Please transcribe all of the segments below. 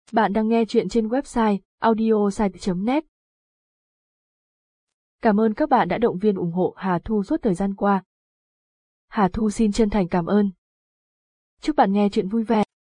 Bạn đang nghe chuyện trên website audiosite.net. Cảm ơn các bạn đã động viên ủng hộ Hà Thu suốt thời gian qua. Hà Thu xin chân thành cảm ơn. Chúc bạn nghe chuyện vui vẻ.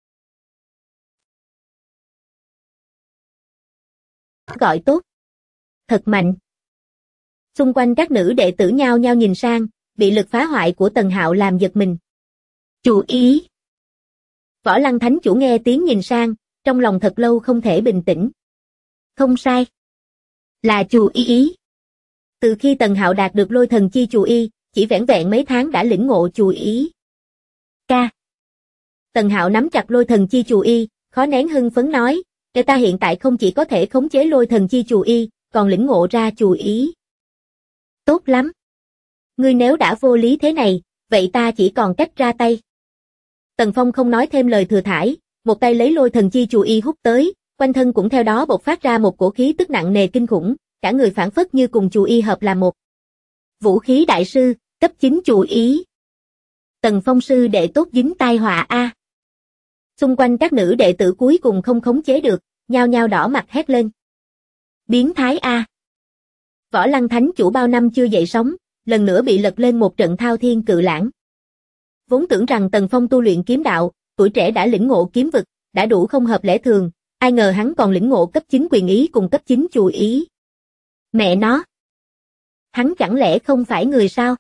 Gọi tốt. Thật mạnh. Xung quanh các nữ đệ tử nhao nhao nhìn sang, bị lực phá hoại của Tần Hạo làm giật mình. Chú ý. Võ Lăng Thánh Chủ nghe tiếng nhìn sang, trong lòng thật lâu không thể bình tĩnh. Không sai. Là chú ý. Từ khi Tần Hạo đạt được lôi thần chi chú ý, chỉ vẻn vẹn mấy tháng đã lĩnh ngộ chú ý. Ca. Tần Hạo nắm chặt lôi thần chi chú ý, khó nén hưng phấn nói, người ta hiện tại không chỉ có thể khống chế lôi thần chi chú ý, còn lĩnh ngộ ra chú ý. Tốt lắm. Ngươi nếu đã vô lý thế này, vậy ta chỉ còn cách ra tay. Tần Phong không nói thêm lời thừa thãi, một tay lấy lôi thần chi chú ý hút tới, quanh thân cũng theo đó bộc phát ra một cổ khí tức nặng nề kinh khủng, cả người phảng phất như cùng chú ý hợp là một. Vũ khí đại sư, cấp 9 chú ý. Tần Phong sư đệ tốt dính tai họa a. Xung quanh các nữ đệ tử cuối cùng không khống chế được, nhao nhao đỏ mặt hét lên. Biến thái a. Võ Lăng Thánh Chủ bao năm chưa dậy sóng, lần nữa bị lật lên một trận thao thiên cự lãng. Vốn tưởng rằng Tần Phong tu luyện kiếm đạo, tuổi trẻ đã lĩnh ngộ kiếm vực, đã đủ không hợp lẽ thường, ai ngờ hắn còn lĩnh ngộ cấp 9 quyền ý cùng cấp 9 chú ý. Mẹ nó! Hắn chẳng lẽ không phải người sao?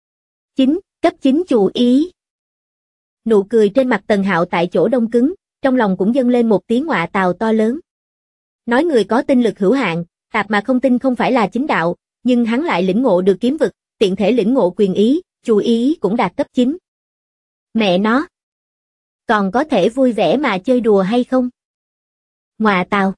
Cấp 9 chú ý. Nụ cười trên mặt Tần Hạo tại chỗ đông cứng, trong lòng cũng dâng lên một tiếng ngọa tào to lớn. Nói người có tinh lực hữu hạn, tạp mà không tin không phải là chính đạo, nhưng hắn lại lĩnh ngộ được kiếm vực, tiện thể lĩnh ngộ quyền ý, chú ý cũng đạt cấp 9. Mẹ nó! Còn có thể vui vẻ mà chơi đùa hay không? Ngọa tào!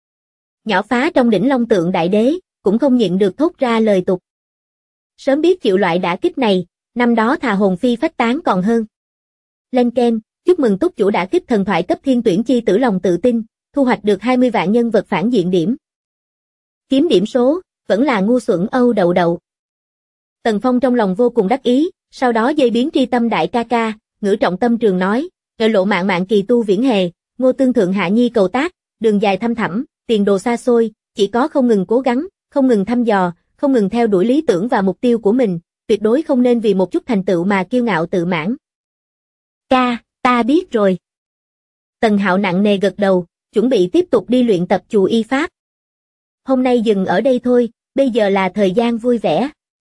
Nhỏ phá trong đỉnh Long Tượng Đại Đế, cũng không nhịn được thốt ra lời tục. Sớm biết chịu loại đả kích này, năm đó thà hồn phi phách tán còn hơn. Lên ken, chúc mừng túc chủ đã kích thần thoại cấp thiên tuyển chi tử lòng tự tin, thu hoạch được 20 vạn nhân vật phản diện điểm. Kiếm điểm số, vẫn là ngu xuẩn Âu đậu đậu. Tần Phong trong lòng vô cùng đắc ý, sau đó dây biến tri tâm đại ca ca, ngữ trọng tâm trường nói, ngợi lộ mạng mạng kỳ tu viễn hề, ngô tương thượng hạ nhi cầu tác, đường dài thăm thẳm, tiền đồ xa xôi, chỉ có không ngừng cố gắng, không ngừng thăm dò, không ngừng theo đuổi lý tưởng và mục tiêu của mình, tuyệt đối không nên vì một chút thành tựu mà kiêu ngạo tự mãn. Ca, ta biết rồi. Tần Hạo nặng nề gật đầu, chuẩn bị tiếp tục đi luyện tập chú y pháp. Hôm nay dừng ở đây thôi, bây giờ là thời gian vui vẻ.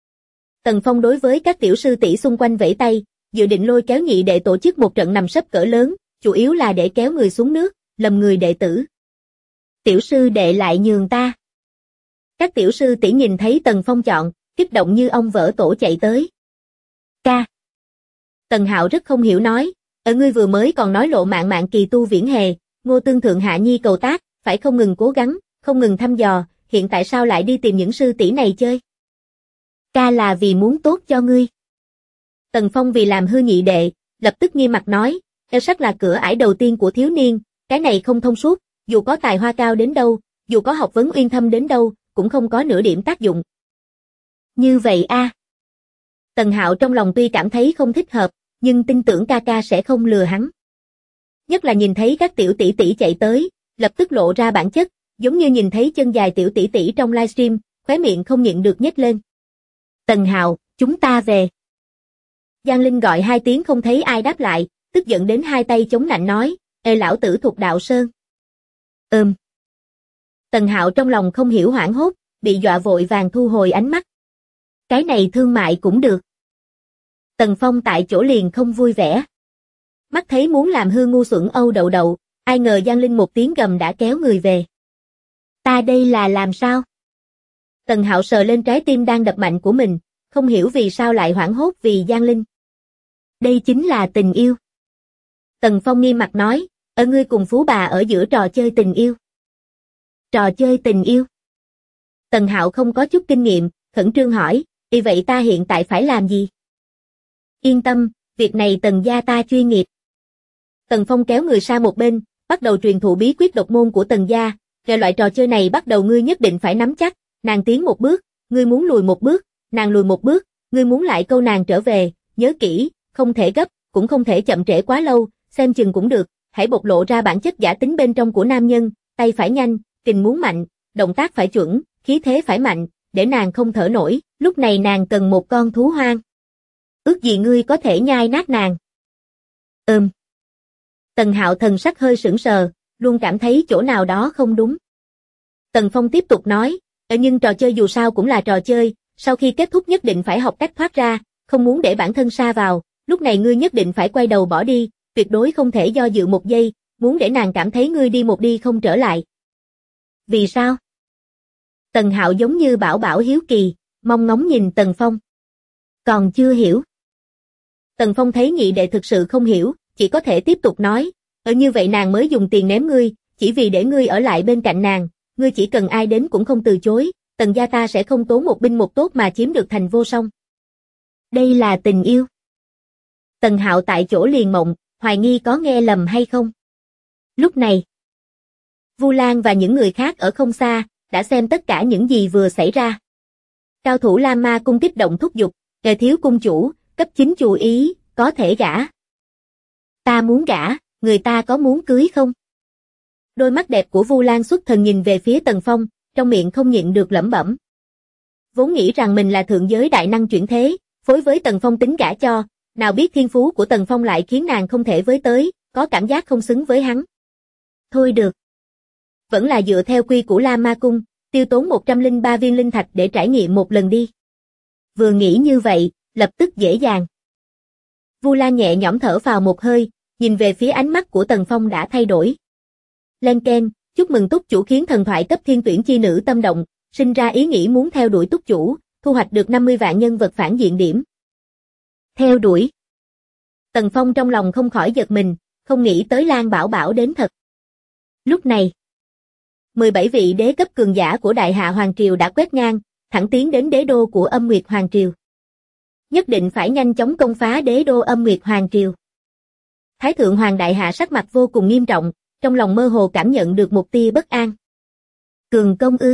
Tần Phong đối với các tiểu sư tỷ xung quanh vẫy tay, dự định lôi kéo nhị đệ tổ chức một trận nằm sấp cỡ lớn, chủ yếu là để kéo người xuống nước, lầm người đệ tử. Tiểu sư đệ lại nhường ta. Các tiểu sư tỷ nhìn thấy Tần Phong chọn, kích động như ong vỡ tổ chạy tới. Ca. Tần Hạo rất không hiểu nói, ở ngươi vừa mới còn nói lộ mạng mạng kỳ tu viễn hề, ngô tương thượng hạ nhi cầu tác, phải không ngừng cố gắng, không ngừng thăm dò, hiện tại sao lại đi tìm những sư tỷ này chơi? Ca là vì muốn tốt cho ngươi. Tần Phong vì làm hư nhị đệ, lập tức nghiêm mặt nói, eo sắc là cửa ải đầu tiên của thiếu niên, cái này không thông suốt, dù có tài hoa cao đến đâu, dù có học vấn uyên thâm đến đâu, cũng không có nửa điểm tác dụng. Như vậy a. Tần Hạo trong lòng tuy cảm thấy không thích hợp, nhưng tin tưởng ca ca sẽ không lừa hắn. Nhất là nhìn thấy các tiểu tỷ tỷ chạy tới, lập tức lộ ra bản chất, giống như nhìn thấy chân dài tiểu tỷ tỷ trong livestream, khóe miệng không nhịn được nhếch lên. Tần Hạo, chúng ta về. Giang Linh gọi 2 tiếng không thấy ai đáp lại, tức giận đến hai tay chống nạnh nói, ê lão tử thuộc đạo sơn. Tần Hạo trong lòng không hiểu hoảng hốt, bị dọa vội vàng thu hồi ánh mắt. Cái này thương mại cũng được. Tần Phong tại chỗ liền không vui vẻ. Mắt thấy muốn làm hư ngu xuẩn Âu đậu đậu, ai ngờ Giang Linh một tiếng gầm đã kéo người về. Ta đây là làm sao? Tần Hạo sờ lên trái tim đang đập mạnh của mình, không hiểu vì sao lại hoảng hốt vì Giang Linh. Đây chính là tình yêu. Tần Phong nghiêm mặt nói, ở ngươi cùng phú bà ở giữa trò chơi tình yêu. Trò chơi tình yêu. Tần Hạo không có chút kinh nghiệm, khẩn trương hỏi, vậy ta hiện tại phải làm gì? Yên tâm, việc này Tần gia ta chuyên nghiệp. Tần Phong kéo người sang một bên, bắt đầu truyền thụ bí quyết độc môn của Tần gia, về loại trò chơi này bắt đầu ngươi nhất định phải nắm chắc, nàng tiến một bước, ngươi muốn lùi một bước, nàng lùi một bước, ngươi muốn lại câu nàng trở về, nhớ kỹ, không thể gấp, cũng không thể chậm trễ quá lâu, xem chừng cũng được, hãy bộc lộ ra bản chất giả tính bên trong của nam nhân, tay phải nhanh, kình muốn mạnh, động tác phải chuẩn, khí thế phải mạnh, để nàng không thở nổi, lúc này nàng cần một con thú hoang. Ước gì ngươi có thể nhai nát nàng. Tần Hạo thần sắc hơi sững sờ, luôn cảm thấy chỗ nào đó không đúng. Tần Phong tiếp tục nói, nhưng trò chơi dù sao cũng là trò chơi, sau khi kết thúc nhất định phải học cách thoát ra, không muốn để bản thân sa vào, lúc này ngươi nhất định phải quay đầu bỏ đi, tuyệt đối không thể do dự một giây, muốn để nàng cảm thấy ngươi đi một đi không trở lại. Vì sao? Tần Hạo giống như bảo bảo hiếu kỳ, mong ngóng nhìn Tần Phong. Còn chưa hiểu. Tần Phong thấy nhị đệ thực sự không hiểu, chỉ có thể tiếp tục nói, như vậy nàng mới dùng tiền ném ngươi, chỉ vì để ngươi ở lại bên cạnh nàng, ngươi chỉ cần ai đến cũng không từ chối, Tần gia ta sẽ không tốn một binh một tốt mà chiếm được thành vô song. Đây là tình yêu. Tần Hạo tại chỗ liền mộng, hoài nghi có nghe lầm hay không. Lúc này, Vu Lan và những người khác ở không xa, đã xem tất cả những gì vừa xảy ra. Cao thủ Lam Ma cung kích động thúc giục, thiếu cung chủ, cấp 9 chú ý, có thể gả. Ta muốn gả, người ta có muốn cưới không? Đôi mắt đẹp của Vu Lan xuất thần nhìn về phía Tần Phong, trong miệng không nhịn được lẩm bẩm. Vốn nghĩ rằng mình là thượng giới đại năng chuyển thế, phối với Tần Phong tính gả cho, nào biết thiên phú của Tần Phong lại khiến nàng không thể với tới, có cảm giác không xứng với hắn. Thôi được. Vẫn là dựa theo quy của Lam Ma cung, tiêu tốn 103 viên linh thạch để trải nghiệm một lần đi. Vừa nghĩ như vậy, lập tức dễ dàng. Vu Lan nhẹ nhõm thở vào một hơi, nhìn về phía ánh mắt của Tần Phong đã thay đổi. Len keng, chúc mừng túc chủ khiến thần thoại cấp thiên tuyển chi nữ tâm động, sinh ra ý nghĩ muốn theo đuổi túc chủ, thu hoạch được 50 vạn nhân vật phản diện điểm. Theo đuổi. Tần Phong trong lòng không khỏi giật mình, không nghĩ tới Lan Bảo Bảo đến thật. Lúc này, 17 vị đế cấp cường giả của Đại Hạ Hoàng Triều đã quét ngang, thẳng tiến đến đế đô của Âm Nguyệt Hoàng Triều. Nhất định phải nhanh chóng công phá đế đô Âm Nguyệt Hoàng Triều. Thái thượng Hoàng Đại Hạ sắc mặt vô cùng nghiêm trọng, trong lòng mơ hồ cảm nhận được một tia bất an. Cường công ư?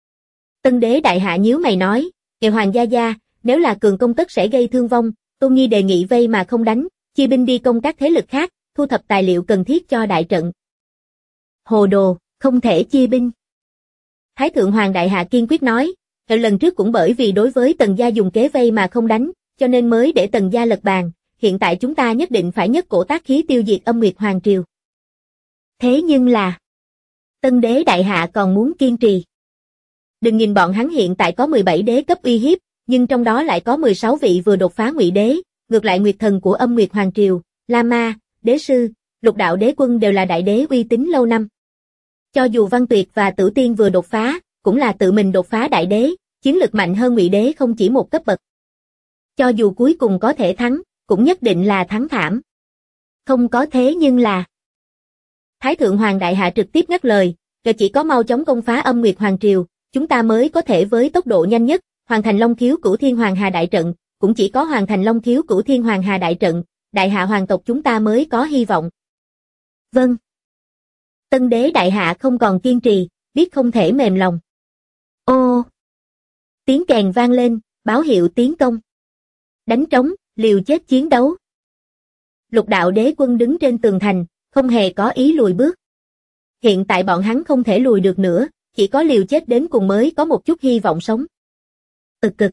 Tân đế Đại Hạ nhíu mày nói, Hoàng gia gia, nếu là cường công tất sẽ gây thương vong, Tôn Nhi đề nghị vây mà không đánh, chia binh đi công các thế lực khác, thu thập tài liệu cần thiết cho đại trận. Hồ đồ, không thể chia binh. Thái thượng Hoàng Đại Hạ kiên quyết nói, lần trước cũng bởi vì đối với Tần gia dùng kế vây mà không đánh, cho nên mới để Tần gia lật bàn, hiện tại chúng ta nhất định phải nhất cổ tác khí tiêu diệt Âm Nguyệt Hoàng Triều. Thế nhưng là, Tân đế Đại Hạ còn muốn kiên trì. Đừng nhìn bọn hắn hiện tại có 17 đế cấp uy hiếp, nhưng trong đó lại có 16 vị vừa đột phá ngụy đế, ngược lại Nguyệt thần của Âm Nguyệt Hoàng Triều, La Ma, Đế Sư, Lục Đạo Đế Quân đều là đại đế uy tín lâu năm. Cho dù Văn Tuyệt và Tử Tiên vừa đột phá, cũng là tự mình đột phá đại đế, chiến lực mạnh hơn ngụy đế không chỉ một cấp bậc. Cho dù cuối cùng có thể thắng, cũng nhất định là thắng thảm. Không có thế nhưng là... Thái thượng Hoàng Đại Hạ trực tiếp ngắt lời, chỉ có mau chóng công phá Âm Nguyệt Hoàng Triều, chúng ta mới có thể với tốc độ nhanh nhất, hoàn thành Long Khiếu Cửu Thiên Hoàng Hà Đại Trận, cũng chỉ có hoàn thành Long Khiếu Cửu Thiên Hoàng Hà Đại Trận, Đại Hạ hoàng tộc chúng ta mới có hy vọng. Vâng. Tân đế Đại Hạ không còn kiên trì, biết không thể mềm lòng. Ô! Tiếng kèn vang lên, báo hiệu tiến công. Đánh trống, liều chết chiến đấu. Lục Đạo Đế Quân đứng trên tường thành, không hề có ý lùi bước. Hiện tại bọn hắn không thể lùi được nữa, chỉ có liều chết đến cùng mới có một chút hy vọng sống. Cực.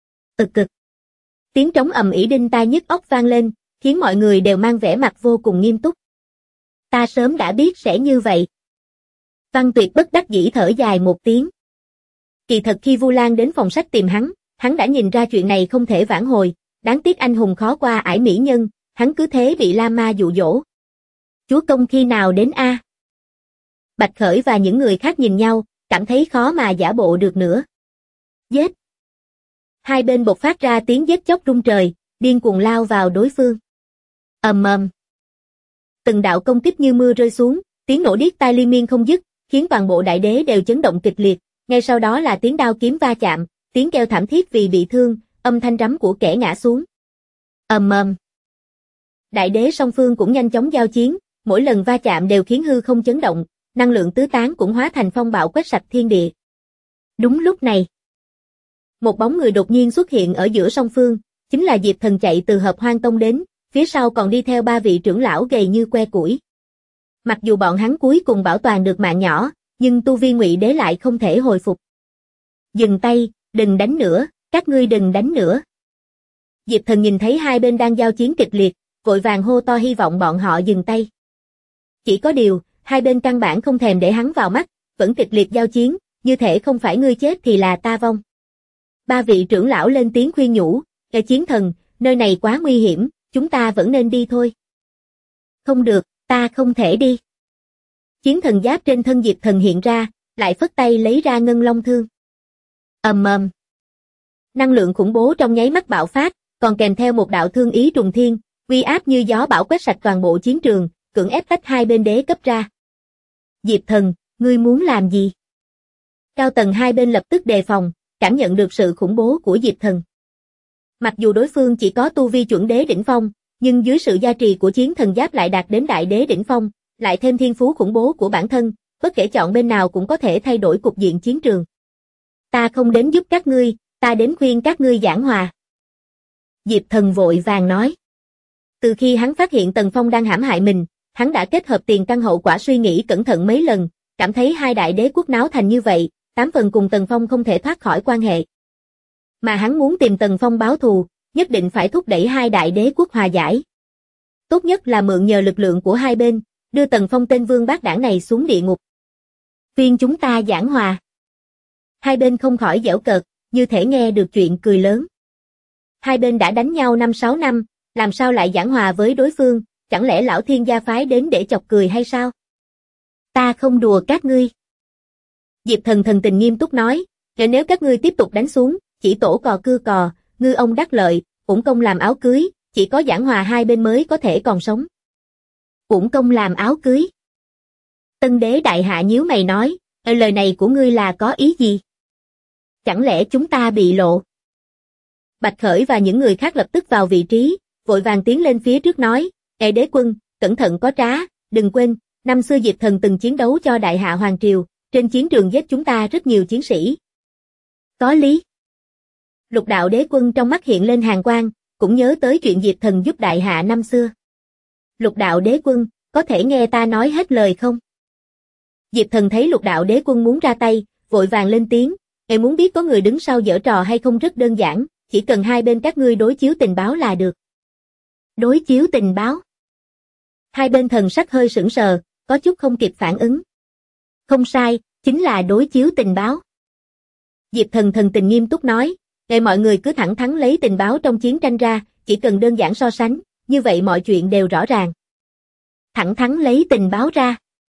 Tiếng trống ầm ĩ đinh tai nhức óc vang lên, khiến mọi người đều mang vẻ mặt vô cùng nghiêm túc. Ta sớm đã biết sẽ như vậy. Văn Tuyệt bất đắc dĩ thở dài một tiếng. Kỳ thật khi Vu Lan đến phòng sách tìm hắn đã nhìn ra chuyện này không thể vãn hồi, đáng tiếc anh hùng khó qua ải mỹ nhân, hắn cứ thế bị La Ma dụ dỗ. Chúa công khi nào đến a? Bạch Khởi và những người khác nhìn nhau, cảm thấy khó mà giả bộ được nữa. Giết! Hai bên bộc phát ra tiếng giết chóc rung trời, điên cuồng lao vào đối phương. Ầm ầm. Từng đạo công kích như mưa rơi xuống, tiếng nổ điếc tai liên miên không dứt, khiến toàn bộ đại đế đều chấn động kịch liệt, ngay sau đó là tiếng đao kiếm va chạm, tiếng kêu thảm thiết vì bị thương, âm thanh rắm của kẻ ngã xuống. Ầm ầm. Đại đế song phương cũng nhanh chóng giao chiến, mỗi lần va chạm đều khiến hư không chấn động, năng lượng tứ tán cũng hóa thành phong bạo quét sạch thiên địa. Đúng lúc này, một bóng người đột nhiên xuất hiện ở giữa song phương, chính là Diệp Thần chạy từ Hợp Hoang Tông đến, phía sau còn đi theo ba vị trưởng lão gầy như que củi. Mặc dù bọn hắn cuối cùng bảo toàn được mạng nhỏ, nhưng tu vi Ngụy Đế lại không thể hồi phục. Dừng tay, đừng đánh nữa, các ngươi đừng đánh nữa. Diệp Thần nhìn thấy hai bên đang giao chiến kịch liệt, vội vàng hô to hy vọng bọn họ dừng tay. Chỉ có điều, hai bên căn bản không thèm để hắn vào mắt, vẫn kịch liệt giao chiến, như thể không phải ngươi chết thì là ta vong. Ba vị trưởng lão lên tiếng khuyên nhủ, Chiến Thần, nơi này quá nguy hiểm, chúng ta vẫn nên đi thôi. Không được, ta không thể đi. Chiến thần giáp trên thân Diệp Thần hiện ra, lại phất tay lấy ra ngân long thương. Ầm ầm. Năng lượng khủng bố trong nháy mắt bạo phát, còn kèm theo một đạo thương ý trùng thiên, uy áp như gió bão quét sạch toàn bộ chiến trường, cưỡng ép tách hai bên đế cấp ra. Diệp Thần, ngươi muốn làm gì? Cao tầng hai bên lập tức đề phòng, cảm nhận được sự khủng bố của Diệp Thần. Mặc dù đối phương chỉ có tu vi chuẩn đế đỉnh phong, nhưng dưới sự gia trì của chiến thần giáp lại đạt đến đại đế đỉnh phong, lại thêm thiên phú khủng bố của bản thân, bất kể chọn bên nào cũng có thể thay đổi cục diện chiến trường. Ta không đến giúp các ngươi, ta đến khuyên các ngươi giảng hòa. Diệp Thần vội vàng nói. Từ khi hắn phát hiện Tần Phong đang hãm hại mình, hắn đã kết hợp tiền căn hậu quả suy nghĩ cẩn thận mấy lần, cảm thấy hai đại đế quốc náo thành như vậy, 8 phần cùng Tần Phong không thể thoát khỏi quan hệ. Mà hắn muốn tìm Tần Phong báo thù, nhất định phải thúc đẩy hai đại đế quốc hòa giải. Tốt nhất là mượn nhờ lực lượng của hai bên, đưa Tần Phong tên vương bát đảng này xuống địa ngục. Khuyên chúng ta giảng hòa. Hai bên không khỏi giễu cợt, như thể nghe được chuyện cười lớn. Hai bên đã đánh nhau 5-6 năm, làm sao lại giảng hòa với đối phương, chẳng lẽ lão thiên gia phái đến để chọc cười hay sao? Ta không đùa các ngươi. Diệp Thần thần tình nghiêm túc nói, nếu các ngươi tiếp tục đánh xuống, chỉ tổ cò cưa cò, ngư ông đắc lợi, uổng công làm áo cưới, chỉ có giảng hòa hai bên mới có thể còn sống. Uổng công làm áo cưới. Tân đế đại hạ nhíu mày nói, lời này của ngươi là có ý gì? Chẳng lẽ chúng ta bị lộ? Bạch Khởi và những người khác lập tức vào vị trí, vội vàng tiến lên phía trước nói, đế quân, cẩn thận có trá, đừng quên, năm xưa Diệp Thần từng chiến đấu cho đại hạ hoàng triều, trên chiến trường giết chúng ta rất nhiều chiến sĩ. Có lý. Lục đạo đế quân trong mắt hiện lên hàn quang, cũng nhớ tới chuyện Diệp Thần giúp đại hạ năm xưa. Lục đạo đế quân, có thể nghe ta nói hết lời không? Diệp Thần thấy lục đạo đế quân muốn ra tay, vội vàng lên tiếng, em muốn biết có người đứng sau giở trò hay không rất đơn giản, chỉ cần hai bên các ngươi đối chiếu tình báo là được. Đối chiếu tình báo? Hai bên thần sắc hơi sững sờ, có chút không kịp phản ứng. Không sai, chính là đối chiếu tình báo. Diệp Thần thần tình nghiêm túc nói, mọi người cứ thẳng thắn lấy tình báo trong chiến tranh ra, chỉ cần đơn giản so sánh, như vậy mọi chuyện đều rõ ràng. Thẳng thắn lấy tình báo ra.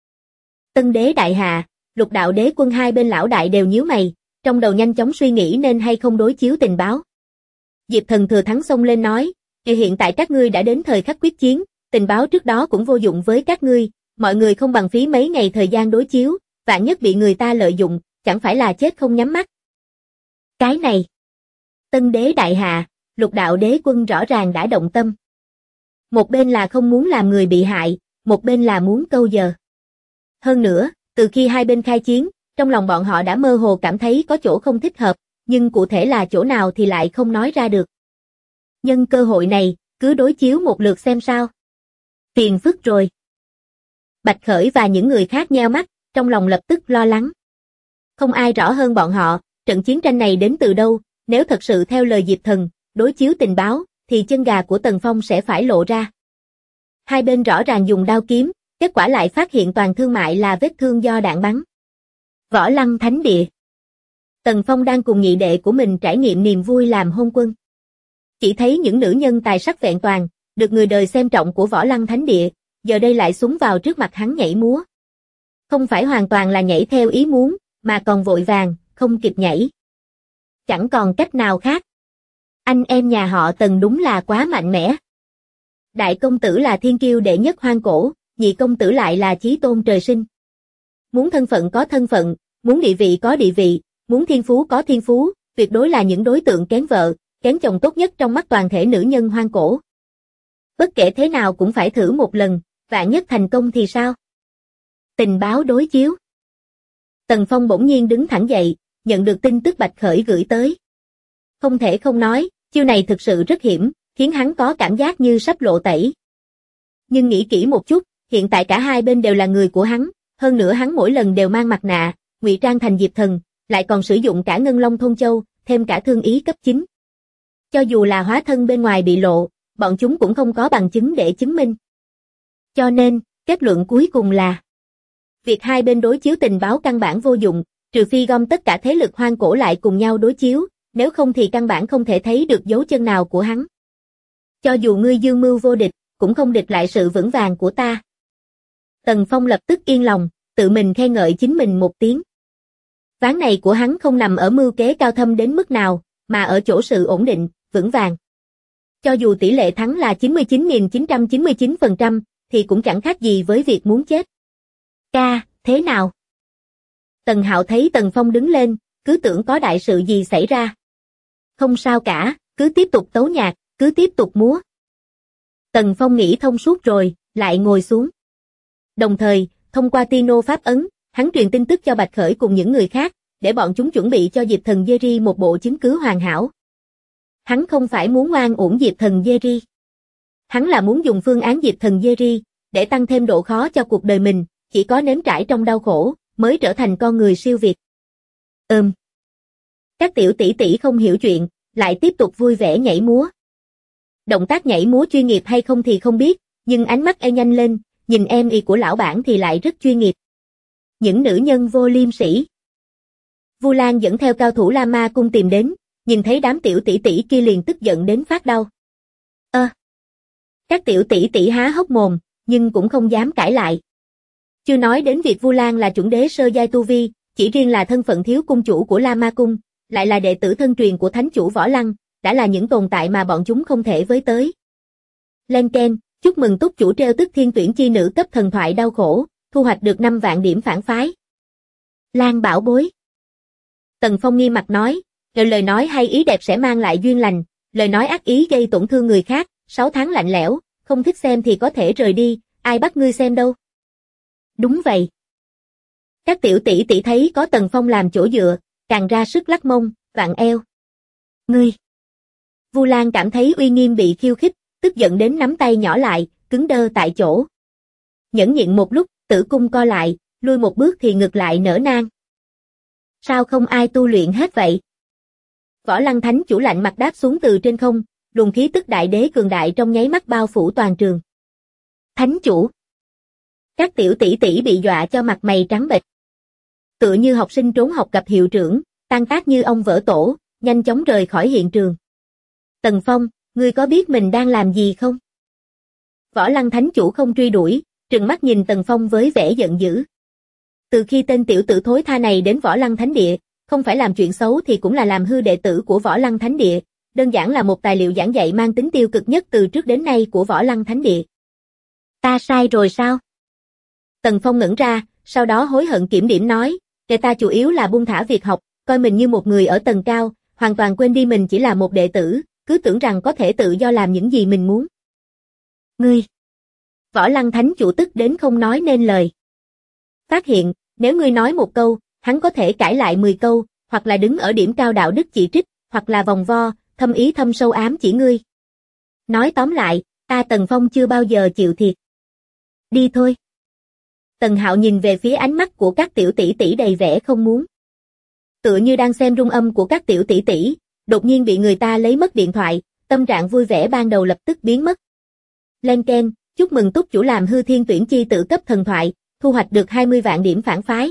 Tân đế đại hạ, lục đạo đế quân hai bên lão đại đều nhíu mày, trong đầu nhanh chóng suy nghĩ nên hay không đối chiếu tình báo. Diệp Thần thừa thắng xông lên nói, hiện tại các ngươi đã đến thời khắc quyết chiến, tình báo trước đó cũng vô dụng với các ngươi, mọi người không bằng phí mấy ngày thời gian đối chiếu, vạn nhất bị người ta lợi dụng, chẳng phải là chết không nhắm mắt. Cái này, tân đế đại hạ, lục đạo đế quân rõ ràng đã động tâm. Một bên là không muốn làm người bị hại, một bên là muốn câu giờ. Hơn nữa, từ khi hai bên khai chiến, trong lòng bọn họ đã mơ hồ cảm thấy có chỗ không thích hợp, nhưng cụ thể là chỗ nào thì lại không nói ra được. Nhân cơ hội này, cứ đối chiếu một lượt xem sao. Phiền phức rồi. Bạch Khởi và những người khác nheo mắt, trong lòng lập tức lo lắng. Không ai rõ hơn bọn họ, trận chiến tranh này đến từ đâu, nếu thật sự theo lời Diệp Thần, đối chiếu tình báo, thì chân gà của Tần Phong sẽ phải lộ ra. Hai bên rõ ràng dùng đao kiếm, kết quả lại phát hiện toàn thương mại là vết thương do đạn bắn. Võ Lăng Thánh Địa. Tần Phong đang cùng nhị đệ của mình trải nghiệm niềm vui làm hôn quân. Chỉ thấy những nữ nhân tài sắc vẹn toàn, được người đời xem trọng của Võ Lăng Thánh Địa, giờ đây lại xúng vào trước mặt hắn nhảy múa. Không phải hoàn toàn là nhảy theo ý muốn, mà còn vội vàng, không kịp nhảy. Chẳng còn cách nào khác. Anh em nhà họ Tần đúng là quá mạnh mẽ. Đại công tử là thiên kiêu đệ nhất hoang cổ, nhị công tử lại là chí tôn trời sinh. Muốn thân phận có thân phận, muốn địa vị có địa vị, muốn thiên phú có thiên phú, tuyệt đối là những đối tượng kén vợ, kén chồng tốt nhất trong mắt toàn thể nữ nhân hoang cổ. Bất kể thế nào cũng phải thử một lần, vạn nhất thành công thì sao? Tình báo đối chiếu. Tần Phong bỗng nhiên đứng thẳng dậy, nhận được tin tức Bạch Khởi gửi tới. Không thể không nói, chiêu này thực sự rất hiểm, khiến hắn có cảm giác như sắp lộ tẩy. Nhưng nghĩ kỹ một chút, hiện tại cả hai bên đều là người của hắn, hơn nữa hắn mỗi lần đều mang mặt nạ, ngụy trang thành Diệp Thần, lại còn sử dụng cả Ngân Long Thôn Châu, thêm cả thương ý cấp 9. Cho dù là hóa thân bên ngoài bị lộ, bọn chúng cũng không có bằng chứng để chứng minh. Cho nên, kết luận cuối cùng là việc hai bên đối chiếu tình báo căn bản vô dụng, trừ phi gom tất cả thế lực hoang cổ lại cùng nhau đối chiếu, nếu không thì căn bản không thể thấy được dấu chân nào của hắn. Cho dù ngươi dương mưu vô địch, cũng không địch lại sự vững vàng của ta. Tần Phong lập tức yên lòng, tự mình khen ngợi chính mình một tiếng. Ván này của hắn không nằm ở mưu kế cao thâm đến mức nào, mà ở chỗ sự ổn định, vững vàng. Cho dù tỷ lệ thắng là 99.999%, thì cũng chẳng khác gì với việc muốn chết. Ca, thế nào? Tần Hạo thấy Tần Phong đứng lên, cứ tưởng có đại sự gì xảy ra. Không sao cả, cứ tiếp tục tấu nhạc, cứ tiếp tục múa. Tần Phong nghĩ thông suốt rồi, lại ngồi xuống. Đồng thời, thông qua Tino pháp ấn, hắn truyền tin tức cho Bạch Khởi cùng những người khác, để bọn chúng chuẩn bị cho Diệp Thần Jerry một bộ chứng cứ hoàn hảo. Hắn không phải muốn oan uổng Diệp Thần Jerry. Hắn là muốn dùng phương án Diệp Thần Jerry, để tăng thêm độ khó cho cuộc đời mình, chỉ có nếm trải trong đau khổ, mới trở thành con người siêu việt. Các tiểu tỷ tỷ không hiểu chuyện, lại tiếp tục vui vẻ nhảy múa. Động tác nhảy múa chuyên nghiệp hay không thì không biết, nhưng ánh mắt e nhanh lên, nhìn em y của lão bản thì lại rất chuyên nghiệp. Những nữ nhân vô liêm sỉ. Vu Lan dẫn theo cao thủ La Ma cung tìm đến, nhìn thấy đám tiểu tỷ tỷ kia liền tức giận đến phát đau. Các tiểu tỷ tỷ há hốc mồm, nhưng cũng không dám cãi lại. Chưa nói đến việc Vu Lan là chuẩn đế sơ giai tu vi, chỉ riêng là thân phận thiếu cung chủ của La Ma cung, lại là đệ tử thân truyền của thánh chủ Võ Lăng, đã là những tồn tại mà bọn chúng không thể với tới. Len Ken, chúc mừng túc chủ treo tức thiên tuyển chi nữ cấp thần thoại đau khổ, thu hoạch được 5 vạn điểm phản phái. Lan bảo bối. Tần Phong nghiêm mặt nói, lời nói hay ý đẹp sẽ mang lại duyên lành, lời nói ác ý gây tổn thương người khác, 6 tháng lạnh lẽo, không thích xem thì có thể rời đi, ai bắt ngươi xem đâu. Đúng vậy. Các tiểu tỷ tỷ thấy có Tần Phong làm chỗ dựa, càng ra sức lắc mông, vặn eo. Ngươi. Vu Lan cảm thấy uy nghiêm bị khiêu khích, tức giận đến nắm tay nhỏ lại, cứng đơ tại chỗ. Nhẫn nhịn một lúc, tử cung co lại, lui một bước thì ngược lại nở nang. Sao không ai tu luyện hết vậy? Võ Lăng thánh chủ lạnh mặt đáp xuống từ trên không, luồng khí tức đại đế cường đại trong nháy mắt bao phủ toàn trường. Thánh chủ. Các tiểu tỷ tỷ bị dọa cho mặt mày trắng bệch. Tựa như học sinh trốn học gặp hiệu trưởng, tan tác như ông vỡ tổ, nhanh chóng rời khỏi hiện trường. Tần Phong, ngươi có biết mình đang làm gì không? Võ Lăng thánh chủ không truy đuổi, trừng mắt nhìn Tần Phong với vẻ giận dữ. Từ khi tên tiểu tử thối tha này đến Võ Lăng thánh địa, không phải làm chuyện xấu thì cũng là làm hư đệ tử của Võ Lăng thánh địa, đơn giản là một tài liệu giảng dạy mang tính tiêu cực nhất từ trước đến nay của Võ Lăng thánh địa. Ta sai rồi sao? Tần Phong ngẩn ra, sau đó hối hận kiểm điểm nói, người ta chủ yếu là buông thả việc học, coi mình như một người ở tầng cao, hoàn toàn quên đi mình chỉ là một đệ tử, cứ tưởng rằng có thể tự do làm những gì mình muốn. Ngươi! Võ Lăng thánh chủ tức đến không nói nên lời. Phát hiện, nếu ngươi nói một câu, hắn có thể cãi lại 10 câu, hoặc là đứng ở điểm cao đạo đức chỉ trích, hoặc là vòng vo, thâm ý thâm sâu ám chỉ ngươi. Nói tóm lại, ta Tần Phong chưa bao giờ chịu thiệt. Đi thôi. Tần Hạo nhìn về phía ánh mắt của các tiểu tỷ tỷ đầy vẻ không muốn. Tựa như đang xem rung âm của các tiểu tỷ tỷ, đột nhiên bị người ta lấy mất điện thoại, tâm trạng vui vẻ ban đầu lập tức biến mất. Len Ken, chúc mừng túc chủ làm hư thiên tuyển chi tử cấp thần thoại, thu hoạch được 20 vạn điểm phản phái.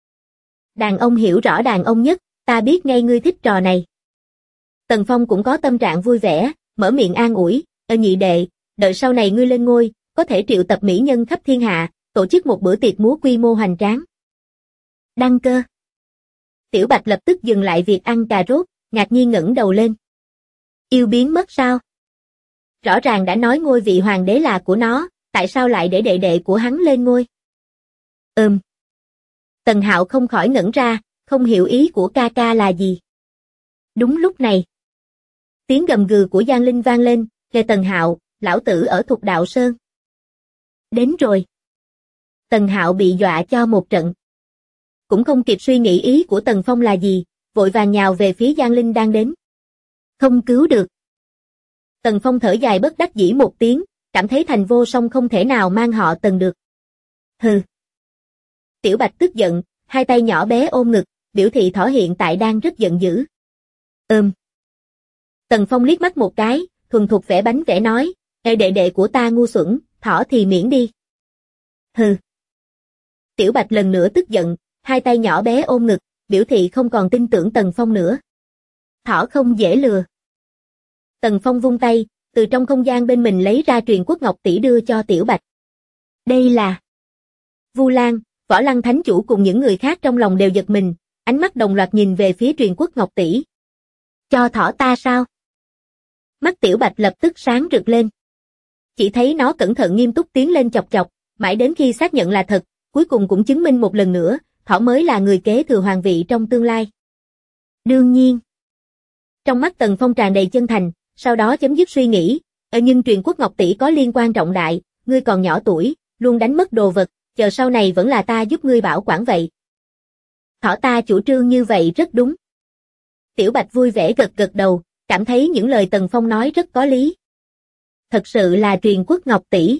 Đàn ông hiểu rõ đàn ông nhất, ta biết ngay ngươi thích trò này. Tần Phong cũng có tâm trạng vui vẻ, mở miệng an ủi, nhị đệ, đợi sau này ngươi lên ngôi, có thể triệu tập mỹ nhân khắp thiên hạ, tổ chức một bữa tiệc múa quy mô hoành tráng. Đăng cơ. Tiểu Bạch lập tức dừng lại việc ăn cà rốt, ngạc nhiên ngẩng đầu lên. Yêu biến mất sao? Rõ ràng đã nói ngôi vị hoàng đế là của nó, tại sao lại để đệ đệ của hắn lên ngôi? Tần Hạo không khỏi ngẩn ra, không hiểu ý của ca ca là gì. Đúng lúc này, tiếng gầm gừ của Giang Linh vang lên, kề Tần Hạo, lão tử ở Thục Đạo Sơn. Đến rồi. Tần Hạo bị dọa cho một trận. Cũng không kịp suy nghĩ ý của Tần Phong là gì, vội vàng nhào về phía Giang Linh đang đến. Không cứu được. Tần Phong thở dài bất đắc dĩ một tiếng, cảm thấy thành vô song không thể nào mang họ Tần được. Hừ. Tiểu Bạch tức giận, hai tay nhỏ bé ôm ngực, biểu thị thỏ hiện tại đang rất giận dữ. Tần Phong liếc mắt một cái, thuần thục vẽ bánh vẽ nói, "Ê đệ đệ của ta ngu xuẩn, thỏ thì miễn đi." Hừ. Tiểu Bạch lần nữa tức giận, hai tay nhỏ bé ôm ngực, biểu thị không còn tin tưởng Tần Phong nữa. Thỏ không dễ lừa. Tần Phong vung tay, từ trong không gian bên mình lấy ra truyền quốc ngọc tỷ đưa cho Tiểu Bạch. Đây là... Vu Lan, Võ Lăng Thánh Chủ cùng những người khác trong lòng đều giật mình, ánh mắt đồng loạt nhìn về phía truyền quốc ngọc tỷ. Cho thỏ ta sao? Mắt Tiểu Bạch lập tức sáng rực lên. Chỉ thấy nó cẩn thận nghiêm túc tiến lên chọc chọc, mãi đến khi xác nhận là thật, cuối cùng cũng chứng minh một lần nữa, thỏ mới là người kế thừa hoàng vị trong tương lai. Đương nhiên. Trong mắt Tần Phong tràn đầy chân thành, sau đó chấm dứt suy nghĩ, nhưng truyền quốc ngọc tỷ có liên quan trọng đại, ngươi còn nhỏ tuổi, luôn đánh mất đồ vật, chờ sau này vẫn là ta giúp ngươi bảo quản vậy. Thỏ ta chủ trương như vậy rất đúng. Tiểu Bạch vui vẻ gật gật đầu, cảm thấy những lời Tần Phong nói rất có lý. Thật sự là truyền quốc ngọc tỷ.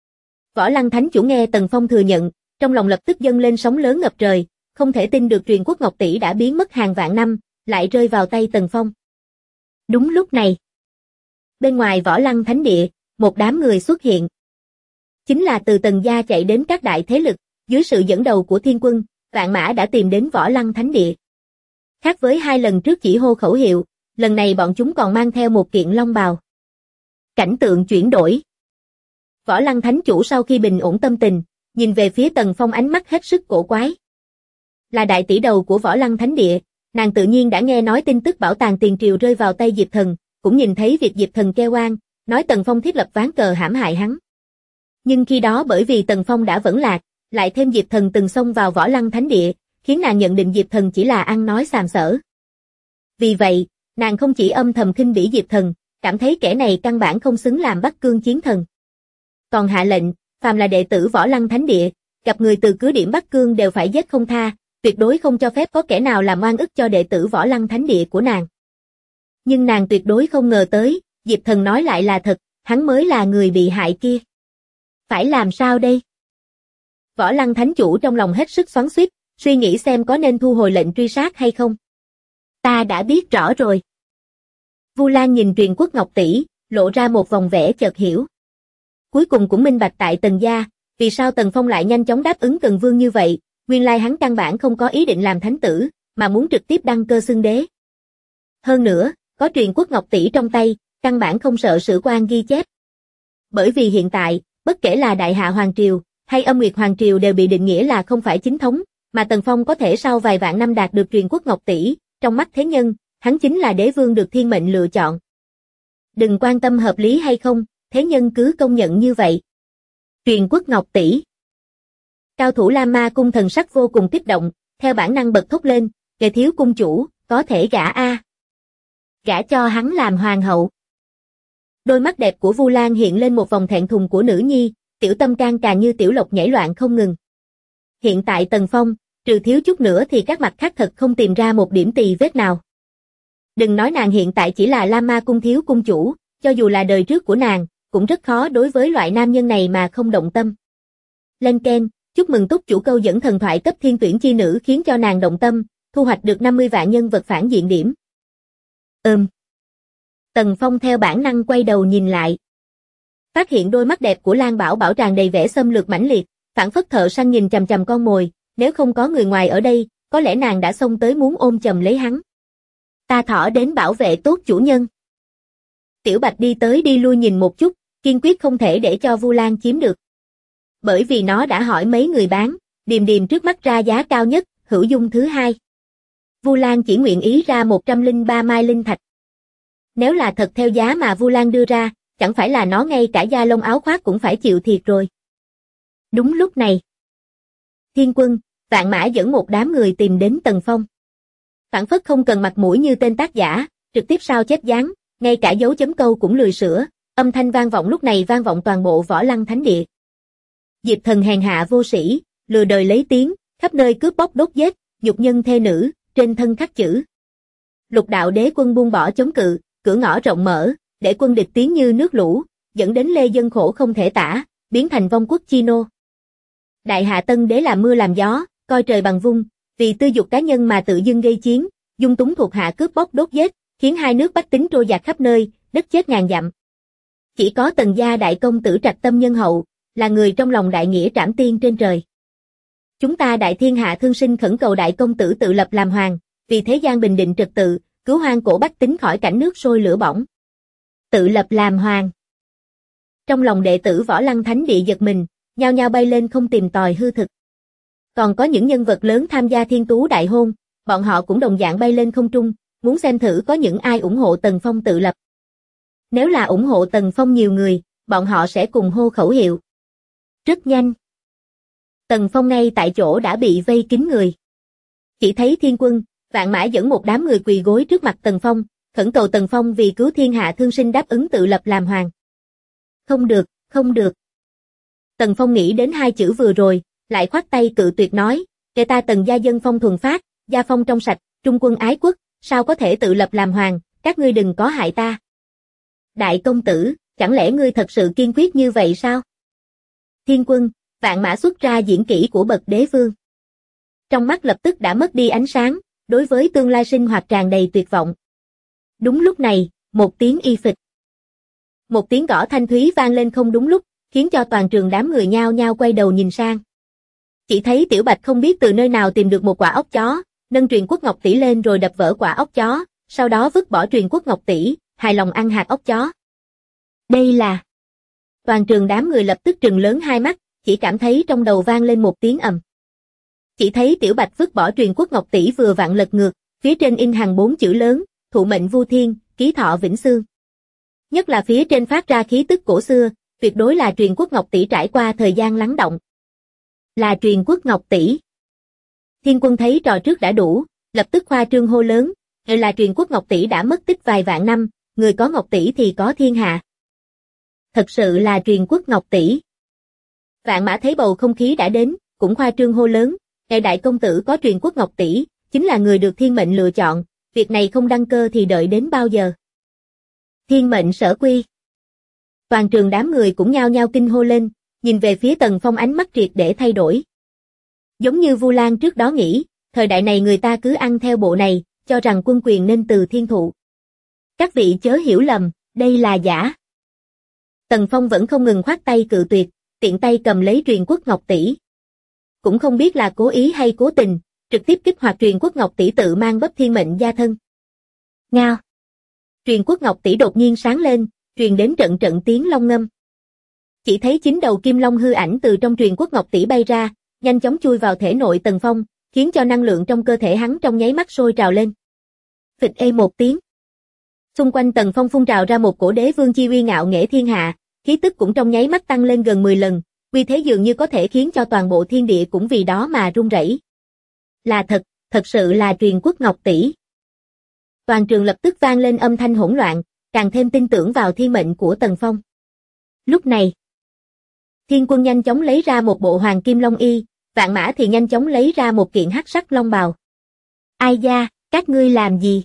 Võ Lăng Thánh Chủ nghe Tần Phong thừa nhận, trong lòng lập tức dâng lên sóng lớn ngập trời, không thể tin được truyền quốc ngọc tỷ đã biến mất hàng vạn năm, lại rơi vào tay Tần Phong. Đúng lúc này, bên ngoài Võ Lăng Thánh Địa, một đám người xuất hiện. Chính là từ Tần gia chạy đến các đại thế lực, dưới sự dẫn đầu của Thiên Quân, vạn mã đã tìm đến Võ Lăng Thánh Địa. Khác với hai lần trước chỉ hô khẩu hiệu, lần này bọn chúng còn mang theo một kiện long bào. Cảnh tượng chuyển đổi. Võ Lăng Thánh Chủ sau khi bình ổn tâm tình, nhìn về phía Tần Phong ánh mắt hết sức cổ quái. Là đại tỷ đầu của Võ Lăng Thánh Địa, nàng tự nhiên đã nghe nói tin tức bảo tàng tiền triều rơi vào tay Diệp Thần, cũng nhìn thấy việc Diệp Thần kêu oan, nói Tần Phong thiết lập ván cờ hãm hại hắn. Nhưng khi đó bởi vì Tần Phong đã vẫn lạc, lại thêm Diệp Thần từng xông vào Võ Lăng Thánh Địa, khiến nàng nhận định Diệp Thần chỉ là ăn nói xàm xỡ. Vì vậy, nàng không chỉ âm thầm khinh bỉ Diệp Thần, cảm thấy kẻ này căn bản không xứng làm Bắc Cương chiến thần. Còn hạ lệnh, phàm là đệ tử Võ Lăng Thánh Địa, gặp người từ cứ điểm Bắc Cương đều phải giết không tha, tuyệt đối không cho phép có kẻ nào làm oan ức cho đệ tử Võ Lăng Thánh Địa của nàng. Nhưng nàng tuyệt đối không ngờ tới, Diệp Thần nói lại là thật, hắn mới là người bị hại kia. Phải làm sao đây? Võ Lăng Thánh Chủ trong lòng hết sức xoắn xuýt, suy nghĩ xem có nên thu hồi lệnh truy sát hay không. Ta đã biết rõ rồi. Vu Lan nhìn truyền quốc ngọc tỷ, lộ ra một vòng vẻ chợt hiểu. Cuối cùng cũng minh bạch tại Tần gia, vì sao Tần Phong lại nhanh chóng đáp ứng Tần Vương như vậy, nguyên lai hắn căn bản không có ý định làm thánh tử, mà muốn trực tiếp đăng cơ xưng đế. Hơn nữa, có truyền quốc ngọc tỷ trong tay, căn bản không sợ sử quan ghi chép. Bởi vì hiện tại, bất kể là Đại Hạ Hoàng Triều, hay Âm Nguyệt Hoàng Triều đều bị định nghĩa là không phải chính thống, mà Tần Phong có thể sau vài vạn năm đạt được truyền quốc ngọc tỷ, trong mắt thế nhân, hắn chính là đế vương được thiên mệnh lựa chọn. Đừng quan tâm hợp lý hay không, thế nhân cứ công nhận như vậy. Truyền quốc ngọc tỷ. Cao thủ La Ma cung thần sắc vô cùng kích động, theo bản năng bật thốt lên, kẻ thiếu cung chủ, có thể gả a. Gả cho hắn làm hoàng hậu. Đôi mắt đẹp của Vu Lan hiện lên một vòng thẹn thùng của nữ nhi, tiểu tâm can càng như tiểu lộc nhảy loạn không ngừng. Hiện tại Tần Phong, trừ thiếu chút nữa thì các mặt khác thật không tìm ra một điểm tì vết nào. Đừng nói nàng hiện tại chỉ là La Ma cung thiếu cung chủ, cho dù là đời trước của nàng, cũng rất khó đối với loại nam nhân này mà không động tâm. Lên keng, chúc mừng túc chủ câu dẫn thần thoại cấp thiên tuyển chi nữ khiến cho nàng động tâm, thu hoạch được 50 vạn nhân vật phản diện điểm. Tần Phong theo bản năng quay đầu nhìn lại. Phát hiện đôi mắt đẹp của Lan Bảo Bảo tràn đầy vẻ xâm lược mãnh liệt, phảng phất thợ săn nhìn chằm chằm con mồi, nếu không có người ngoài ở đây, có lẽ nàng đã xông tới muốn ôm chầm lấy hắn. Ta thỏ đến bảo vệ tốt chủ nhân. Tiểu Bạch đi tới đi lui nhìn một chút, kiên quyết không thể để cho Vu Lan chiếm được. Bởi vì nó đã hỏi mấy người bán, Điềm Điềm trước mắt ra giá cao nhất, hữu dung thứ hai. Vu Lan chỉ nguyện ý ra 103 mai linh thạch. Nếu là thật theo giá mà Vu Lan đưa ra, chẳng phải là nó ngay cả da lông áo khoác cũng phải chịu thiệt rồi. Đúng lúc này, Thiên Quân, Vạn Mã dẫn một đám người tìm đến Tần Phong. Phản phất không cần mặt mũi như tên tác giả, trực tiếp sao chép dán, ngay cả dấu chấm câu cũng lười sửa, âm thanh vang vọng lúc này vang vọng toàn bộ Võ Lăng Thánh Địa. Diệp Thần hèn hạ vô sĩ, lừa đời lấy tiếng, khắp nơi cướp bóc đốt giết, nhục nhân thê nữ, trên thân khắc chữ. Lục đạo đế quân buông bỏ chống cự, cửa ngõ rộng mở, để quân địch tiến như nước lũ, dẫn đến lê dân khổ không thể tả, biến thành vong quốc chi nô. Đại Hạ Tân Đế làm mưa làm gió, coi trời bằng vung, vì tư dục cá nhân mà tự dưng gây chiến, dung túng thuộc hạ cướp bóc đốt giết, khiến hai nước bách tính trôi dạt khắp nơi, đất chết ngàn dặm. Chỉ có Tần gia đại công tử trạch tâm nhân hậu, là người trong lòng đại nghĩa trảm tiên trên trời. Chúng ta đại thiên hạ thương sinh khẩn cầu đại công tử tự lập làm hoàng, vì thế gian bình định trật tự, cứu hoang cổ bách tính khỏi cảnh nước sôi lửa bỏng. Tự lập làm hoàng. Trong lòng đệ tử Võ Lăng Thánh Địa giật mình, nhao nhao bay lên không tìm tòi hư thực. Còn có những nhân vật lớn tham gia thiên tú đại hôn, bọn họ cũng đồng dạng bay lên không trung, muốn xem thử có những ai ủng hộ Tần Phong tự lập. Nếu là ủng hộ Tần Phong nhiều người, bọn họ sẽ cùng hô khẩu hiệu. Rất nhanh. Tần Phong ngay tại chỗ đã bị vây kín người. Chỉ thấy Thiên Quân, Vạn Mã dẫn một đám người quỳ gối trước mặt Tần Phong, khẩn cầu Tần Phong vì cứu thiên hạ thương sinh đáp ứng tự lập làm hoàng. Không được, không được. Tần Phong nghĩ đến hai chữ vừa rồi, lại khoát tay cự tuyệt nói, kể ta Tần gia dân phong thuần phát, gia phong trong sạch, trung quân ái quốc, sao có thể tự lập làm hoàng, các ngươi đừng có hại ta. Đại công tử, chẳng lẽ ngươi thật sự kiên quyết như vậy sao? Thiên Quân, Vạn Mã xuất ra diễn kỹ của bậc đế vương. Trong mắt lập tức đã mất đi ánh sáng, đối với tương lai sinh hoạt tràn đầy tuyệt vọng. Đúng lúc này, một tiếng y phịch. Một tiếng gõ thanh thúy vang lên không đúng lúc, khiến cho toàn trường đám người nhao nhao quay đầu nhìn sang. Chỉ thấy Tiểu Bạch không biết từ nơi nào tìm được một quả ốc chó, nâng truyền quốc ngọc tỷ lên rồi đập vỡ quả ốc chó, sau đó vứt bỏ truyền quốc ngọc tỷ, hài lòng ăn hạt ốc chó. Đây là... Toàn trường đám người lập tức trừng lớn hai mắt, chỉ cảm thấy trong đầu vang lên một tiếng ầm. Chỉ thấy Tiểu Bạch vứt bỏ truyền quốc ngọc tỷ vừa vặn lật ngược, phía trên in hằn 4 chữ lớn, thụ mệnh vu thiên, ký thọ vĩnh xương. Nhất là phía trên phát ra khí tức cổ xưa, tuyệt đối là truyền quốc ngọc tỷ trải qua thời gian lắng động. Là truyền quốc ngọc tỷ. Thiên Quân thấy trò trước đã đủ, lập tức khoa trương hô lớn, là truyền quốc ngọc tỷ đã mất tích vài vạn năm, người có ngọc tỷ thì có thiên hạ. Thật sự là truyền quốc ngọc tỷ. Vạn Mã thấy bầu không khí đã đến, cũng khoa trương hô lớn, đại công tử có truyền quốc ngọc tỷ, chính là người được thiên mệnh lựa chọn, việc này không đăng cơ thì đợi đến bao giờ. Thiên mệnh sở quy. Toàn trường đám người cũng nhao nhao kinh hô lên, nhìn về phía Tần Phong ánh mắt triệt để thay đổi. Giống như Vu Lan trước đó nghĩ, thời đại này người ta cứ ăn theo bộ này, cho rằng quân quyền nên từ thiên thụ. Các vị chớ hiểu lầm, đây là giả. Tần Phong vẫn không ngừng khoát tay cự tuyệt, tiện tay cầm lấy truyền quốc ngọc tỷ. Cũng không biết là cố ý hay cố tình, trực tiếp kích hoạt truyền quốc ngọc tỷ tự mang bắp thiên mệnh gia thân. Ngao. Truyền quốc ngọc tỷ đột nhiên sáng lên, truyền đến trận trận tiếng long ngâm. Chỉ thấy 9 đầu kim long hư ảnh từ trong truyền quốc ngọc tỷ bay ra, nhanh chóng chui vào thể nội Tần Phong, khiến cho năng lượng trong cơ thể hắn trong nháy mắt sôi trào lên. Phịch ê một tiếng. Xung quanh Tần Phong phun trào ra một cổ đế vương chi uy ngạo nghễ thiên hạ, khí tức cũng trong nháy mắt tăng lên gần 10 lần, uy thế dường như có thể khiến cho toàn bộ thiên địa cũng vì đó mà rung rẩy. Là thật sự là truyền quốc ngọc tỷ. Toàn trường lập tức vang lên âm thanh hỗn loạn, càng thêm tin tưởng vào thiên mệnh của Tần Phong. Lúc này, Thiên Quân nhanh chóng lấy ra một bộ hoàng kim long y, Vạn Mã thì nhanh chóng lấy ra một kiện hắc sắc long bào. Ai da, các ngươi làm gì?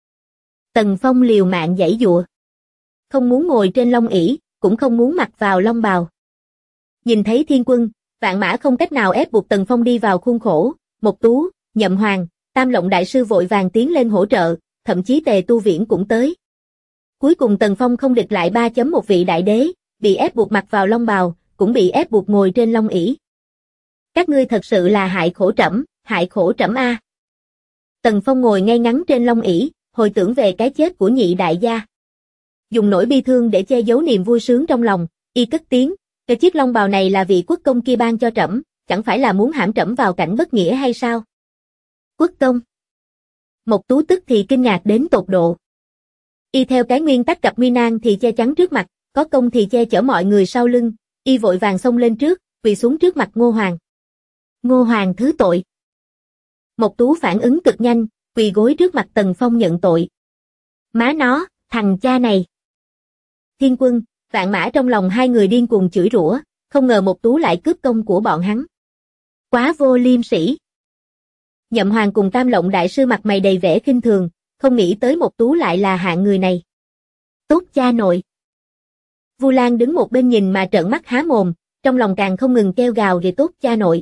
Tần Phong liều mạng giãy giụa. Không muốn ngồi trên long ỷ, cũng không muốn mặc vào long bào. Nhìn thấy Thiên Quân, Vạn Mã không cách nào ép buộc Tần Phong đi vào khuôn khổ, Mộc Tú, Nhậm Hoàng, Tam Lộng đại sư vội vàng tiến lên hỗ trợ, thậm chí Tề Tu Viễn cũng tới. Cuối cùng Tần Phong không địch lại 3.1 vị đại đế, bị ép buộc mặc vào long bào, cũng bị ép buộc ngồi trên long ỷ. Các ngươi thật sự là hại khổ trẫm a. Tần Phong ngồi ngay ngắn trên long ỷ, hồi tưởng về cái chết của nhị đại gia. Dùng nỗi bi thương để che giấu niềm vui sướng trong lòng, y cất tiếng, cái chiếc long bào này là vị quốc công kia ban cho trẫm, chẳng phải là muốn hãm trẫm vào cảnh bất nghĩa hay sao? Quốc công. Mộc Tú tức thì kinh ngạc đến tột độ. Y theo cái nguyên tắc cặp nguy nan thì che chắn trước mặt, có công thì che chở mọi người sau lưng, y vội vàng xông lên trước, quỳ xuống trước mặt Ngô Hoàng. Ngô Hoàng thứ tội. Mộc Tú phản ứng cực nhanh, quỳ gối trước mặt Tần Phong nhận tội. Má nó, thằng cha này. Thiên Quân, Vạn Mã trong lòng hai người điên cuồng chửi rủa, không ngờ Mộc Tú lại cướp công của bọn hắn. Quá vô liêm sỉ. Nhậm Hoàng cùng Tam Lộng đại sư mặt mày đầy vẻ khinh thường, không nghĩ tới Mộc Tú lại là hạng người này. Tốt cha nội. Vu Lan đứng một bên nhìn mà trợn mắt há mồm, trong lòng càng không ngừng kêu gào về tốt cha nội.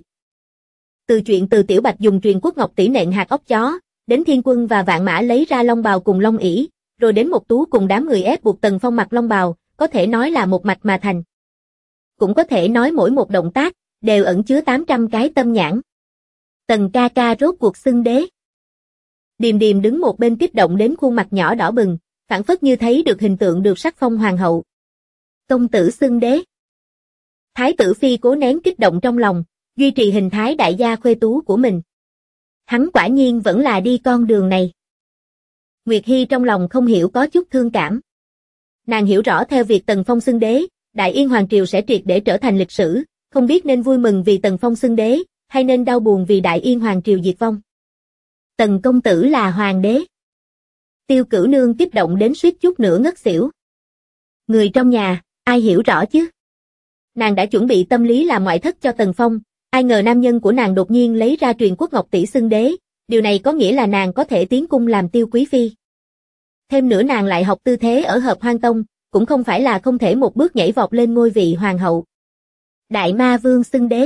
Từ chuyện từ Tiểu Bạch dùng truyền quốc ngọc tỷ nện hạt óc chó, đến Thiên Quân và Vạn Mã lấy ra long bào cùng long ỷ, rồi đến Mộc Tú cùng đám người ép buộc Tần Phong mặc long bào, có thể nói là một mạch mà thành. Cũng có thể nói mỗi một động tác đều ẩn chứa 800 cái tâm nhãn. Tần ca ca rốt cuộc xưng đế. Điềm Điềm đứng một bên kích động đến khuôn mặt nhỏ đỏ bừng, phảng phất như thấy được hình tượng được sắc phong hoàng hậu. Công tử xưng đế. Thái tử phi cố nén kích động trong lòng, duy trì hình thái đại gia khuê tú của mình. Hắn quả nhiên vẫn là đi con đường này. Nguyệt Hi trong lòng không hiểu có chút thương cảm. Nàng hiểu rõ theo việc Tần Phong xưng đế, Đại Yên Hoàng Triều sẽ triệt để trở thành lịch sử, không biết nên vui mừng vì Tần Phong xưng đế, hay nên đau buồn vì Đại Yên Hoàng Triều diệt vong. Tần công tử là hoàng đế. Tiêu Cửu Nương kích động đến suýt chút nữa ngất xỉu. Người trong nhà, ai hiểu rõ chứ? Nàng đã chuẩn bị tâm lý làm ngoại thất cho Tần Phong, ai ngờ nam nhân của nàng đột nhiên lấy ra truyền quốc ngọc tỷ xưng đế, điều này có nghĩa là nàng có thể tiến cung làm Tiêu quý phi. Thêm nữa nàng lại học tư thế ở Hợp Hoan Tông, cũng không phải là không thể một bước nhảy vọt lên ngôi vị hoàng hậu. Đại Ma Vương xưng đế.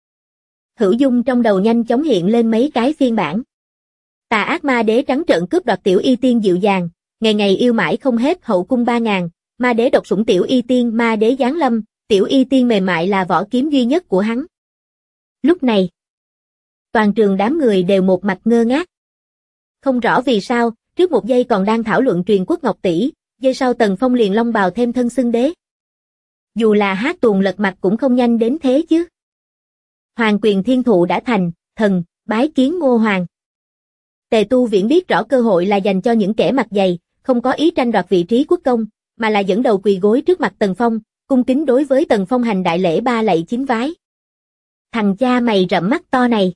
Hữu Dung trong đầu nhanh chóng hiện lên mấy cái phiên bản. Tà ác ma đế trắng trợn cướp đoạt tiểu y tiên dịu dàng, ngày ngày yêu mãi không hết hậu cung 3000, ma đế độc sủng tiểu y tiên ma đế giáng lâm, tiểu y tiên mềm mại là vỏ kiếm duy nhất của hắn. Lúc này, toàn trường đám người đều một mặt ngơ ngác. Không rõ vì sao, trước một giây còn đang thảo luận truyền quốc ngọc tỷ, giây sau Tần Phong liền long bào thêm thân xưng đế. Dù là hát tuồng lật mặt cũng không nhanh đến thế chứ. Hoàng quyền thiên thụ đã thành, thần, bái kiến Ngô Hoàng. Tề Tu Viễn biết rõ cơ hội là dành cho những kẻ mặt dày, không có ý tranh đoạt vị trí quốc công, mà là dẫn đầu quỳ gối trước mặt Tần Phong, cung kính đối với Tần Phong hành đại lễ 3 lạy 9 vái. Thằng cha mày rậm mắt to này.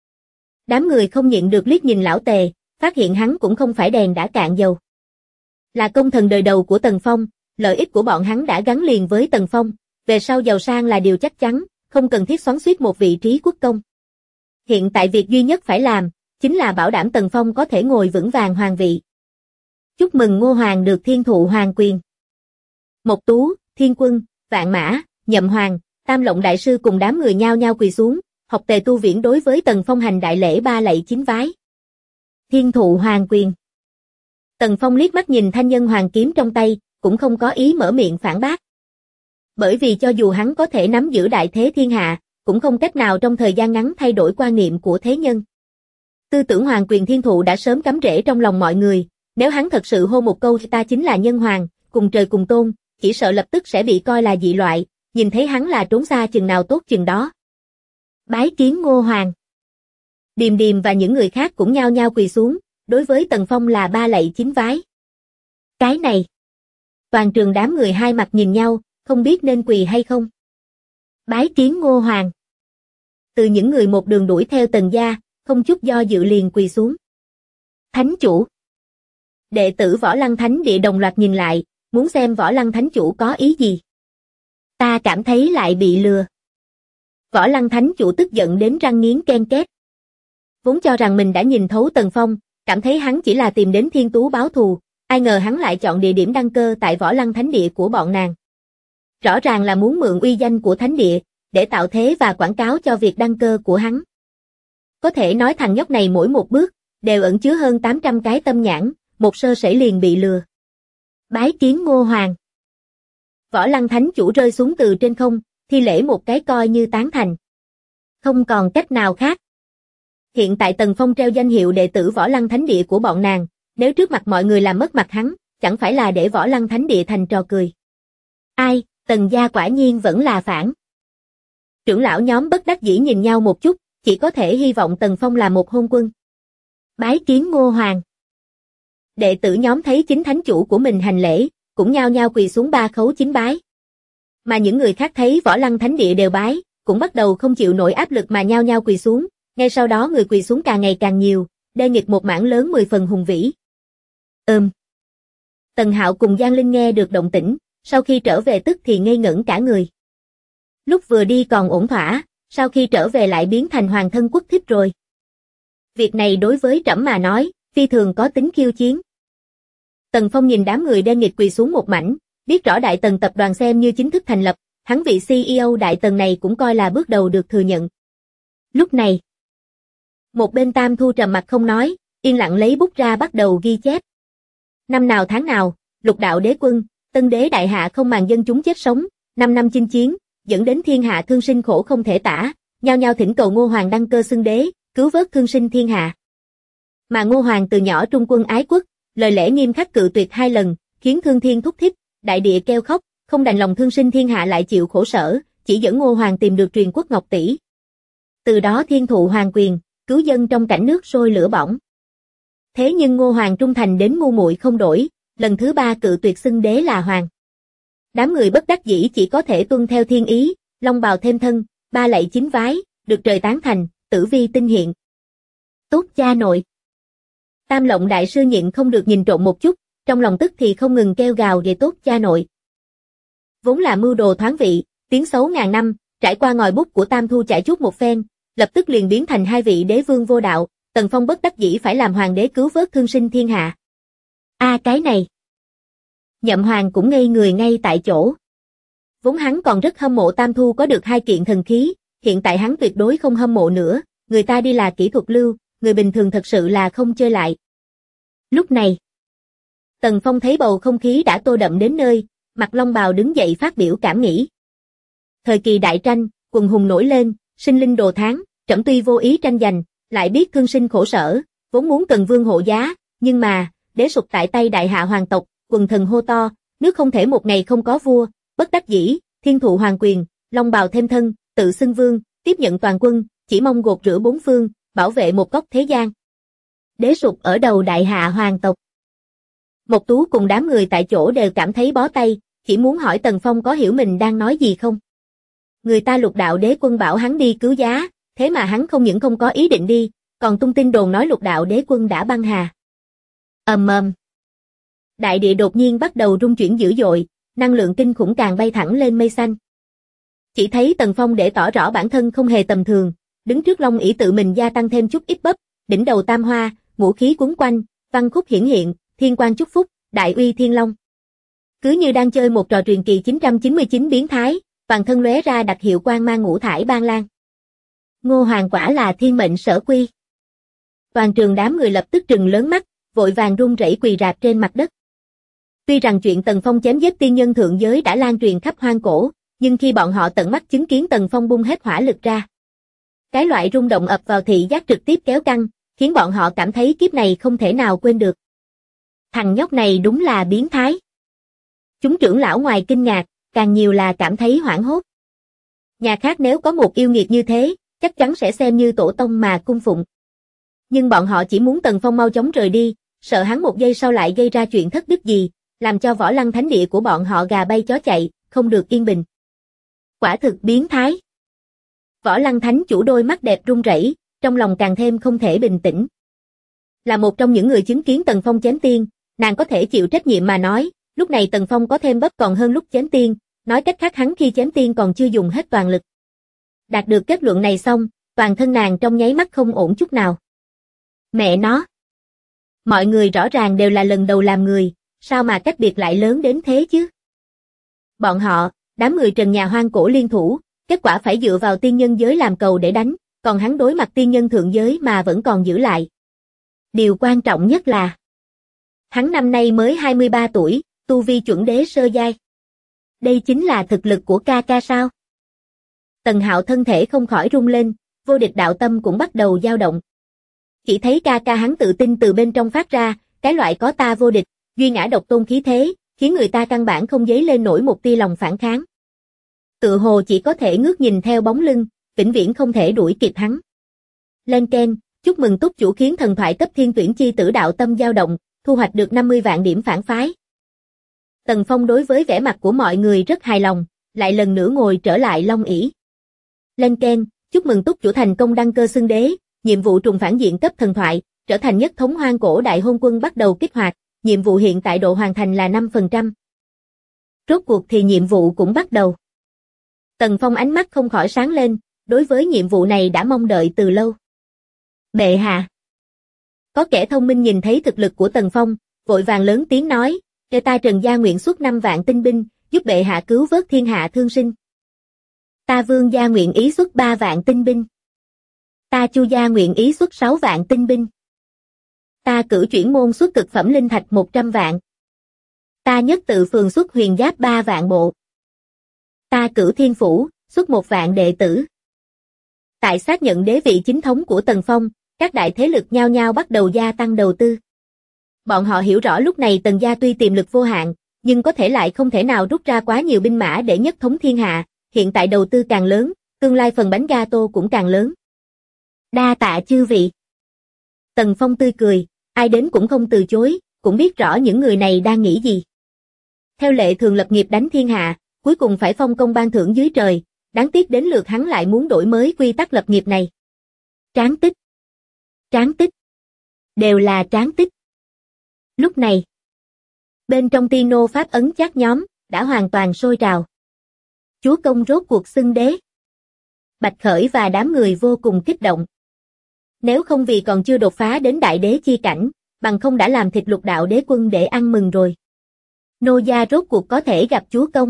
Đám người không nhịn được liếc nhìn lão Tề, phát hiện hắn cũng không phải đèn đã cạn dầu. Là công thần đời đầu của Tần Phong, lợi ích của bọn hắn đã gắn liền với Tần Phong, về sau giàu sang là điều chắc chắn, không cần thiết xoắn xuýt một vị trí quốc công. Hiện tại việc duy nhất phải làm, chính là bảo đảm Tần Phong có thể ngồi vững vàng hoàng vị. Chúc mừng Ngô Hoàng được thiên thụ hoàng quyền. Mộc Tú, Thiên Quân, Vạn Mã, Nhậm Hoàng, Tam Lộng đại sư cùng đám người nhao nhao quỳ xuống, học Tề Tu Viễn đối với Tần Phong hành đại lễ 3 lạy 9 vái. Thiên thụ hoàng quyền. Tần Phong liếc mắt nhìn thanh nhân hoàng kiếm trong tay, cũng không có ý mở miệng phản bác. Bởi vì cho dù hắn có thể nắm giữ đại thế thiên hạ, cũng không cách nào trong thời gian ngắn thay đổi quan niệm của thế nhân. Tư tưởng hoàng quyền thiên thụ đã sớm cắm rễ trong lòng mọi người, nếu hắn thật sự hô một câu ta chính là nhân hoàng, cùng trời cùng tôn, chỉ sợ lập tức sẽ bị coi là dị loại, nhìn thấy hắn là trốn xa chừng nào tốt chừng đó. Bái kiến Ngô Hoàng. Điềm Điềm và những người khác cũng nhao nhao quỳ xuống, đối với Tần Phong là 3 lạy 9 vái. Cái này. Toàn trường đám người hai mặt nhìn nhau, không biết nên quỳ hay không. Bái kiến Ngô Hoàng. Từ những người một đường đuổi theo Tần gia, không chút do dự liền quỳ xuống. Thánh chủ. Đệ tử Võ Lăng Thánh Địa đồng loạt nhìn lại, muốn xem Võ Lăng Thánh chủ có ý gì. Ta cảm thấy lại bị lừa. Võ Lăng Thánh chủ tức giận đến răng nghiến ken két. Vốn cho rằng mình đã nhìn thấu Tần Phong, cảm thấy hắn chỉ là tìm đến Thiên Tú báo thù, ai ngờ hắn lại chọn địa điểm đăng cơ tại Võ Lăng Thánh Địa của bọn nàng. Rõ ràng là muốn mượn uy danh của Thánh Địa, để tạo thế và quảng cáo cho việc đăng cơ của hắn. Có thể nói thằng nhóc này mỗi một bước, đều ẩn chứa hơn 800 cái tâm nhãn, một sơ sẩy liền bị lừa. Bái kiến Ngô Hoàng. Võ Lăng Thánh chủ rơi xuống từ trên không, thi lễ một cái coi như tán thành. Không còn cách nào khác. Hiện tại Tần Phong treo danh hiệu đệ tử Võ Lăng Thánh Địa của bọn nàng, nếu trước mặt mọi người làm mất mặt hắn, chẳng phải là để Võ Lăng Thánh Địa thành trò cười. Ai, Tần gia quả nhiên vẫn là phản. Trưởng lão nhóm bất đắc dĩ nhìn nhau một chút, chỉ có thể hy vọng Tần Phong là một hôn quân. Bái kiến Ngô Hoàng. Đệ tử nhóm thấy chính thánh chủ của mình hành lễ, cũng nhao nhao quỳ xuống 3 khấu 9 bái. Mà những người khác thấy Võ Lăng Thánh Địa đều bái, cũng bắt đầu không chịu nổi áp lực mà nhao nhao quỳ xuống, ngay sau đó người quỳ xuống càng ngày càng nhiều, đe nghịch một mảng lớn 10 phần hùng vĩ. Tần Hạo cùng Giang Linh nghe được động tĩnh, sau khi trở về tức thì ngây ngẩn cả người. Lúc vừa đi còn ổn thỏa, sau khi trở về lại biến thành hoàng thân quốc thích rồi. Việc này đối với trẫm mà nói, phi thường có tính khiêu chiến. Tần Phong nhìn đám người đen nghịch quỳ xuống một mảnh, biết rõ Đại Tần tập đoàn xem như chính thức thành lập, hắn vị CEO đại Tần này cũng coi là bước đầu được thừa nhận. Lúc này, một bên Tam Thu trầm mặt không nói, yên lặng lấy bút ra bắt đầu ghi chép. Năm nào tháng nào, Lục đạo đế quân, Tân đế đại hạ không màng dân chúng chết sống, 5 năm chinh chiến, dẫn đến thiên hạ thương sinh khổ không thể tả, nhao nhao thỉnh cầu Ngô Hoàng đăng cơ xưng đế, cứu vớt thương sinh thiên hạ. Mà Ngô Hoàng từ nhỏ trung quân ái quốc, lời lẽ nghiêm khắc cự tuyệt 2 lần, khiến thương thiên thúc thích, đại địa kêu khóc, không đành lòng thương sinh thiên hạ lại chịu khổ sở, chỉ dẫn Ngô Hoàng tìm được truyền quốc ngọc tỷ. Từ đó thiên thụ hoàng quyền, cứu dân trong cảnh nước sôi lửa bỏng. Thế nhưng Ngô Hoàng trung thành đến ngu muội không đổi, lần thứ 3 cự tuyệt xưng đế là hoàng. Đám người bất đắc dĩ chỉ có thể tuân theo thiên ý, long bào thêm thân, 3 lạy 9 vái, được trời tán thành, tử vi tinh hiện. Tốt cha nội. Tam Lộng đại sư nhịn không được nhìn trộm một chút, trong lòng tức thì không ngừng kêu gào về tốt cha nội. Vốn là mưu đồ thoáng vị, tiếng xấu ngàn năm, trải qua ngòi bút của Tam Thu chải chuốt một phen, lập tức liền biến thành 2 vị đế vương vô đạo, Tần Phong bất đắc dĩ phải làm hoàng đế cứu vớt thương sinh thiên hạ. Cái này. Nhậm Hoàng cũng ngây người ngay tại chỗ. Vốn hắn còn rất hâm mộ Tam Thu có được 2 kiện thần khí, hiện tại hắn tuyệt đối không hâm mộ nữa, người ta đi là kỹ thuật lưu, người bình thường thật sự là không chơi lại. Lúc này, Tần Phong thấy bầu không khí đã tô đậm đến nơi, Mặc Long Bào đứng dậy phát biểu cảm nghĩ. Thời kỳ đại tranh, quần hùng nổi lên, sinh linh đồ thán, trẫm tuy vô ý tranh giành, lại biết thương sinh khổ sở, vốn muốn cần vương hộ giá, nhưng mà, đế sụp tại tay đại hạ hoàng tộc, quần thần hô to, nước không thể một ngày không có vua, bất đắc dĩ, thiên thụ hoàng quyền, long bào thêm thân, tự xưng vương, tiếp nhận toàn quân, chỉ mong gột rửa 4 phương, bảo vệ một góc thế gian. Đế sụp ở đầu đại hạ hoàng tộc. Mộc Tú cùng đám người tại chỗ đều cảm thấy bó tay, chỉ muốn hỏi Tần Phong có hiểu mình đang nói gì không. Người ta Lục đạo đế quân bảo hắn đi cứu giá, thế mà hắn không những không có ý định đi, còn tung tin đồn nói Lục đạo đế quân đã băng hà. Ầm ầm. Đại địa đột nhiên bắt đầu rung chuyển dữ dội, năng lượng kinh khủng càng bay thẳng lên mây xanh. Chỉ thấy Tần Phong để tỏ rõ bản thân không hề tầm thường, đứng trước long ỷ tự mình gia tăng thêm chút ít bắp, đỉnh đầu tam hoa, ngũ khí quấn quanh, văn khúc hiển hiện, thiên quang chúc phúc, đại uy thiên long. Cứ như đang chơi một trò truyền kỳ 999 biến thái, toàn thân lóe ra đặc hiệu quang mang ngũ thải ban lan. Ngô Hoàng quả là thiên mệnh sở quy. Toàn trường đám người lập tức trừng lớn mắt, vội vàng run rẩy quỳ rạp trên mặt đất. Tuy rằng chuyện Tần Phong chém giết tiên nhân thượng giới đã lan truyền khắp hoang cổ, nhưng khi bọn họ tận mắt chứng kiến Tần Phong bung hết hỏa lực ra, cái loại rung động ập vào thị giác trực tiếp kéo căng, khiến bọn họ cảm thấy kiếp này không thể nào quên được. Thằng nhóc này đúng là biến thái. Chúng trưởng lão ngoài kinh ngạc, càng nhiều là cảm thấy hoảng hốt. Nhà khác nếu có một yêu nghiệt như thế, chắc chắn sẽ xem như tổ tông mà cung phụng. Nhưng bọn họ chỉ muốn Tần Phong mau chóng rời đi, sợ hắn một giây sau lại gây ra chuyện thất đức gì, làm cho Võ Lăng thánh địa của bọn họ gà bay chó chạy, không được yên bình. Quả thực biến thái. Võ Lăng thánh chủ đôi mắt đẹp run rẩy, trong lòng càng thêm không thể bình tĩnh. Là một trong những người chứng kiến Tần Phong chém tiên, nàng có thể chịu trách nhiệm mà nói, lúc này Tần Phong có thêm bắp còn hơn lúc chém tiên, nói cách khác hắn khi chém tiên còn chưa dùng hết toàn lực. Đạt được kết luận này xong, toàn thân nàng trong nháy mắt không ổn chút nào. Mẹ nó! Mọi người rõ ràng đều là lần đầu làm người, sao mà cách biệt lại lớn đến thế chứ? Bọn họ, đám người trần nhà hoang cổ liên thủ, kết quả phải dựa vào tiên nhân giới làm cầu để đánh, còn hắn đối mặt tiên nhân thượng giới mà vẫn còn giữ lại. Điều quan trọng nhất là hắn năm nay mới 23 tuổi, tu vi chuẩn đế sơ giai. Đây chính là thực lực của ca ca sao? Tần Hạo thân thể không khỏi rung lên, vô địch đạo tâm cũng bắt đầu dao động. Chỉ thấy ca ca hắn tự tin từ bên trong phát ra, cái loại có ta vô địch, duy ngã độc tôn khí thế, khiến người ta căn bản không dấy lên nổi một tia lòng phản kháng. Tự hồ chỉ có thể ngước nhìn theo bóng lưng, vĩnh viễn không thể đuổi kịp hắn. Lên keng, chúc mừng túc chủ khiến thần thoại cấp thiên tuyển chi tử đạo tâm dao động, thu hoạch được 50 vạn điểm phản phái. Tần Phong đối với vẻ mặt của mọi người rất hài lòng, lại lần nữa ngồi trở lại long ỷ. Lên keng, chúc mừng túc chủ thành công đăng cơ xưng đế, nhiệm vụ trùng phản diện cấp thần thoại, trở thành nhất thống hoang cổ đại hôn quân bắt đầu kích hoạt, nhiệm vụ hiện tại độ hoàn thành là 5%. Rốt cuộc thì nhiệm vụ cũng bắt đầu. Tần Phong ánh mắt không khỏi sáng lên, đối với nhiệm vụ này đã mong đợi từ lâu. Bệ hạ. Có kẻ thông minh nhìn thấy thực lực của Tần Phong, vội vàng lớn tiếng nói, cho ta Trần gia nguyện xuất 5 vạn tinh binh, giúp bệ hạ cứu vớt thiên hạ thương sinh. Ta Vương gia nguyện ý xuất 3 vạn tinh binh. Ta Chu gia nguyện ý xuất 6 vạn tinh binh. Ta Cửu Chuyển môn xuất cực phẩm linh thạch 100 vạn. Ta Nhất Tự phường xuất huyền giáp 3 vạn bộ. Ta Cửu Thiên phủ xuất 1 vạn đệ tử. Tại xác nhận đế vị chính thống của Tần Phong, các đại thế lực nhao nhao bắt đầu gia tăng đầu tư. Bọn họ hiểu rõ lúc này Tần gia tuy tiềm lực vô hạn, nhưng có thể lại không thể nào rút ra quá nhiều binh mã để nhất thống thiên hạ, hiện tại đầu tư càng lớn, tương lai phần bánh gato cũng càng lớn. Đa tạ chư vị. Tần Phong tươi cười, ai đến cũng không từ chối, cũng biết rõ những người này đang nghĩ gì. Theo lệ thường lập nghiệp đánh thiên hạ, cuối cùng phải phong công ban thưởng dưới trời, đáng tiếc đến lượt hắn lại muốn đổi mới quy tắc lập nghiệp này. Tráng tích. Tráng tích. Đều là tráng tích. Lúc này, bên trong Tino Pháp ấn chat nhóm, đã hoàn toàn sôi trào. Chúa công rốt cuộc xưng đế. Bạch Khởi và đám người vô cùng kích động. Nếu không vì còn chưa đột phá đến đại đế chi cảnh, bằng không đã làm thịt Lục đạo đế quân để ăn mừng rồi. Nô gia rốt cuộc có thể gặp chúa công.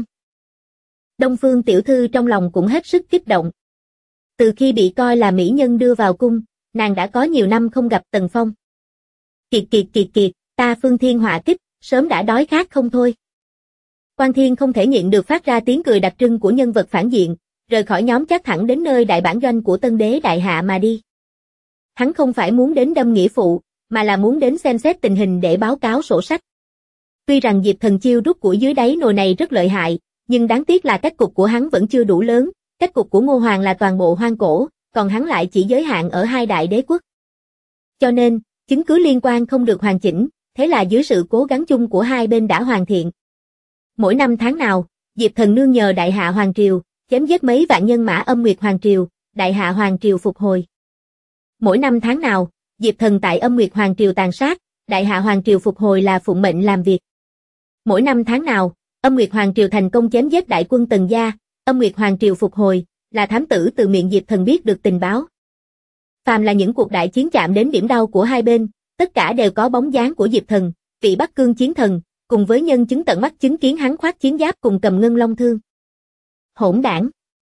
Đông Phương tiểu thư trong lòng cũng hết sức kích động. Từ khi bị coi là mỹ nhân đưa vào cung, nàng đã có nhiều năm không gặp Tần Phong. Kiệt kiệt kiệt kiệt, ta Phương Thiên họa kích, sớm đã đói khát không thôi. Quan Thiên không thể nhịn được phát ra tiếng cười đặc trưng của nhân vật phản diện, rời khỏi nhóm chat thẳng đến nơi đại bản doanh của Tân Đế Đại Hạ mà đi. Hắn không phải muốn đến đâm nghĩa phụ, mà là muốn đến xem xét tình hình để báo cáo sổ sách. Tuy rằng Diệp Thần chiêu rút của dưới đáy nồi này rất lợi hại, nhưng đáng tiếc là cách cục của hắn vẫn chưa đủ lớn, cách cục của Ngô Hoàng là toàn bộ hoang cổ, còn hắn lại chỉ giới hạn ở 2 đại đế quốc. Cho nên, chứng cứ liên quan không được hoàn chỉnh, thế là dưới sự cố gắng chung của hai bên đã hoàn thiện. Mỗi năm tháng nào, Diệp Thần nương nhờ Đại Hạ Hoàng Triều, chém giết mấy vạn nhân mã Âm Nguyệt Hoàng Triều, Đại Hạ Hoàng Triều phục hồi. Mỗi năm tháng nào, Diệp Thần tại Âm Nguyệt Hoàng Triều tàn sát, Đại Hạ Hoàng Triều phục hồi là phụng mệnh làm việc. Mỗi năm tháng nào, Âm Nguyệt Hoàng Triều thành công chém giết đại quân Tần gia, Âm Nguyệt Hoàng Triều phục hồi, là thám tử từ miệng Diệp Thần biết được tình báo. Phàm là những cuộc đại chiến chạm đến điểm đau của hai bên, tất cả đều có bóng dáng của Diệp Thần, vị Bắc Cương chiến thần, cùng với nhân chứng tận mắt chứng kiến hắn khoác chiến giáp cùng cầm ngân long thương. Hỗn đảng.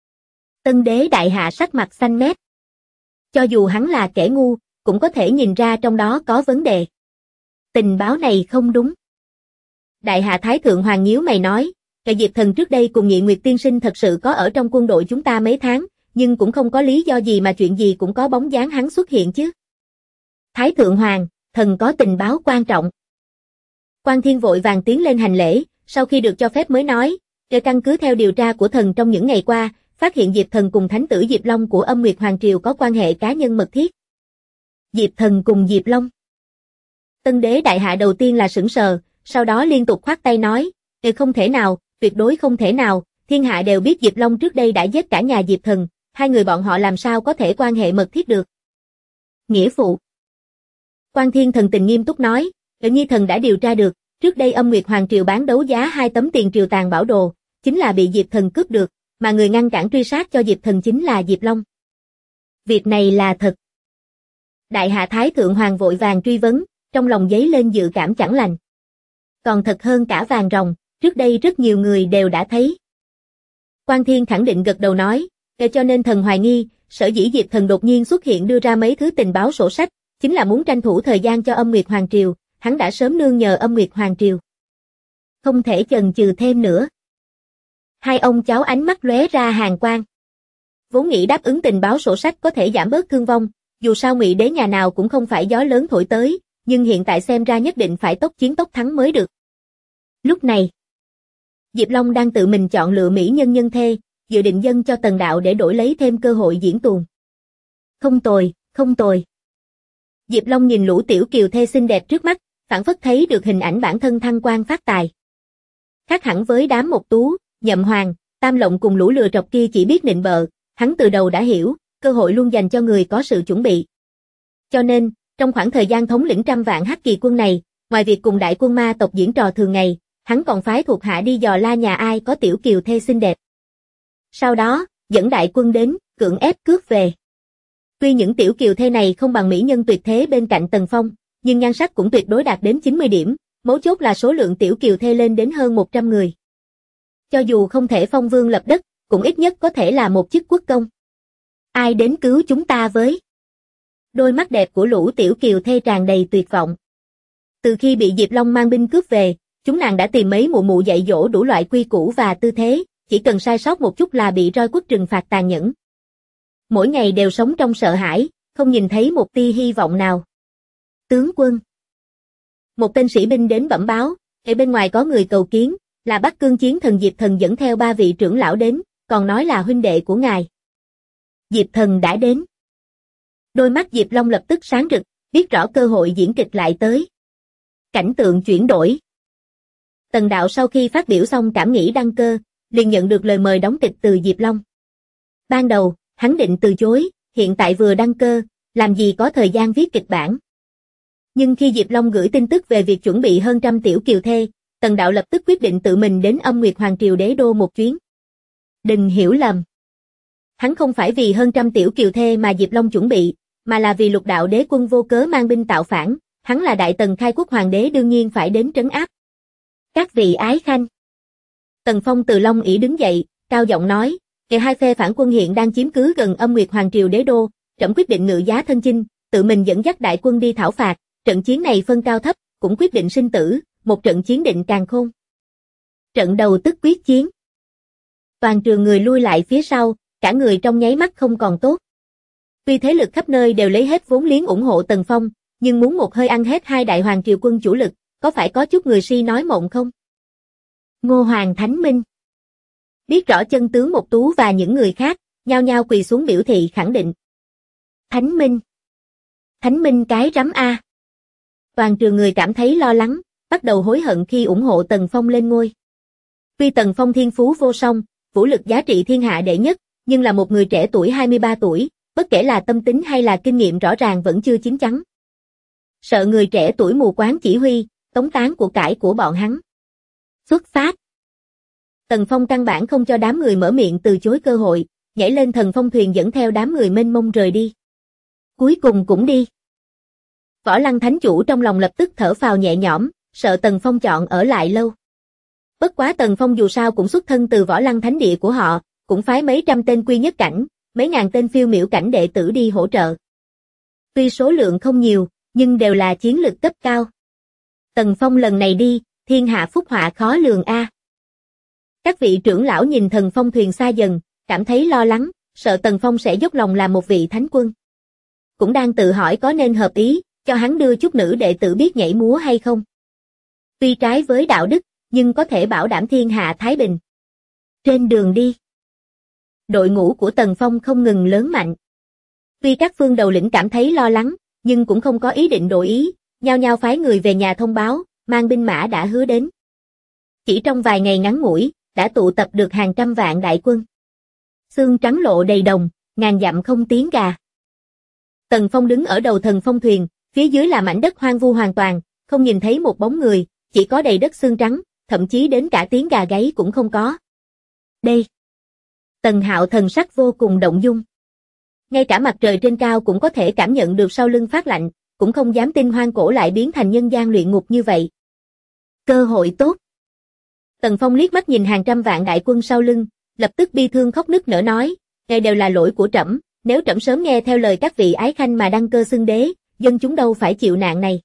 Tân Đế Đại Hạ sắc mặt xanh mét. Cho dù hắn là kẻ ngu, cũng có thể nhìn ra trong đó có vấn đề. Tình báo này không đúng. Đại Hạ Thái Thượng Hoàng nhíu mày nói, cái Diệp Thần trước đây cùng Nhị Nguyệt Tiên Sinh thật sự có ở trong quân đội chúng ta mấy tháng, nhưng cũng không có lý do gì mà chuyện gì cũng có bóng dáng hắn xuất hiện chứ. Thái Thượng Hoàng, thần có tình báo quan trọng. Quan Thiên vội vàng tiến lên hành lễ, sau khi được cho phép mới nói, để căn cứ theo điều tra của thần trong những ngày qua, phát hiện Diệp Thần cùng Thánh tử Diệp Long của Âm Nguyệt Hoàng Triều có quan hệ cá nhân mật thiết. Diệp Thần cùng Diệp Long. Tân Đế Đại Hạ đầu tiên là sửng sờ, sau đó liên tục khoát tay nói, không thể nào, tuyệt đối không thể nào, thiên hạ đều biết Diệp Long trước đây đã giết cả nhà Diệp Thần, hai người bọn họ làm sao có thể quan hệ mật thiết được. Nghĩa phụ. Quan Thiên thần tình nghiêm túc nói, Nhi thần đã điều tra được, trước đây Âm Nguyệt Hoàng Triều bán đấu giá 2 tấm tiền triều tàng bảo đồ, chính là bị Diệp Thần cướp được, mà người ngăn cản truy sát cho Diệp Thần chính là Diệp Long. Việc này là thật. Đại Hạ Thái Thượng Hoàng vội vàng truy vấn, trong lòng dấy lên dự cảm chẳng lành. Còn thật hơn cả vàng ròng, trước đây rất nhiều người đều đã thấy. Quan Thiên khẳng định gật đầu nói, cho nên thần hoài nghi, sở dĩ Diệp Thần đột nhiên xuất hiện đưa ra mấy thứ tình báo sổ sách, chính là muốn tranh thủ thời gian cho Âm Nguyệt Hoàng Triều, hắn đã sớm nương nhờ Âm Nguyệt Hoàng Triều. Không thể chần chừ thêm nữa. Hai ông cháu ánh mắt lóe ra hàn quang. Vốn nghĩ đáp ứng tình báo sổ sách có thể giảm bớt thương vong, dù sao Ngụy đế nhà nào cũng không phải gió lớn thổi tới, nhưng hiện tại xem ra nhất định phải tốc chiến tốc thắng mới được. Lúc này, Diệp Long đang tự mình chọn lựa mỹ nhân nhân thê, dự định dâng cho Tần đạo để đổi lấy thêm cơ hội diễn tuồng. Không tồi, không tồi. Diệp Long nhìn lũ tiểu kiều thê xinh đẹp trước mắt, phảng phất thấy được hình ảnh bản thân thăng quan phát tài. Khác hẳn với đám Mộc Tú, Nhậm Hoàng, Tam Lộng cùng lũ lừa trọc kia chỉ biết nịnh bợ, hắn từ đầu đã hiểu, cơ hội luôn dành cho người có sự chuẩn bị. Cho nên, trong khoảng thời gian thống lĩnh trăm vạn hắc kỳ quân này, ngoài việc cùng đại quân ma tộc diễn trò thường ngày, hắn còn phái thuộc hạ đi dò la nhà ai có tiểu kiều thê xinh đẹp. Sau đó, dẫn đại quân đến, cưỡng ép cướp về. Tuy những tiểu kiều thê này không bằng mỹ nhân tuyệt thế bên cạnh Tần Phong, nhưng nhan sắc cũng tuyệt đối đạt đến 90 điểm, mấu chốt là số lượng tiểu kiều thê lên đến hơn 100 người. Cho dù không thể phong vương lập đất, cũng ít nhất có thể là một chức quốc công. Ai đến cứu chúng ta với? Đôi mắt đẹp của Lũ Tiểu Kiều Thê tràn đầy tuyệt vọng. Từ khi bị Diệp Long mang binh cướp về, chúng nàng đã tìm mấy mụ dạy dỗ đủ loại quy củ và tư thế, chỉ cần sai sót một chút là bị roi quất trừng phạt tàn nhẫn. Mỗi ngày đều sống trong sợ hãi, không nhìn thấy một tia hy vọng nào. Tướng quân. Một tên sĩ binh đến bẩm báo, ở bên ngoài có người cầu kiến, là Bắc Cương Chiến Thần Diệp Thần dẫn theo 3 vị trưởng lão đến, còn nói là huynh đệ của ngài. Diệp Thần đã đến. Đôi mắt Diệp Long lập tức sáng rực, biết rõ cơ hội diễn kịch lại tới. Cảnh tượng chuyển đổi. Tần Đạo sau khi phát biểu xong cảm nghĩ đăng cơ, liền nhận được lời mời đóng kịch từ Diệp Long. Ban đầu, hắn định từ chối, hiện tại vừa đăng cơ, làm gì có thời gian viết kịch bản. Nhưng khi Diệp Long gửi tin tức về việc chuẩn bị hơn 100 tiểu kiều thê, Tần Đạo lập tức quyết định tự mình đến Âm Nguyệt Hoàng Triều đế đô một chuyến. Đừng hiểu lầm. Hắn không phải vì hơn 100 tiểu kiều thê mà Diệp Long chuẩn bị, mà là vì Lục Đạo đế quân vô cớ mang binh tạo phản, hắn là Đại Tần khai quốc hoàng đế đương nhiên phải đến trấn áp. Các vị ái khanh. Tần Phong từ Long ỷ đứng dậy, cao giọng nói, kẻ hai phe phản quân hiện đang chiếm cứ gần Âm Nguyệt Hoàng Triều đế đô, trẫm quyết định ngự giá thân chinh, tự mình dẫn dắt đại quân đi thảo phạt, trận chiến này phân cao thấp, cũng quyết định sinh tử, một trận chiến định càn khôn. Trận đầu tức quyết chiến. Toàn trường người lui lại phía sau, cả người trong nháy mắt không còn tốt. Tuy thế lực khắp nơi đều lấy hết vốn liếng ủng hộ Tần Phong, nhưng muốn một hơi ăn hết 2 đại hoàng triều quân chủ lực, có phải có chút người si nói mộng không? Ngô Hoàng Thánh Minh. Biết rõ chân tướng Một Tú và những người khác, nhao nhao quỳ xuống biểu thị khẳng định. Thánh Minh. Thánh Minh cái rắm a. Toàn trường người cảm thấy lo lắng, bắt đầu hối hận khi ủng hộ Tần Phong lên ngôi. Tuy Tần Phong thiên phú vô song, vũ lực giá trị thiên hạ đệ nhất, nhưng là một người trẻ tuổi 23 tuổi, bất kể là tâm tính hay là kinh nghiệm rõ ràng vẫn chưa chín chắn. Sợ người trẻ tuổi mù quáng chỉ huy, tống tán của cải của bọn hắn. Xuất phát. Tần Phong căn bản không cho đám người mở miệng từ chối cơ hội, nhảy lên thần phong thuyền dẫn theo đám người mênh mông rời đi. Cuối cùng cũng đi. Võ Lăng Thánh Chủ trong lòng lập tức thở phào nhẹ nhõm, sợ Tần Phong chọn ở lại lâu. Bất quá Tần Phong dù sao cũng xuất thân từ Võ Lăng Thánh Địa của họ, cũng phái mấy trăm tên quy nhất cảnh, mấy ngàn tên phiêu miểu cảnh đệ tử đi hỗ trợ. Tuy số lượng không nhiều, nhưng đều là chiến lực cấp cao. Tần Phong lần này đi, thiên hạ phúc họa khó lường a. Các vị trưởng lão nhìn thần phong thuyền xa dần, cảm thấy lo lắng, sợ Tần Phong sẽ dốc lòng làm một vị thánh quân. Cũng đang tự hỏi có nên hợp ý, cho hắn đưa chút nữ đệ tử biết nhảy múa hay không. Tuy trái với đạo đức, nhưng có thể bảo đảm thiên hạ thái bình. Trên đường đi, đội ngũ của Tần Phong không ngừng lớn mạnh. Tuy các phương đầu lĩnh cảm thấy lo lắng, nhưng cũng không có ý định đổi ý, nhao nhao phái người về nhà thông báo, mang binh mã đã hứa đến. Chỉ trong vài ngày ngắn ngủi, đã tụ tập được hàng trăm vạn đại quân. Xương trắng lộ đầy đồng, ngàn dặm không tiếng gà. Tần Phong đứng ở đầu thần phong thuyền, phía dưới là mảnh đất hoang vu hoàn toàn, không nhìn thấy một bóng người, chỉ có đầy đất xương trắng, thậm chí đến cả tiếng gà gáy cũng không có. Đây. Tần Hạo thần sắc vô cùng động dung. Ngay cả mặt trời trên cao cũng có thể cảm nhận được sau lưng phát lạnh, cũng không dám tin hoang cổ lại biến thành nhân gian luyện ngục như vậy. Cơ hội tốt. Tần Phong liếc mắt nhìn hàng trăm vạn đại quân sau lưng, lập tức bi thương khóc nức nở nói, đây đều là lỗi của trẫm, nếu trẫm sớm nghe theo lời các vị ái khanh mà đăng cơ xưng đế, dân chúng đâu phải chịu nạn này.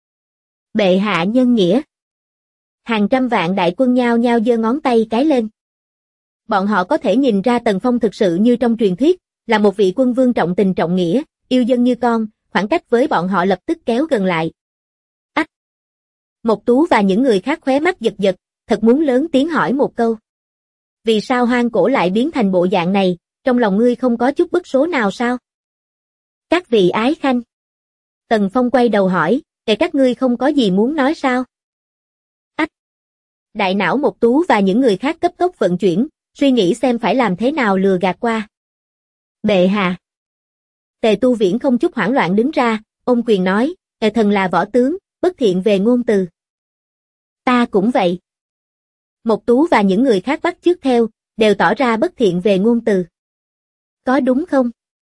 Bệ hạ nhân nghĩa. Hàng trăm vạn đại quân nhao nhao giơ ngón tay cái lên. Bọn họ có thể nhìn ra Tần Phong thực sự như trong truyền thuyết, là một vị quân vương trọng tình trọng nghĩa, yêu dân như con, khoảng cách với bọn họ lập tức kéo gần lại. Ách! Mộc Tú và những người khác khóe mắt giật giật, thật muốn lớn tiếng hỏi một câu. Vì sao hoang cổ lại biến thành bộ dạng này, trong lòng ngươi không có chút bức số nào sao? Các vị ái khanh. Tần Phong quay đầu hỏi, các ngươi không có gì muốn nói sao? Ách! Đại não Mộc Tú và những người khác cấp tốc vận chuyển, suy nghĩ xem phải làm thế nào lừa gạt qua. Bệ hạ. Tề Tu Viễn không chút hoảng loạn đứng ra, ôm quyền nói, thần là võ tướng, bất thiện về ngôn từ. Ta cũng vậy. Mộc Tú và những người khác bắt chước theo, đều tỏ ra bất thiện về ngôn từ. Có đúng không?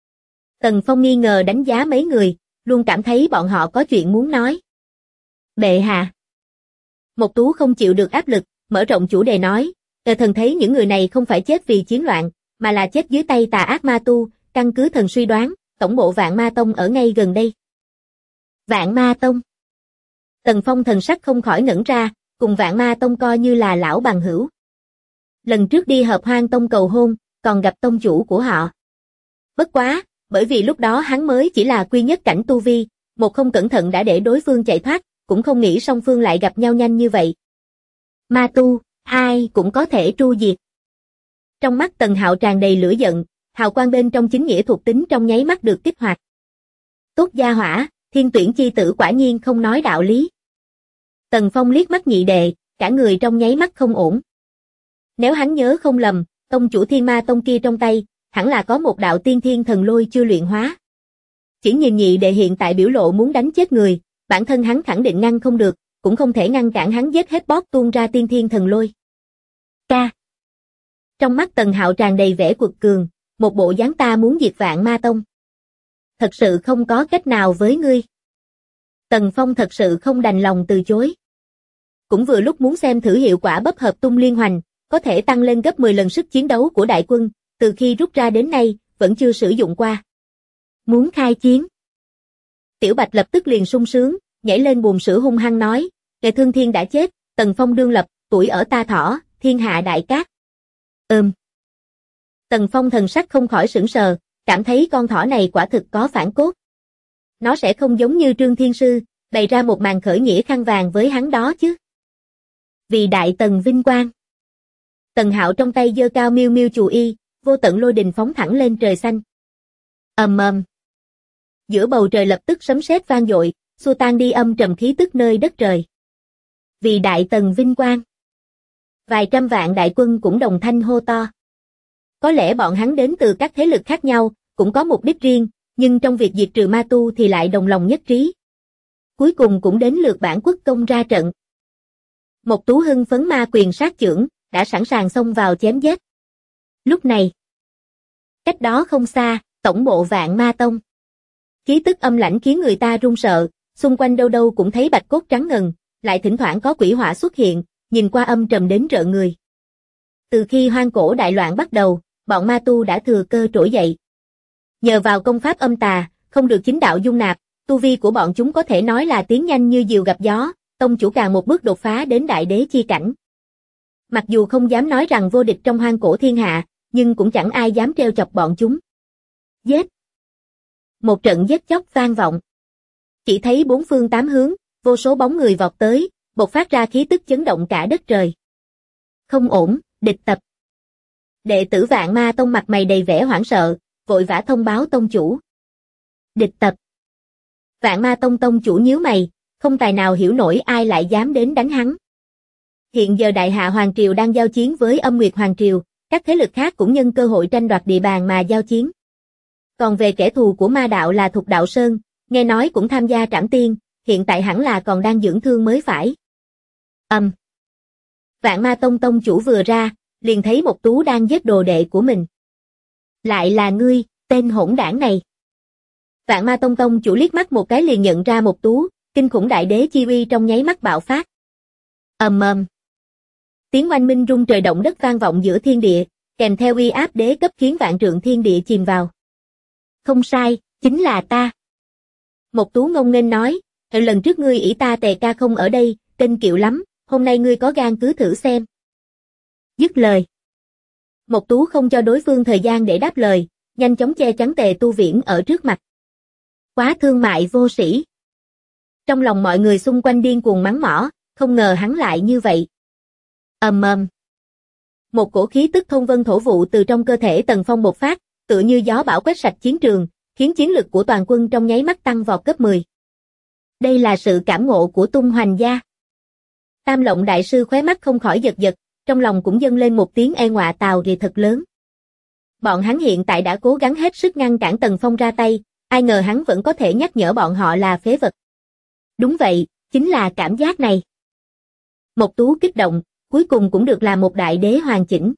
Tần Phong nghi ngờ đánh giá mấy người, luôn cảm thấy bọn họ có chuyện muốn nói. Bệ hạ. Mộc Tú không chịu được áp lực, mở rộng chủ đề nói, Thần thấy những người này không phải chết vì chiến loạn, mà là chết dưới tay tà ác ma tu, căn cứ thần suy đoán, tổng bộ Vạn Ma Tông ở ngay gần đây. Vạn Ma Tông. Tần Phong thần sắc không khỏi ngẩn ra, cùng Vạn Ma Tông coi như là lão bằng hữu. Lần trước đi Hợp Hoang Tông cầu hôn, còn gặp tông chủ của họ. Bất quá, bởi vì lúc đó hắn mới chỉ là quy nhất cảnh tu vi, một không cẩn thận đã để đối phương chạy thoát, cũng không nghĩ song phương lại gặp nhau nhanh như vậy. Ma tu, ai cũng có thể tru diệt. Trong mắt Tần Hạo tràn đầy lửa giận, hào quang bên trong chính nghĩa thuộc tính trong nháy mắt được kích hoạt. Tốt gia hỏa, thiên tuyển chi tử quả nhiên không nói đạo lý. Tần Phong liếc mắt nhị đệ, cả người trong nháy mắt không ổn. Nếu hắn nhớ không lầm, tông chủ Thiên Ma Tông kia trong tay, hẳn là có một đạo tiên thiên thần lôi chưa luyện hóa. Chỉ nhìn nhị đệ hiện tại biểu lộ muốn đánh chết người, bản thân hắn khẳng định ngăn không được, cũng không thể ngăn cản hắn giết hết boss tuôn ra tiên thiên thần lôi. Ca. Trong mắt Tần Hạo tràn đầy vẻ quật cường, một bộ dáng ta muốn diệt Vạn Ma Tông. Thật sự không có cách nào với ngươi. Tần Phong thật sự không đành lòng từ chối. Cũng vừa lúc muốn xem thử hiệu quả bắp hợp tung liên hoành, có thể tăng lên gấp 10 lần sức chiến đấu của đại quân, từ khi rút ra đến nay, vẫn chưa sử dụng qua. Muốn khai chiến. Tiểu Bạch lập tức liền sung sướng, nhảy lên buồm sữa hung hăng nói, Kẻ Thương Thiên đã chết, Tần Phong đương lập, tuổi ở ta thỏ, thiên hạ đại cát. Tần Phong thần sắc không khỏi sững sờ, cảm thấy con thỏ này quả thực có phản cốt. Nó sẽ không giống như Trương Thiên Sư, bày ra một màn khởi nghĩa khăn vàng với hắn đó chứ. Vì đại tần vinh quang. Tần Hạo trong tay giơ cao miêu miêu chù y, vô tận lôi đình phóng thẳng lên trời xanh. Giữa bầu trời lập tức sấm sét vang dội, xua tan đi âm trầm khí tức nơi đất trời. Vì đại tần vinh quang. Vài trăm vạn đại quân cũng đồng thanh hô to. Có lẽ bọn hắn đến từ các thế lực khác nhau, cũng có mục đích riêng, nhưng trong việc diệt trừ ma tu thì lại đồng lòng nhất trí. Cuối cùng cũng đến lượt bản quốc công ra trận. Một Tú hưng phấn ma quyền sát chưởng, đã sẵn sàng xông vào chém giết. Lúc này, cách đó không xa, tổng bộ Vạn Ma Tông. Khí tức âm lãnh khiến người ta run sợ, xung quanh đâu đâu cũng thấy bạch cốt trắng ngần, lại thỉnh thoảng có quỷ hỏa xuất hiện, nhìn qua âm trầm đến rợn người. Từ khi hoang cổ đại loạn bắt đầu, bọn ma tu đã thừa cơ trỗi dậy. Nhờ vào công pháp âm tà, không được chính đạo dung nạp, tu vi của bọn chúng có thể nói là tiến nhanh như diều gặp gió, tông chủ càng một bước đột phá đến đại đế chi cảnh. Mặc dù không dám nói rằng vô địch trong hoang cổ thiên hạ, nhưng cũng chẳng ai dám trêu chọc bọn chúng. Giết! Một trận giết chóc vang vọng. Chỉ thấy bốn phương tám hướng, vô số bóng người vọt tới, bộc phát ra khí tức chấn động cả đất trời. Không ổn, địch tập. Đệ tử Vạn Ma Tông mặt mày đầy vẻ hoảng sợ, vội vã thông báo tông chủ. Địch tập. Vạn Ma Tông tông chủ nhíu mày, không tài nào hiểu nổi ai lại dám đến đánh hắn. Hiện giờ Đại Hạ Hoàng Triều đang giao chiến với Âm Nguyệt Hoàng Triều, các thế lực khác cũng nhân cơ hội tranh đoạt địa bàn mà giao chiến. Còn về kẻ thù của ma đạo là Thục Đạo Sơn, nghe nói cũng tham gia trảm tiên, hiện tại hẳn là còn đang dưỡng thương mới phải. Vạn Ma Tông tông chủ vừa ra, liền thấy Một Tú đang giết đồ đệ của mình. Lại là ngươi, tên hỗn đảng này. Vạn Ma Tông tông chủ liếc mắt một cái liền nhận ra Một Tú, kinh khủng đại đế chi uy trong nháy mắt bạo phát. Tiếng oanh minh rung trời động đất vang vọng giữa thiên địa, kèm theo uy áp đế cấp khiến vạn trượng thiên địa chìm vào. Không sai, chính là ta. Một Tú ngông nghênh nói, lần trước ngươi ỷ ta Tề ca không ở đây, kênh kiệu lắm, hôm nay ngươi có gan cứ thử xem. Dứt lời. Một Tú không cho đối phương thời gian để đáp lời, nhanh chóng che chắn Tề Tu Viễn ở trước mặt. Quá thương mại vô sĩ. Trong lòng mọi người xung quanh điên cuồng mắng mỏ, không ngờ hắn lại như vậy. Một cổ khí tức thông vân thổ vụ từ trong cơ thể Tần Phong bộc phát, tựa như gió bão quét sạch chiến trường, khiến chiến lực của toàn quân trong nháy mắt tăng vọt gấp 10. Đây là sự cảm ngộ của Tung Hoành gia. Tam Lộng đại sư khóe mắt không khỏi giật giật, trong lòng cũng dâng lên một tiếng e ngọa tào rì thật lớn. Bọn hắn hiện tại đã cố gắng hết sức ngăn cản Tần Phong ra tay, ai ngờ hắn vẫn có thể nhắc nhở bọn họ là phế vật. Đúng vậy, chính là cảm giác này. Một Tú kích động, cuối cùng cũng được làm một đại đế hoàn chỉnh.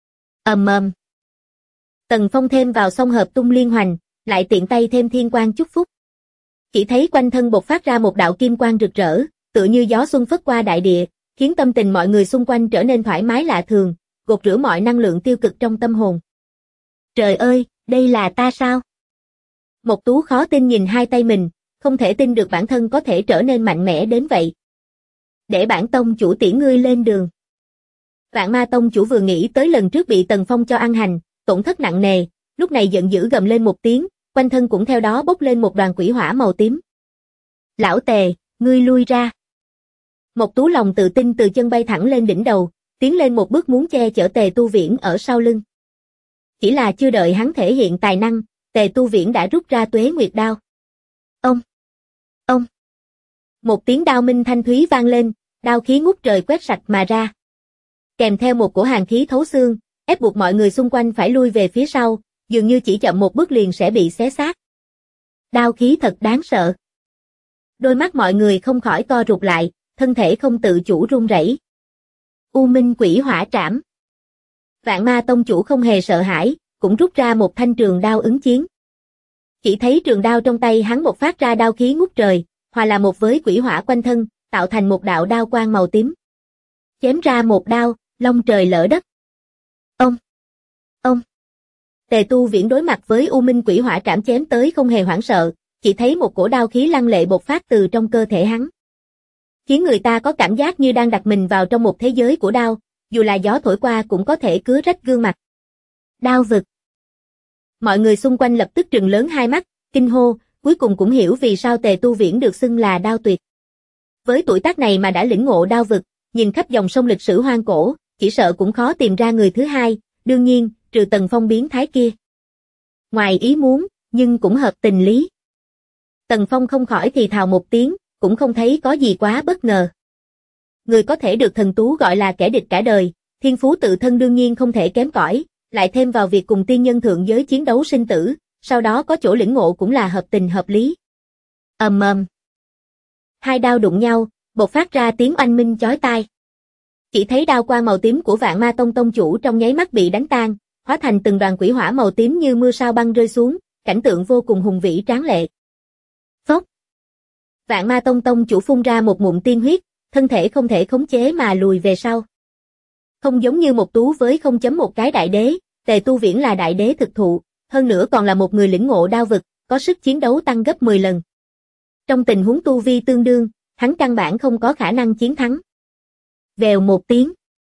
Tần Phong thêm vào song hợp tung liên hoành, lại tiện tay thêm thiên quang chúc phúc. Chỉ thấy quanh thân bộc phát ra một đạo kim quang rực rỡ, tựa như gió xuân phất qua đại địa, khiến tâm tình mọi người xung quanh trở nên thoải mái lạ thường, gột rửa mọi năng lượng tiêu cực trong tâm hồn. Trời ơi, đây là ta sao? Mộc Tú khó tin nhìn hai tay mình, không thể tin được bản thân có thể trở nên mạnh mẽ đến vậy. Để bản tông chủ tiễn ngươi lên đường. Vạn Ma tông chủ vừa nghĩ tới lần trước bị Tần Phong cho ăn hành, tổn thất nặng nề, lúc này giận dữ gầm lên một tiếng, quanh thân cũng theo đó bốc lên một đoàn quỷ hỏa màu tím. Lão Tề, ngươi lui ra. Mộc Tú lòng tự tin từ chân bay thẳng lên đỉnh đầu, tiến lên một bước muốn che chở Tề Tu Viễn ở sau lưng. Chỉ là chưa đợi hắn thể hiện tài năng, Tề Tu Viễn đã rút ra Tuế Nguyệt đao. Ông. Một tiếng đao minh thanh thúy vang lên, đao khí ngút trời quét sạch mà ra. Kèm theo một cổ hàn khí thấu xương, ép buộc mọi người xung quanh phải lui về phía sau, dường như chỉ chậm một bước liền sẽ bị xé xác. Đao khí thật đáng sợ. Đôi mắt mọi người không khỏi co rụt lại, thân thể không tự chủ run rẩy. U Minh Quỷ Hỏa Trảm. Vạn Ma tông chủ không hề sợ hãi, cũng rút ra một thanh trường đao ứng chiến. Chỉ thấy trường đao trong tay hắn bộc phát ra đao khí ngút trời, hòa là một với quỷ hỏa quanh thân, tạo thành một đạo đao quang màu tím. Chém ra một đao, long trời lở đất. Ông. Tề Tu Viễn đối mặt với U Minh Quỷ Hỏa Trảm chém tới không hề hoảng sợ, chỉ thấy một cổ đao khí lăng lệ bộc phát từ trong cơ thể hắn. Khiến người ta có cảm giác như đang đặt mình vào trong một thế giới của đao, dù là gió thổi qua cũng có thể cứa rách gương mặt. Đao vực. Mọi người xung quanh lập tức trừng lớn hai mắt, kinh hô, cuối cùng cũng hiểu vì sao Tề Tu Viễn được xưng là đao tuyệt. Với tuổi tác này mà đã lĩnh ngộ đao vực, nhìn khắp dòng sông lịch sử hoang cổ, chỉ sợ cũng khó tìm ra người thứ hai, đương nhiên, trừ Tần Phong biến thái kia. Ngoài ý muốn, nhưng cũng hợp tình lý. Tần Phong không khỏi thì thào một tiếng, cũng không thấy có gì quá bất ngờ. Người có thể được thần tú gọi là kẻ địch cả đời, thiên phú tự thân đương nhiên không thể kém cỏi, lại thêm vào việc cùng tiên nhân thượng giới chiến đấu sinh tử, sau đó có chỗ lĩnh ngộ cũng là hợp tình hợp lý. Ầm ầm. Hai đao đụng nhau, bộc phát ra tiếng oanh minh chói tai. Chỉ thấy đao quang màu tím của Vạn Ma tông tông chủ trong nháy mắt bị đánh tan, hóa thành từng đoàn quỷ hỏa màu tím như mưa sao băng rơi xuống, cảnh tượng vô cùng hùng vĩ tráng lệ. Phốc. Vạn Ma tông tông chủ phun ra một ngụm tiên huyết, thân thể không thể khống chế mà lùi về sau. Không giống như Mộc Tú với 0.1 cái đại đế, Tề Tu Viễn là đại đế thực thụ, hơn nữa còn là một người lĩnh ngộ đao vực, có sức chiến đấu tăng gấp 10 lần. Trong tình huống tu vi tương đương, hắn căn bản không có khả năng chiến thắng. Vèo một tiếng.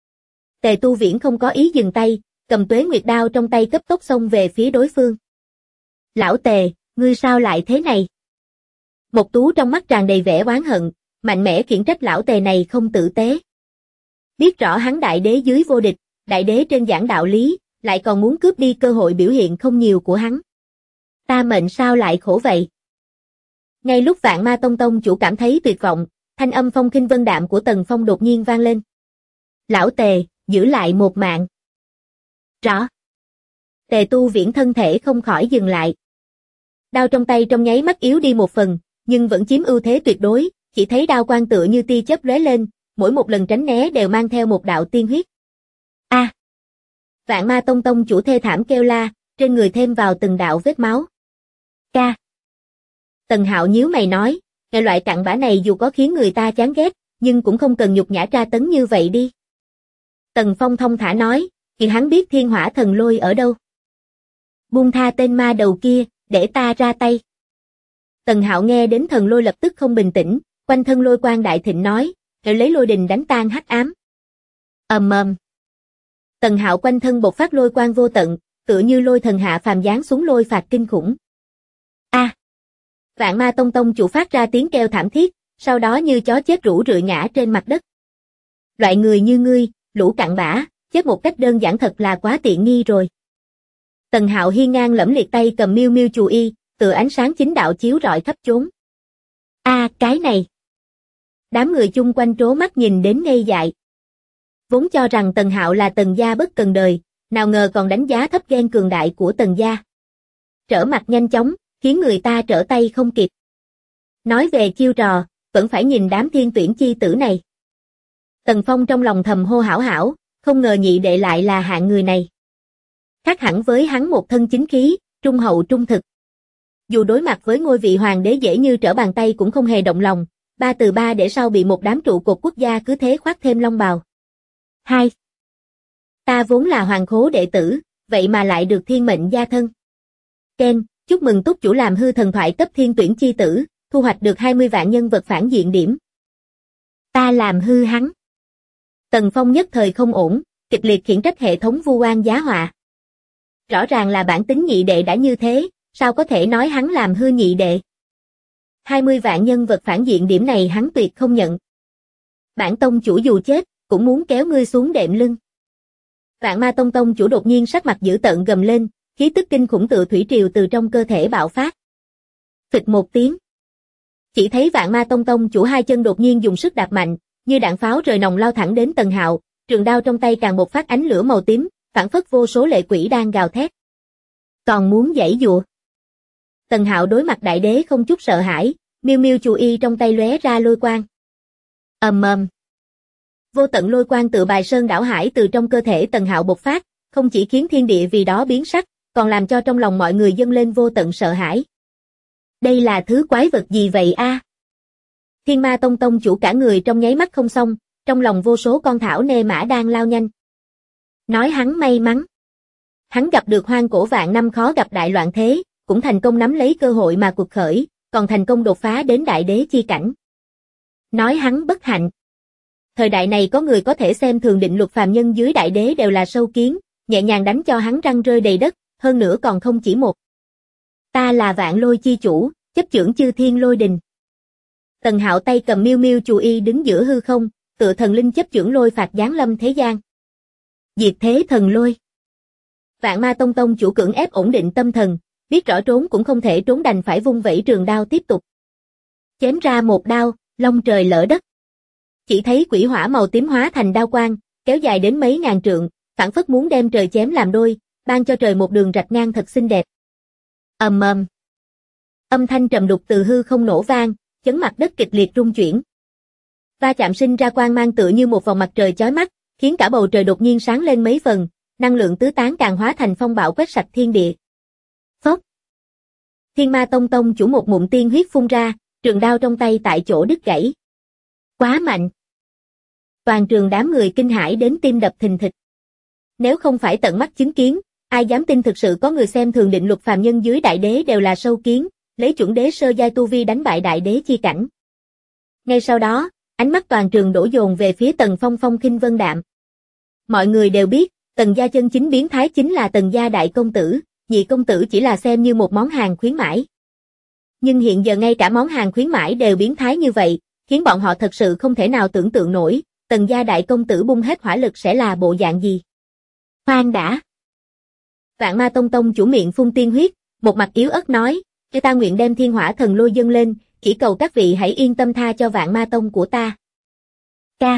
Tề Tu Viễn không có ý dừng tay, cầm Tuế Nguyệt đao trong tay cấp tốc xông về phía đối phương. Lão Tề, ngươi sao lại thế này? Mộc Tú trong mắt tràn đầy vẻ oán hận, mạnh mẽ khiển trách lão Tề này không tử tế. Biết rõ hắn đại đế dưới vô địch, đại đế trên giảng đạo lý, lại còn muốn cướp đi cơ hội biểu hiện không nhiều của hắn. Ta mệnh sao lại khổ vậy? Ngay lúc Vạn Ma tông tông chủ cảm thấy tuyệt vọng, thanh âm phong khinh vân đạm của Tần Phong đột nhiên vang lên. Lão Tề, giữ lại một mạng. Rõ. Tề Tu Viễn thân thể không khỏi dừng lại. Đao trong tay trong nháy mắt yếu đi một phần, nhưng vẫn chiếm ưu thế tuyệt đối, chỉ thấy đao quang tựa như tia chớp lóe lên, mỗi một lần tránh né đều mang theo một đạo tiên huyết. A! Vạn Ma tông tông chủ thê thảm kêu la, trên người thêm vào từng đạo vết máu. Ca! Tần Hạo nhíu mày nói, cái loại cặn bã này dù có khiến người ta chán ghét, nhưng cũng không cần nhục nhã tra tấn như vậy đi. Tần Phong thông thả nói, thì hắn biết Thiên Hỏa Thần Lôi ở đâu. Buông tha tên ma đầu kia, để ta ra tay. Tần Hạo nghe đến thần lôi lập tức không bình tĩnh, quanh thân lôi quang đại thịnh nói, hãy lấy lôi đình đánh tan hắc ám. Ầm ầm. Tần Hạo quanh thân bộc phát lôi quang vô tận, tựa như lôi thần hạ phàm giáng xuống lôi phạt kinh khủng. A! Vạn Ma tông tông chủ phát ra tiếng kêu thảm thiết, sau đó như chó chết rũ rượi ngã trên mặt đất. Loại người như ngươi, lũ cặn bã, chết một cách đơn giản thật là quá tiện nghi rồi. Tần Hạo hiên ngang lẫm liệt tay cầm miêu miêu chù y, từ ánh sáng chính đạo chiếu rọi khắp chốn. A, cái này. Đám người chung quanh trố mắt nhìn đến ngây dại. Vốn cho rằng Tần Hạo là Tần gia bất cần đời, nào ngờ còn đánh giá thấp ghen cường đại của Tần gia. Trở mặt nhanh chóng, khiến người ta trở tay không kịp. Nói về chiêu trò, vẫn phải nhìn đám thiên tuyển chi tử này. Tần Phong trong lòng thầm hô hảo hảo, không ngờ nhị đệ lại là hạng người này. Khác hẳn với hắn một thân chính khí, trung hậu trung thực. Dù đối mặt với ngôi vị hoàng đế dễ như trở bàn tay cũng không hề động lòng, 3-3 để sau bị một đám trụ cột quốc gia cứ thế khoác thêm long bào. 2. Ta vốn là hoàng khố đệ tử, vậy mà lại được thiên mệnh gia thân. Ken, chúc mừng túc chủ làm hư thần thoại cấp thiên tuyển chi tử, thu hoạch được 20 vạn nhân vật phản diện điểm. Ta làm hư hắn. Tần Phong nhất thời không ổn, kịch liệt khiển trách hệ thống vu oan giá họa. Rõ ràng là bản tính nhị đệ đã như thế, sao có thể nói hắn làm hư nhị đệ? 20 vạn nhân vật phản diện điểm này hắn tuyệt không nhận. Bản tông chủ dù chết, cũng muốn kéo ngươi xuống đệm lưng. Vạn Ma tông chủ đột nhiên sắc mặt dữ tợn gầm lên, khí tức kinh khủng tựa thủy triều từ trong cơ thể bạo phát. Phịch một tiếng. Chỉ thấy Vạn Ma tông chủ hai chân đột nhiên dùng sức đạp mạnh, như đạn pháo rời nòng lao thẳng đến Tần Hạo, trường đao trong tay càng bộc phát ánh lửa màu tím, phảng phất vô số lệ quỷ đang gào thét. Còn muốn giãy giụa. Tần Hạo đối mặt đại đế không chút sợ hãi, miêu miêu chù y trong tay lóe ra lôi quang. Ầm ầm. Vô tận lôi quang tự bài sơn đảo hải từ trong cơ thể Tần Hạo bộc phát, không chỉ khiến thiên địa vì đó biến sắc, còn làm cho trong lòng mọi người dâng lên vô tận sợ hãi. Đây là thứ quái vật gì vậy a? Thiên Ma tông chủ cả người trong nháy mắt không xong, trong lòng vô số con thảo nê mã đang lao nhanh. Nói hắn may mắn. Hắn gặp được hoang cổ vạn năm khó gặp đại loạn thế, cũng thành công nắm lấy cơ hội mà cuộc khởi, còn thành công đột phá đến đại đế chi cảnh. Nói hắn bất hạnh. Thời đại này có người có thể xem thường định luật phàm nhân dưới đại đế đều là sâu kiến, nhẹ nhàng đánh cho hắn răng rơi đầy đất, hơn nữa còn không chỉ một. Ta là Vạn Lôi chi chủ, chấp chưởng chư thiên lôi đình. Tần Hạo tay cầm miêu miêu chù y đứng giữa hư không, tựa thần linh chấp chưởng lôi phạt giáng lâm thế gian. Diệt thế thần lôi. Vạn Ma tông chủ cưỡng ép ổn định tâm thần, biết rõ trốn cũng không thể trốn đành phải vung vẩy trường đao tiếp tục. Chém ra một đao, long trời lỡ đất. Chỉ thấy quỷ hỏa màu tím hóa thành đao quang, kéo dài đến mấy ngàn trượng, phảng phất muốn đem trời chém làm đôi, ban cho trời một đường rạch ngang thật xinh đẹp. Ầm ầm. Âm thanh trầm đục từ hư không nổ vang, chấn mặt đất kịch liệt rung chuyển. Va chạm sinh ra quang mang tựa như một vòng mặt trời chói mắt, khiến cả bầu trời đột nhiên sáng lên mấy phần, năng lượng tứ tán càng hóa thành phong bạo quét sạch thiên địa. Phốc. Thiên Ma tông chủ một ngụm tiên huyết phun ra, trường đao trong tay tại chỗ đứt gãy. Quá mạnh. Toàn trường đám người kinh hãi đến tim đập thình thịch. Nếu không phải tận mắt chứng kiến, ai dám tin thực sự có người xem thường định luật phàm nhân dưới đại đế đều là sâu kiến, lấy chuẩn đế sơ giai tu vi đánh bại đại đế chi cảnh. Ngay sau đó, ánh mắt toàn trường đổ dồn về phía Tần Phong phong khinh vân đạm. Mọi người đều biết, Tần gia chân chính biến thái chính là Tần gia đại công tử, nhị công tử chỉ là xem như một món hàng khuyến mãi. Nhưng hiện giờ ngay cả món hàng khuyến mãi đều biến thái như vậy, khiến bọn họ thật sự không thể nào tưởng tượng nổi, Tần gia đại công tử bung hết hỏa lực sẽ là bộ dạng gì. Khoan đã. Vạn Ma tông chủ miệng phun tiên huyết, một mặt yếu ớt nói, cho ta nguyện đem thiên hỏa thần lôi dâng lên, chỉ cầu các vị hãy yên tâm tha cho Vạn Ma tông của ta. Ca.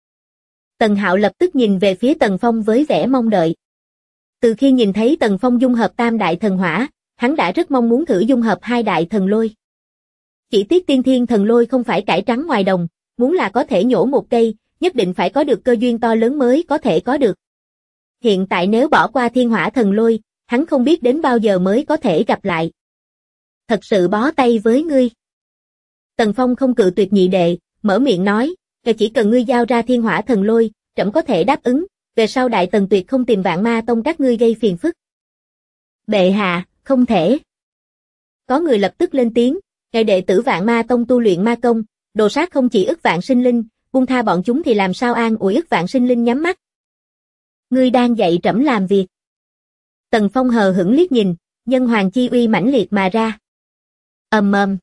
Tần Hạo lập tức nhìn về phía Tần Phong với vẻ mong đợi. Từ khi nhìn thấy Tần Phong dung hợp tam đại thần hỏa, hắn đã rất mong muốn thử dung hợp hai đại thần lôi. Chỉ tiếc tiên thiên thần lôi không phải cải trắng ngoài đồng, muốn là có thể nhổ một cây, nhất định phải có được cơ duyên to lớn mới có thể có được. Hiện tại nếu bỏ qua thiên hỏa thần lôi, hắn không biết đến bao giờ mới có thể gặp lại. Thật sự bó tay với ngươi. Tần Phong không cự tuyệt nhị đệ, mở miệng nói, chỉ cần ngươi giao ra thiên hỏa thần lôi, trẫm có thể đáp ứng, về sau đại tần tuyệt không tìm Vạn Ma tông các ngươi gây phiền phức. Bệ hạ, không thể. Có người lập tức lên tiếng, ngài đệ tử Vạn Ma tông tu luyện ma công, đồ sát không chỉ ức vạn sinh linh, buông tha bọn chúng thì làm sao an ủi ức vạn sinh linh nhắm mắt. Ngươi đang dạy trẫm làm việc. Tần Phong hờ hững liếc nhìn, nhân hoàng chi uy mãnh liệt mà ra. Ầm ầm.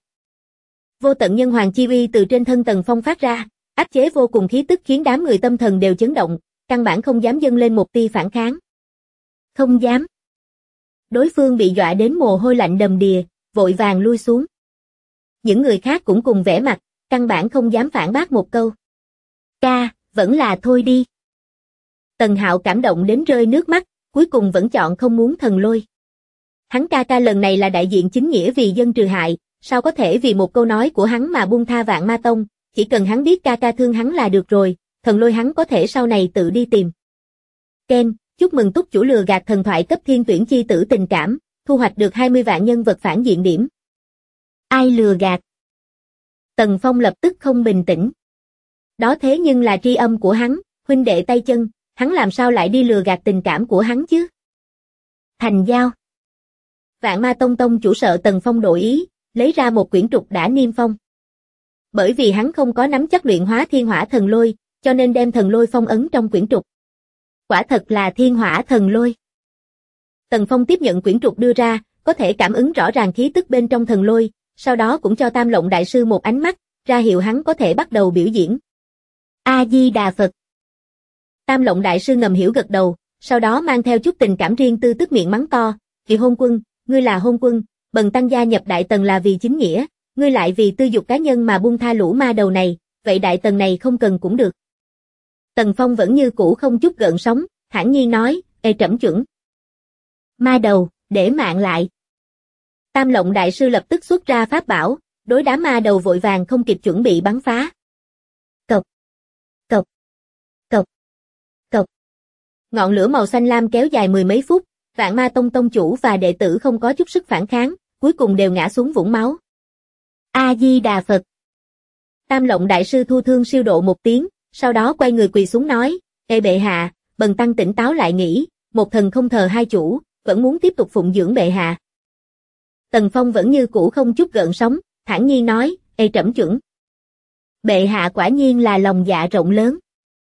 Vô tận nhân hoàng chi uy từ trên thân Tần Phong phát ra, áp chế vô cùng khí tức khiến đám người tâm thần đều chấn động, căn bản không dám dâng lên một tia phản kháng. Không dám. Đối phương bị dọa đến mồ hôi lạnh đầm đìa, vội vàng lui xuống. Những người khác cũng cùng vẻ mặt, căn bản không dám phản bác một câu. Ca, vẫn là thôi đi. Tần Hạo cảm động đến rơi nước mắt, cuối cùng vẫn chọn không muốn thần lôi. Hắn ca lần này là đại diện chính nghĩa vì dân trừ hại, sao có thể vì một câu nói của hắn mà buông tha Vạn Ma tông, chỉ cần hắn biết ca thương hắn là được rồi, thần lôi hắn có thể sau này tự đi tìm. Ken, chúc mừng túc chủ lừa gạt thần thoại cấp thiên tuyển chi tử tình cảm, thu hoạch được 20 vạn nhân vật phản diện điểm. Ai lừa gạt? Tần Phong lập tức không bình tĩnh. Đó thế nhưng là tri âm của hắn, huynh đệ tay chân, hắn làm sao lại đi lừa gạt tình cảm của hắn chứ? Thành giao. Vạn Ma Tông tông chủ sợ Tần Phong đổi ý, lấy ra một quyển trục đã niêm phong. Bởi vì hắn không có nắm chắc luyện hóa thiên hỏa thần lôi, cho nên đem thần lôi phong ấn trong quyển trục. Quả thật là thiên hỏa thần lôi. Tần Phong tiếp nhận quyển trục đưa ra, có thể cảm ứng rõ ràng khí tức bên trong thần lôi, sau đó cũng cho Tam Lộng Đại Sư một ánh mắt, ra hiệu hắn có thể bắt đầu biểu diễn. A-di-đà Phật. Tam Lộng Đại Sư ngầm hiểu gật đầu, sau đó mang theo chút tình cảm riêng tư tức miệng mắng to, "Vị hôn quân, ngươi là hôn quân, bần tăng gia nhập Đại Tần là vì chính nghĩa, ngươi lại vì tư dục cá nhân mà buông tha lũ ma đầu này, vậy Đại Tần này không cần cũng được." Tần Phong vẫn như cũ không chút gợn sóng, thản nhiên nói, "Ê trẫm chuẩn. Ma đầu, để mạng lại." Tam Lộng Đại Sư lập tức xuất ra pháp bảo, đối đám ma đầu vội vàng không kịp chuẩn bị bắn phá. Cộc, cộc, cộc, cộc. Ngọn lửa màu xanh lam kéo dài mười mấy phút, Vạn Ma Tông tông chủ và đệ tử không có chút sức phản kháng, cuối cùng đều ngã xuống vũng máu. A-di-đà Phật. Tam Lộng Đại Sư thu thương siêu độ một tiếng, sau đó quay người quỳ xuống nói, "Ê bệ hạ, bần tăng tỉnh táo lại nghĩ, một thần không thờ hai chủ, vẫn muốn tiếp tục phụng dưỡng bệ hạ." Tần Phong vẫn như cũ không chút gợn sóng, thản nhiên nói, "Ê trẫm chuẩn. Bệ hạ quả nhiên là lòng dạ rộng lớn."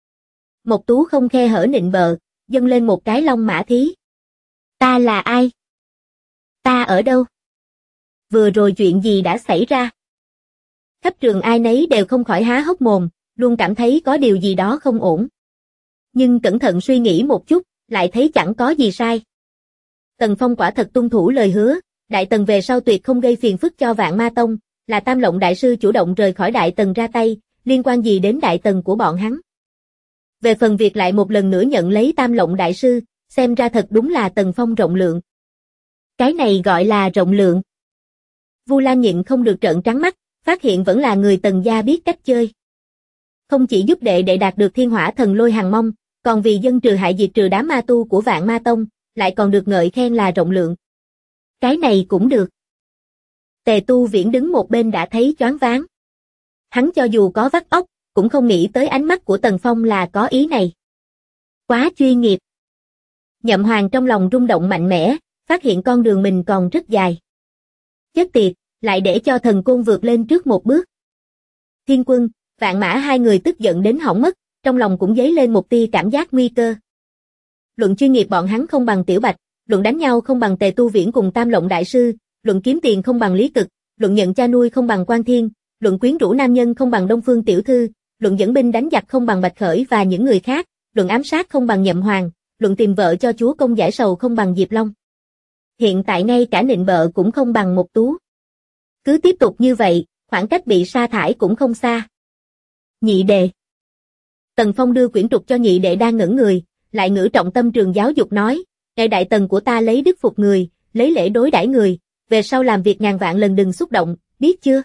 Một tú không khe hở nịnh bợ, dâng lên một cái long mã thí. "Ta là ai? Ta ở đâu? Vừa rồi chuyện gì đã xảy ra?" Khắp trường ai nấy đều không khỏi há hốc mồm, luôn cảm thấy có điều gì đó không ổn. Nhưng cẩn thận suy nghĩ một chút, lại thấy chẳng có gì sai. Tần Phong quả thật tuân thủ lời hứa, Đại Tần về sau tuyệt không gây phiền phức cho Vạn Ma Tông, là Tam Lộng Đại Sư chủ động rời khỏi Đại Tần ra tay, liên quan gì đến Đại Tần của bọn hắn. Về phần việc lại một lần nữa nhận lấy Tam Lộng Đại Sư, xem ra thật đúng là Tần Phong rộng lượng. Cái này gọi là rộng lượng. Vu Lan nhịn không được trợn trắng mắt, phát hiện vẫn là người Tần gia biết cách chơi. Không chỉ giúp đệ đệ đạt được thiên hỏa thần lôi hằng mong, còn vì dân trừ hại diệt trừ đám ma tu của Vạn Ma Tông, lại còn được ngợi khen là rộng lượng. Cái này cũng được. Tề Tu Viễn đứng một bên đã thấy choáng váng. Hắn cho dù có vắt óc, cũng không nghĩ tới ánh mắt của Tần Phong là có ý này. Quá chuyên nghiệp. Nhậm Hoàng trong lòng rung động mạnh mẽ, phát hiện con đường mình còn rất dài. Chết tiệt, lại để cho thần côn vượt lên trước một bước. Thiên Quân, Vạn Mã hai người tức giận đến hỏng mất, trong lòng cũng dấy lên một tia cảm giác nguy cơ. Luận chuyên nghiệp bọn hắn không bằng Tiểu Bạch, luận đánh nhau không bằng Tề Tu Viễn cùng Tam Lộng Đại Sư, luận kiếm tiền không bằng Lý Cực, luận nhận cha nuôi không bằng Quan Thiên, luận quyến rũ nam nhân không bằng Đông Phương Tiểu Thư, luận dẫn binh đánh giặc không bằng Bạch Khởi và những người khác, luận ám sát không bằng Nhậm Hoàng, luận tìm vợ cho chúa công giải sầu không bằng Diệp Long. Hiện tại ngay cả nịnh bợ cũng không bằng một tú. Cứ tiếp tục như vậy, khoảng cách bị sa thải cũng không xa. Nhị đệ. Tần Phong đưa quyển trục cho nhị đệ đang ngẩn người, lại ngữ trọng tâm trường giáo dục nói, "Ngài Đại Tần của ta lấy đức phục người, lấy lễ đối đãi người, về sau làm việc ngàn vạn lần đừng xúc động, biết chưa?"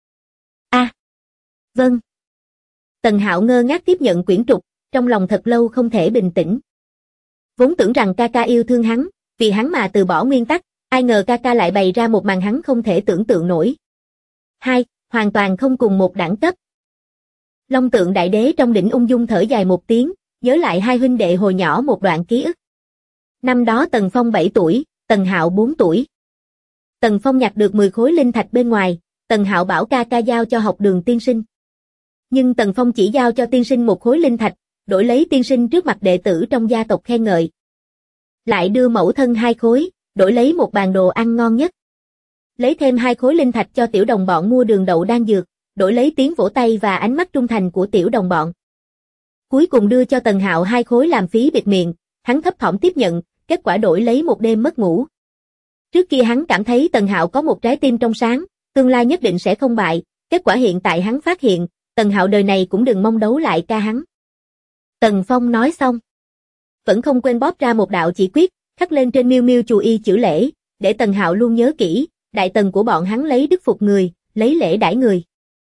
Vâng. Tần Hạo ngơ ngác tiếp nhận quyển trục, trong lòng thật lâu không thể bình tĩnh. Vốn tưởng rằng ca ca yêu thương hắn, vì hắn mà từ bỏ nguyên tắc, ai ngờ ca ca lại bày ra một màn hắn không thể tưởng tượng nổi. Hai, hoàn toàn không cùng một đẳng cấp. Long Tượng Đại Đế trong đỉnh ung dung thở dài một tiếng, nhớ lại hai huynh đệ hồi nhỏ một đoạn ký ức. Năm đó Tần Phong 7 tuổi, Tần Hạo 4 tuổi. Tần Phong nhặt được 10 khối linh thạch bên ngoài, Tần Hạo bảo ca ca giao cho học đường tiên sinh. Nhưng Tần Phong chỉ giao cho tiên sinh một khối linh thạch, đổi lấy tiên sinh trước mặt đệ tử trong gia tộc khen ngợi. Lại đưa mẫu thân 2 khối, đổi lấy một bàn đồ ăn ngon nhất. Lấy thêm 2 khối linh thạch cho tiểu đồng bọn mua đường đậu đan dược, đổi lấy tiếng vỗ tay và ánh mắt trung thành của tiểu đồng bọn. Cuối cùng đưa cho Tần Hạo 2 khối làm phí bịt miệng, hắn thấp thỏm tiếp nhận, kết quả đổi lấy một đêm mất ngủ. Trước kia hắn cảm thấy Tần Hạo có một trái tim trong sáng, tương lai nhất định sẽ không bại, kết quả hiện tại hắn phát hiện, Tần Hạo đời này cũng đừng mong đấu lại ca hắn. Tần Phong nói xong, vẫn không quên bóp ra một đạo chỉ quyết, khắc lên trên miêu miêu chù y chữ lễ, để Tần Hạo luôn nhớ kỹ, Đại Tần của bọn hắn lấy đức phục người, lấy lễ đãi người.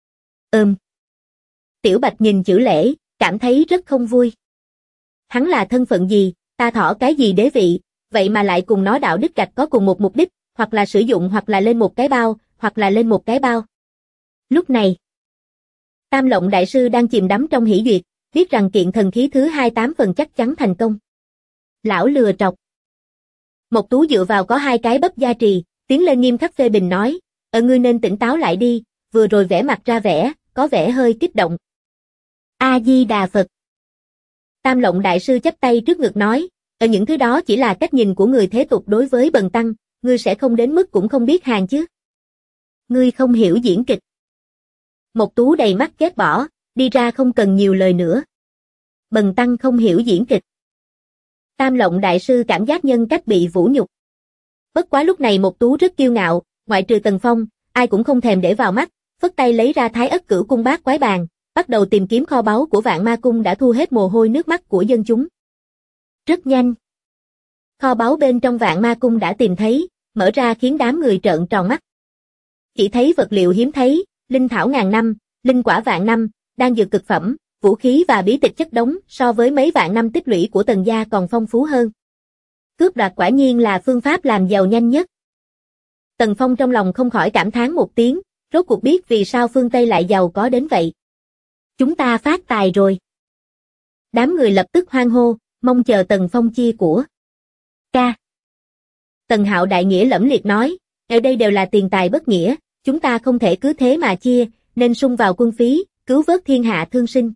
Tiểu Bạch nhìn chữ lễ, cảm thấy rất không vui. Hắn là thân phận gì, ta thỏ cái gì đế vị, vậy mà lại cùng nó đạo đức gạch có cùng một mục đích, hoặc là sử dụng hoặc là lên một cái bao, hoặc là lên một cái bao. Lúc này, Tam Lộng Đại Sư đang chìm đắm trong hỉ duyệt, biết rằng kiện thần khí thứ 28 phần chắc chắn thành công. Lão lừa trọc. Mộc Tú dựa vào có 2 cái bắp gia trì, tiến lên nghiêm khắc phê bình nói, ngươi nên tỉnh táo lại đi, vừa rồi vẽ mặt ra vẻ, có vẻ hơi kích động. A-di-đà Phật. Tam Lộng Đại Sư chắp tay trước ngực nói, những thứ đó chỉ là cách nhìn của người thế tục đối với bần tăng, ngươi sẽ không đến mức cũng không biết hàng chứ. Ngươi không hiểu diễn kịch. Mộc Tú đầy mắt ghét bỏ, đi ra không cần nhiều lời nữa. Bần tăng không hiểu diễn kịch. Tam Lộng Đại Sư cảm giác nhân cách bị vũ nhục. Bất quá lúc này Mộc Tú rất kiêu ngạo, ngoại trừ Tần Phong, ai cũng không thèm để vào mắt, phất tay lấy ra Thái Ất Cửu Cung Bát Quái Bàn, bắt đầu tìm kiếm kho báu của Vạn Ma Cung đã thu hết mồ hôi nước mắt của dân chúng. Rất nhanh. Kho báu bên trong Vạn Ma Cung đã tìm thấy, mở ra khiến đám người trợn tròn mắt. Chỉ thấy vật liệu hiếm thấy, linh thảo ngàn năm, linh quả vạn năm, đan dược cực phẩm, vũ khí và bí tịch chất đống so với mấy vạn năm tích lũy của Tần gia còn phong phú hơn. Cướp đoạt quả nhiên là phương pháp làm giàu nhanh nhất. Tần Phong trong lòng không khỏi cảm thán một tiếng, rốt cuộc biết vì sao phương Tây lại giàu có đến vậy. Chúng ta phát tài rồi. Đám người lập tức hoan hô, mong chờ Tần Phong chia của. Ca. Tần Hạo đại nghĩa lẫm liệt nói, ở đây đều là tiền tài bất nghĩa, chúng ta không thể cứ thế mà chia, nên sung vào quân phí, cứu vớt thiên hạ thương sinh.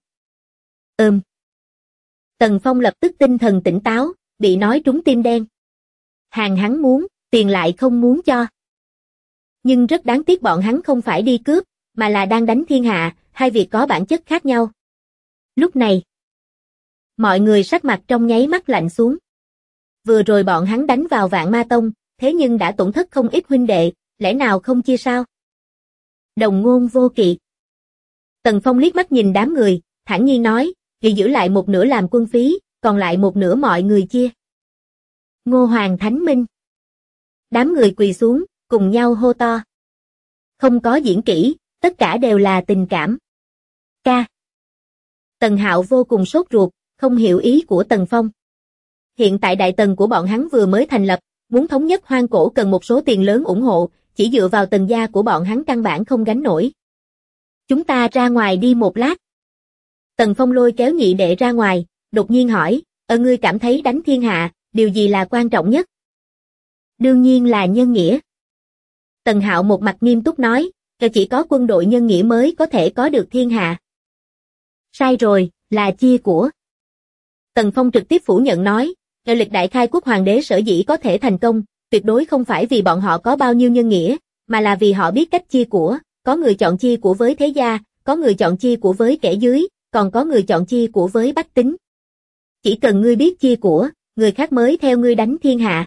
Tần Phong lập tức tinh thần tỉnh táo, bị nói trúng tim đen. Hàng hắn muốn, tiền lại không muốn cho. Nhưng rất đáng tiếc bọn hắn không phải đi cướp, mà là đang đánh thiên hạ, hai việc có bản chất khác nhau. Lúc này, mọi người sắc mặt trong nháy mắt lạnh xuống. Vừa rồi bọn hắn đánh vào Vạn Ma Tông, thế nhưng đã tổn thất không ít huynh đệ, lẽ nào không chia sao? Đồng ngôn vô kỵ. Tần Phong liếc mắt nhìn đám người, thản nhiên nói, vì giữ lại một nửa làm quân phí, còn lại một nửa mọi người chia. Ngô Hoàng Thánh Minh. Đám người quỳ xuống, cùng nhau hô to. Không có diễn kỹ, tất cả đều là tình cảm. Ca. Tần Hạo vô cùng sốt ruột, không hiểu ý của Tần Phong. Hiện tại đại tần của bọn hắn vừa mới thành lập, muốn thống nhất hoang cổ cần một số tiền lớn ủng hộ, chỉ dựa vào Tần gia của bọn hắn căn bản không gánh nổi. Chúng ta ra ngoài đi một lát. Tần Phong lôi kéo nhị đệ ra ngoài, đột nhiên hỏi, ngươi cảm thấy đánh thiên hạ, điều gì là quan trọng nhất? Đương nhiên là nhân nghĩa. Tần Hạo một mặt nghiêm túc nói, chỉ có quân đội nhân nghĩa mới có thể có được thiên hạ. Sai rồi, là chia của. Tần Phong trực tiếp phủ nhận nói, lịch đại khai quốc hoàng đế sở dĩ có thể thành công, tuyệt đối không phải vì bọn họ có bao nhiêu nhân nghĩa, mà là vì họ biết cách chia của, có người chọn chia của với thế gia, có người chọn chia của với kẻ dưới, còn có người chọn chia của với bách tính. Chỉ cần ngươi biết chia của, người khác mới theo ngươi đánh thiên hạ.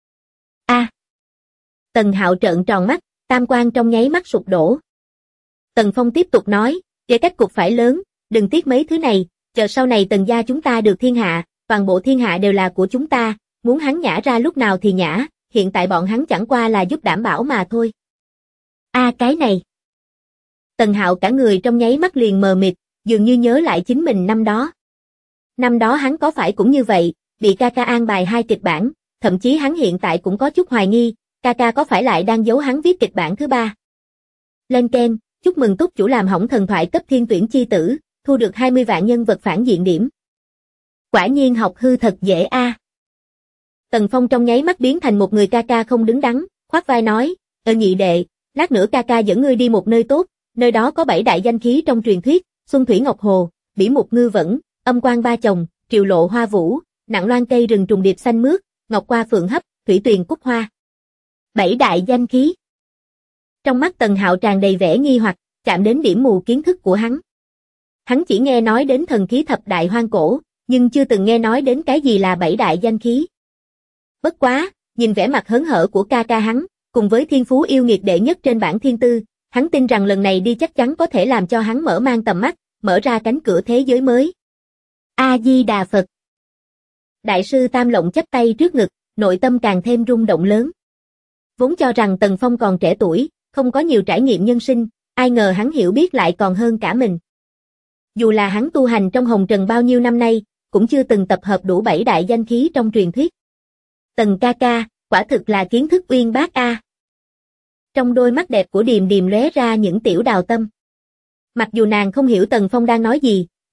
Tần Hạo trợn tròn mắt, tam quan trong nháy mắt sụp đổ. Tần Phong tiếp tục nói, để cách cục phải lớn, đừng tiếc mấy thứ này, chờ sau này Tần gia chúng ta được thiên hạ, toàn bộ thiên hạ đều là của chúng ta, muốn hắn nhả ra lúc nào thì nhả, hiện tại bọn hắn chẳng qua là giúp đảm bảo mà thôi. Cái này. Tần Hạo cả người trong nháy mắt liền mờ mịt, dường như nhớ lại chính mình năm đó. Năm đó hắn có phải cũng như vậy, bị ca ca an bài 2 kịch bản, thậm chí hắn hiện tại cũng có chút hoài nghi, ca ca có phải lại đang giấu hắn viết kịch bản thứ 3. Lên keng, chúc mừng túc chủ làm hỏng thần thoại cấp thiên tuyển chi tử, thu được 20 vạn nhân vật phản diện điểm. Quả nhiên học hư thật dễ a. Tần Phong trong nháy mắt biến thành một người ca ca không đứng đắn, khoát vai nói, nhị đệ, lát nữa ca ca dẫn ngươi đi một nơi tốt, nơi đó có 7 đại danh khí trong truyền thuyết, Xuân Thủy Ngọc Hồ, Bỉ Mục Ngư Vẫn, Âm Quang Ba Chồng, Triều Lộ Hoa Vũ, Nặng Loan Cây Rừng Trùng Điệp Xanh Mướt, Ngọc Qua Phượng Hấp, Thủy Tuyền Cúc Hoa. 7 đại danh khí. Trong mắt Tần Hạo tràn đầy vẻ nghi hoặc, chạm đến điểm mù kiến thức của hắn. Hắn chỉ nghe nói đến thần khí thập đại hoang cổ, nhưng chưa từng nghe nói đến cái gì là 7 đại danh khí. Bất quá, nhìn vẻ mặt hớn hở của ca ca hắn, cùng với thiên phú yêu nghiệt đệ nhất trên bảng thiên tư, hắn tin rằng lần này đi chắc chắn có thể làm cho hắn mở mang tầm mắt, mở ra cánh cửa thế giới mới. A-di-đà Phật. Đại sư Tam Lộng chắp tay trước ngực, nội tâm càng thêm rung động lớn. Vốn cho rằng Tần Phong còn trẻ tuổi, không có nhiều trải nghiệm nhân sinh, ai ngờ hắn hiểu biết lại còn hơn cả mình. Dù là hắn tu hành trong hồng trần bao nhiêu năm nay, cũng chưa từng tập hợp đủ 7 đại danh khí trong truyền thuyết. Tần ca ca, quả thực là kiến thức uyên bác a. Trong đôi mắt đẹp của Điềm Điềm lóe ra những tiểu đào tâm. Mặc dù nàng không hiểu Tần Phong đang nói gì,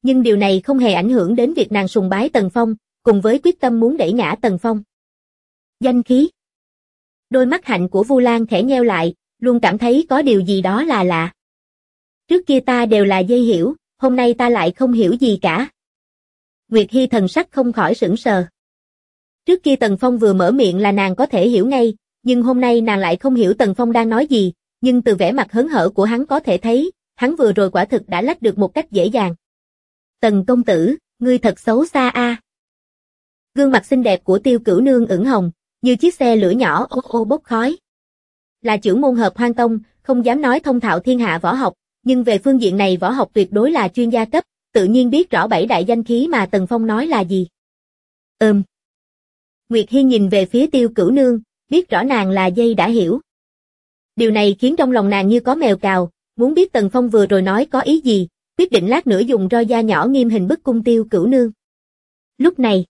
nhưng điều này không hề ảnh hưởng đến việc nàng sùng bái Tần Phong, cùng với quyết tâm muốn đẩy ngã Tần Phong. Danh khí. Đôi mắt hạnh của Vu Lan khẽ nheo lại, luôn cảm thấy có điều gì đó là lạ. Trước kia ta đều là dây hiểu, hôm nay ta lại không hiểu gì cả. Nguyệt Hi thần sắc không khỏi sững sờ. Trước kia Tần Phong vừa mở miệng là nàng có thể hiểu ngay, nhưng hôm nay nàng lại không hiểu Tần Phong đang nói gì, nhưng từ vẻ mặt hớn hở của hắn có thể thấy, hắn vừa rồi quả thực đã lách được một cách dễ dàng. Tần công tử, ngươi thật xấu xa a. Gương mặt xinh đẹp của Tiêu Cửu Nương ửng hồng, như chiếc xe lửa nhỏ ô ô bốc khói. Là trưởng môn Hợp Hoan Tông, không dám nói thông thạo thiên hạ võ học, nhưng về phương diện này võ học tuyệt đối là chuyên gia cấp, tự nhiên biết rõ 7 đại danh khí mà Tần Phong nói là gì. Nguyệt Hi nhìn về phía Tiêu Cửu Nương, biết rõ nàng là dây đã hiểu. Điều này khiến trong lòng nàng như có mèo cào, muốn biết Tần Phong vừa rồi nói có ý gì, quyết định lát nữa dùng roi da nhỏ nghiêm hình bức cung Tiêu Cửu Nương. Lúc này,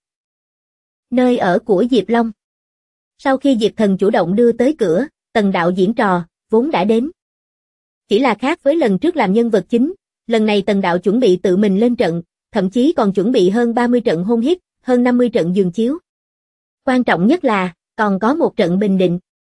nơi ở của Diệp Long. Sau khi Diệp Thần chủ động đưa tới cửa, Tần đạo diễn trò, vốn đã đến. Chỉ là khác với lần trước làm nhân vật chính, lần này Tần đạo chuẩn bị tự mình lên trận, thậm chí còn chuẩn bị hơn 30 trận hôn hiếp, hơn 50 trận giường chiếu. Quan trọng nhất là, còn có một trận bình định.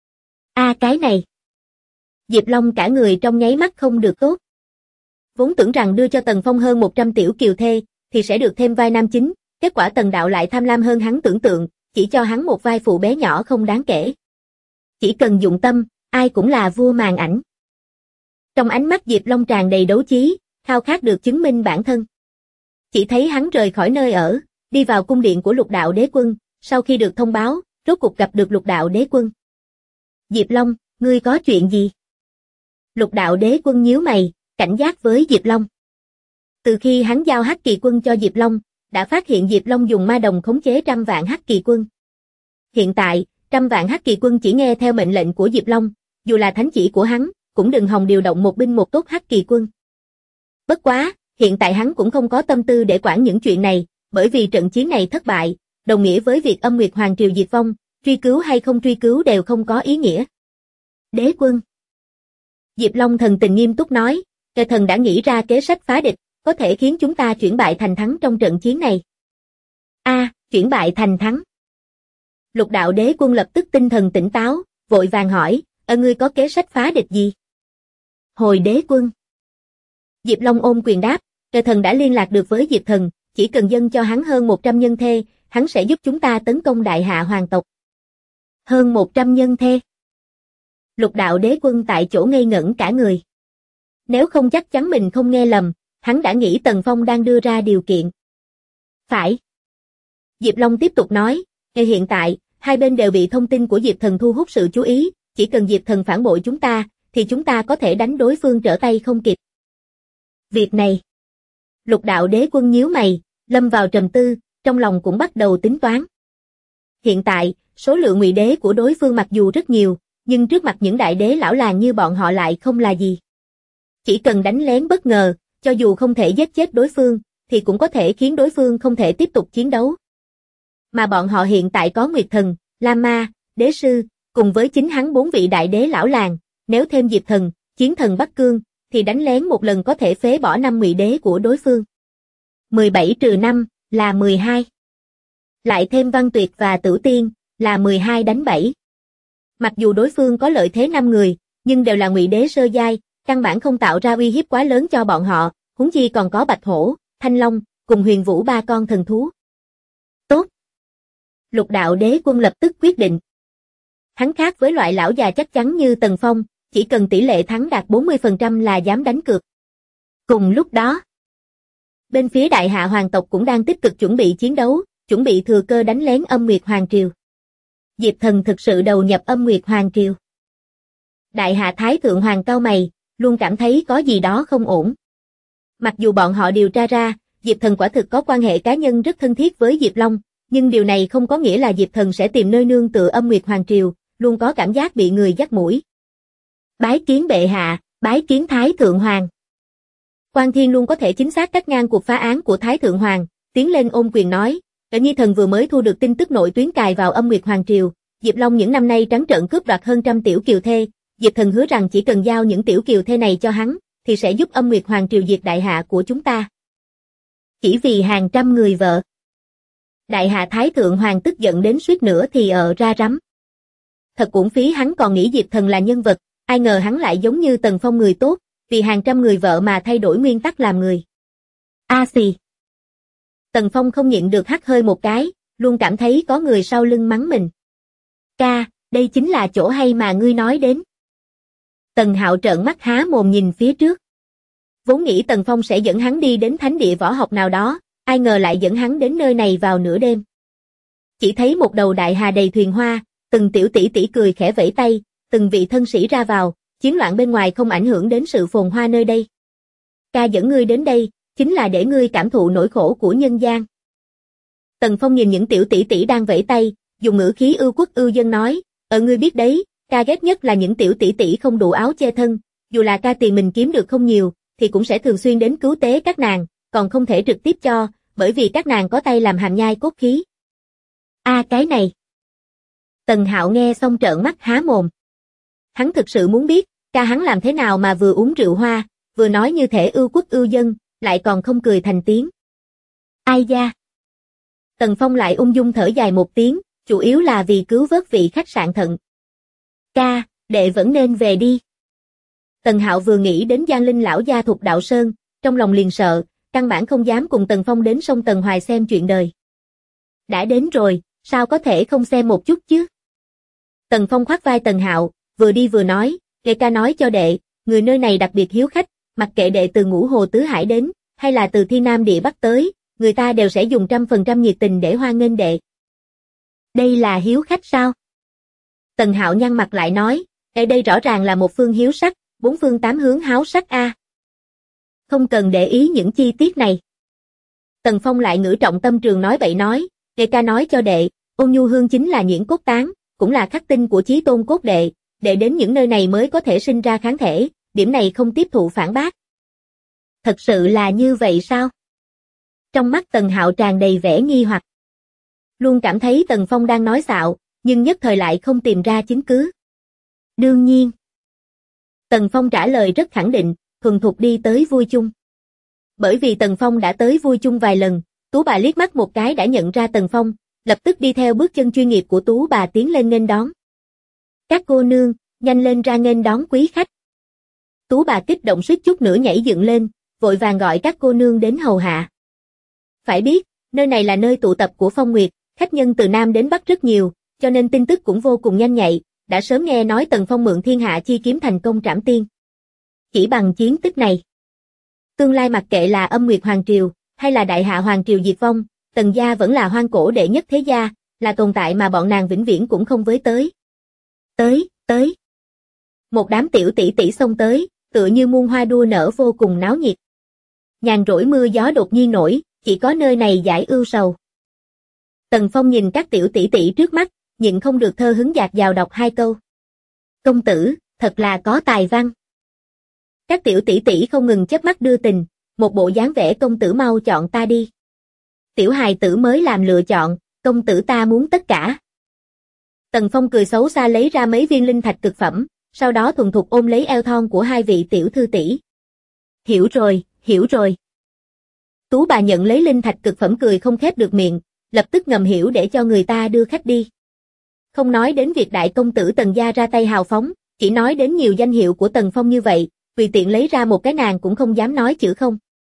Cái này. Diệp Long cả người trong nháy mắt không được tốt. Vốn tưởng rằng đưa cho Tần Phong hơn 100 tiểu kiều thê, thì sẽ được thêm vai nam chính, kết quả Tần đạo lại tham lam hơn hắn tưởng tượng, chỉ cho hắn một vai phụ bé nhỏ không đáng kể. Chỉ cần dụng tâm, ai cũng là vua màn ảnh. Trong ánh mắt Diệp Long tràn đầy đấu chí, khao khát được chứng minh bản thân. Chỉ thấy hắn rời khỏi nơi ở, đi vào cung điện của Lục Đạo Đế Quân, sau khi được thông báo, rốt cuộc gặp được Lục Đạo Đế Quân. Diệp Long, ngươi có chuyện gì? Lục Đạo Đế Quân nhíu mày, cảnh giác với Diệp Long. Từ khi hắn giao Hắc Kỳ Quân cho Diệp Long, đã phát hiện Diệp Long dùng ma đồng khống chế 100 vạn Hắc Kỳ Quân. Hiện tại, 100 vạn Hắc Kỳ Quân chỉ nghe theo mệnh lệnh của Diệp Long, dù là thánh chỉ của hắn, cũng đừng hòng điều động một binh một tốt Hắc Kỳ Quân. Bất quá, hiện tại hắn cũng không có tâm tư để quản những chuyện này, bởi vì trận chiến này thất bại, đồng nghĩa với việc Âm Nguyệt Hoàng Triều diệt vong, truy cứu hay không truy cứu đều không có ý nghĩa. Đế quân. Diệp Long thần tình nghiêm túc nói, kẻ thần đã nghĩ ra kế sách phá địch, có thể khiến chúng ta chuyển bại thành thắng trong trận chiến này. Chuyển bại thành thắng. Lục Đạo Đế Quân lập tức tinh thần tỉnh táo, vội vàng hỏi, ngươi có kế sách phá địch gì? Hồi đế quân. Diệp Long ôm quyền đáp, kẻ thần đã liên lạc được với Diệp Thần, chỉ cần dâng cho hắn hơn 100 nhân thê, hắn sẽ giúp chúng ta tấn công Đại Hạ hoàng tộc. Hơn 100 nhân thê. Lục Đạo Đế Quân tại chỗ ngây ngẩn cả người. Nếu không chắc chắn mình không nghe lầm, hắn đã nghĩ Tần Phong đang đưa ra điều kiện. Phải. Diệp Long tiếp tục nói, hiện tại, hai bên đều bị thông tin của Diệp Thần thu hút sự chú ý, chỉ cần Diệp Thần phản bội chúng ta, thì chúng ta có thể đánh đối phương trở tay không kịp. Việc này. Lục Đạo Đế Quân nhíu mày, lâm vào trầm tư, trong lòng cũng bắt đầu tính toán. Hiện tại, số lượng ngụy đế của đối phương mặc dù rất nhiều, nhưng trước mặt những đại đế lão làng như bọn họ lại không là gì. Chỉ cần đánh lén bất ngờ, cho dù không thể giết chết đối phương, thì cũng có thể khiến đối phương không thể tiếp tục chiến đấu. Mà bọn họ hiện tại có Nguyệt Thần, Lam Ma, Đế Sư, cùng với chính hắn 4 vị đại đế lão làng, nếu thêm Diệp Thần, Chiến Thần Bắc Cương, thì đánh lén một lần có thể phế bỏ 5 ngụy đế của đối phương. 17 trừ 5 là 12. Lại thêm Văn Tuyệt và Tử Tiên là 12 đánh 7. Mặc dù đối phương có lợi thế 5 người, nhưng đều là ngụy đế sơ giai, căn bản không tạo ra uy hiếp quá lớn cho bọn họ, huống chi còn có Bạch Hổ, Thanh Long, cùng Huyền Vũ 3 con thần thú. Tốt. Lục Đạo Đế Quân lập tức quyết định. Hắn khác với loại lão già chắc chắn như Tần Phong, chỉ cần tỷ lệ thắng đạt 40% là dám đánh cược. Cùng lúc đó, bên phía Đại Hạ hoàng tộc cũng đang tích cực chuẩn bị chiến đấu, chuẩn bị thừa cơ đánh lén Âm Nguyệt Hoàng Triều. Diệp Thần thực sự đầu nhập Âm Nguyệt Hoàng Triều. Đại Hạ Thái Thượng Hoàng cau mày, luôn cảm thấy có gì đó không ổn. Mặc dù bọn họ điều tra ra, Diệp Thần quả thực có quan hệ cá nhân rất thân thiết với Diệp Long, nhưng điều này không có nghĩa là Diệp Thần sẽ tìm nơi nương tựa Âm Nguyệt Hoàng Triều, luôn có cảm giác bị người dắt mũi. Bái kiến bệ hạ, bái kiến Thái Thượng Hoàng. Quan Thiên luôn có thể chính xác cắt ngang cuộc phá án của Thái Thượng Hoàng, tiến lên ôm quyền nói, Nhi thần vừa mới thu được tin tức nội tuyến cài vào Âm Nguyệt Hoàng Triều, Diệp Long những năm nay trắng trợn cướp đoạt hơn 100 tiểu kiều thê, Diệp Thần hứa rằng chỉ cần giao những tiểu kiều thê này cho hắn, thì sẽ giúp Âm Nguyệt Hoàng Triều diệt Đại Hạ của chúng ta. chỉ vì hàng trăm người vợ. Đại hạ Thái Thượng Hoàng tức giận đến suýt nữa thì ra rắm. Thật uổng phí hắn còn nghĩ Diệp Thần là nhân vật, ai ngờ hắn lại giống như Tần Phong người tốt, vì hàng trăm người vợ mà thay đổi nguyên tắc làm người. A xì. Tần Phong không nhịn được hắt hơi một cái, luôn cảm thấy có người sau lưng mắng mình. Ca, đây chính là chỗ hay mà ngươi nói đến. Tần Hạo trợn mắt há mồm nhìn phía trước. Vốn nghĩ Tần Phong sẽ dẫn hắn đi đến thánh địa võ học nào đó, ai ngờ lại dẫn hắn đến nơi này vào nửa đêm. Chỉ thấy một đầu đại hà đầy thuyền hoa, từng tiểu tỷ tỷ cười khẽ vẫy tay, từng vị thân sĩ ra vào, chiến loạn bên ngoài không ảnh hưởng đến sự phồn hoa nơi đây. Ca dẫn ngươi đến đây, chính là để ngươi cảm thụ nỗi khổ của nhân gian. Tần Phong nhìn những tiểu tỷ tỷ đang vẫy tay, dùng ngữ khí ưu quốc ưu dân nói, ngươi biết đấy, ca ghét nhất là những tiểu tỷ tỷ không đủ áo che thân, dù là ca tiền mình kiếm được không nhiều, thì cũng sẽ thường xuyên đến cứu tế các nàng, còn không thể trực tiếp cho, bởi vì các nàng có tay làm hàm nhai cốt khí. Cái này. Tần Hạo nghe xong trợn mắt há mồm. Hắn thực sự muốn biết, ca hắn làm thế nào mà vừa uống rượu hoa, vừa nói như thể ưu quốc ưu dân, lại còn không cười thành tiếng. Ai da. Tần Phong lại ung dung thở dài một tiếng, chủ yếu là vì cứu vớt vị khách sạn Thận. Ca, đệ vẫn nên về đi. Tần Hạo vừa nghĩ đến Giang Linh lão gia Thục Đạo Sơn, trong lòng liền sợ, căn bản không dám cùng Tần Phong đến sông Tần Hoài xem chuyện đời. Đã đến rồi, sao có thể không xem một chút chứ? Tần Phong khoác vai Tần Hạo, vừa đi vừa nói, đệ ca nói cho đệ, người nơi này đặc biệt hiếu khách, mặc kệ đệ từ Ngũ Hồ Tứ Hải đến, hay là từ Thiên Nam Địa Bắc tới, người ta đều sẽ dùng 100% nhiệt tình để hoan nghênh đệ. Đây là hiếu khách sao? Tần Hạo nhăn mặt lại nói, đây rõ ràng là một phương hiếu sắc, bốn phương tám hướng háo sắc a. Không cần để ý những chi tiết này. Tần Phong lại ngữ trọng tâm trường nói bậy nói, đệ ca nói cho đệ, Ôn Nhu Hương chính là nhuyễn cốt tán, cũng là khắc tinh của chí tôn cốt đệ, đệ đến những nơi này mới có thể sinh ra kháng thể, điểm này không tiếp thụ phản bác. Thật sự là như vậy sao? Trong mắt Tần Hạo tràn đầy vẻ nghi hoặc. Luôn cảm thấy Tần Phong đang nói xạo, nhưng nhất thời lại không tìm ra chứng cứ. Đương nhiên. Tần Phong trả lời rất khẳng định, thuần thục đi tới vui chung. Bởi vì Tần Phong đã tới vui chung vài lần, Tú bà liếc mắt một cái đã nhận ra Tần Phong, lập tức đi theo bước chân chuyên nghiệp của Tú bà tiến lên nghênh đón. Các cô nương, nhanh lên ra nghênh đón quý khách. Tú bà kích động suýt chút nữa nhảy dựng lên, vội vàng gọi các cô nương đến hầu hạ. Phải biết, nơi này là nơi tụ tập của Phong Nguyệt, khách nhân từ Nam đến Bắc rất nhiều, cho nên tin tức cũng vô cùng nhanh nhạy, đã sớm nghe nói Tần Phong mượn thiên hạ chi kiếm thành công trảm tiên. Chỉ bằng chiến tích này, tương lai mặc kệ là Âm Nguyệt Hoàng Triều, hay là Đại Hạ Hoàng Triều diệt vong, Tần gia vẫn là hoang cổ đệ nhất thế gia, là tồn tại mà bọn nàng vĩnh viễn cũng không với tới. Tới. Một đám tiểu tỷ tỷ xông tới, tựa như muôn hoa đua nở vô cùng náo nhiệt. Nhàn rỗi mưa gió đột nhiên nổi, chỉ có nơi này giải ưu sầu. Tần Phong nhìn các tiểu tỷ tỷ trước mắt, nhịn không được thơ hứng dạt dào đọc hai câu. Công tử, thật là có tài văn. Các tiểu tỷ tỷ không ngừng chớp mắt đưa tình, một bộ dáng vẻ công tử mau chọn ta đi. Tiểu hài tử mới làm lựa chọn, công tử ta muốn tất cả. Tần Phong cười xấu xa lấy ra mấy viên linh thạch cực phẩm, sau đó thuần thục ôm lấy eo thon của hai vị tiểu thư tỷ. Hiểu rồi. Tú bà nhận lấy linh thạch cực phẩm cười không khép được miệng, lập tức ngầm hiểu để cho người ta đưa khách đi. Không nói đến việc đại công tử Tần gia ra tay hào phóng, chỉ nói đến nhiều danh hiệu của Tần Phong như vậy, tùy tiện lấy ra một cái nàng cũng không dám nói chữ không.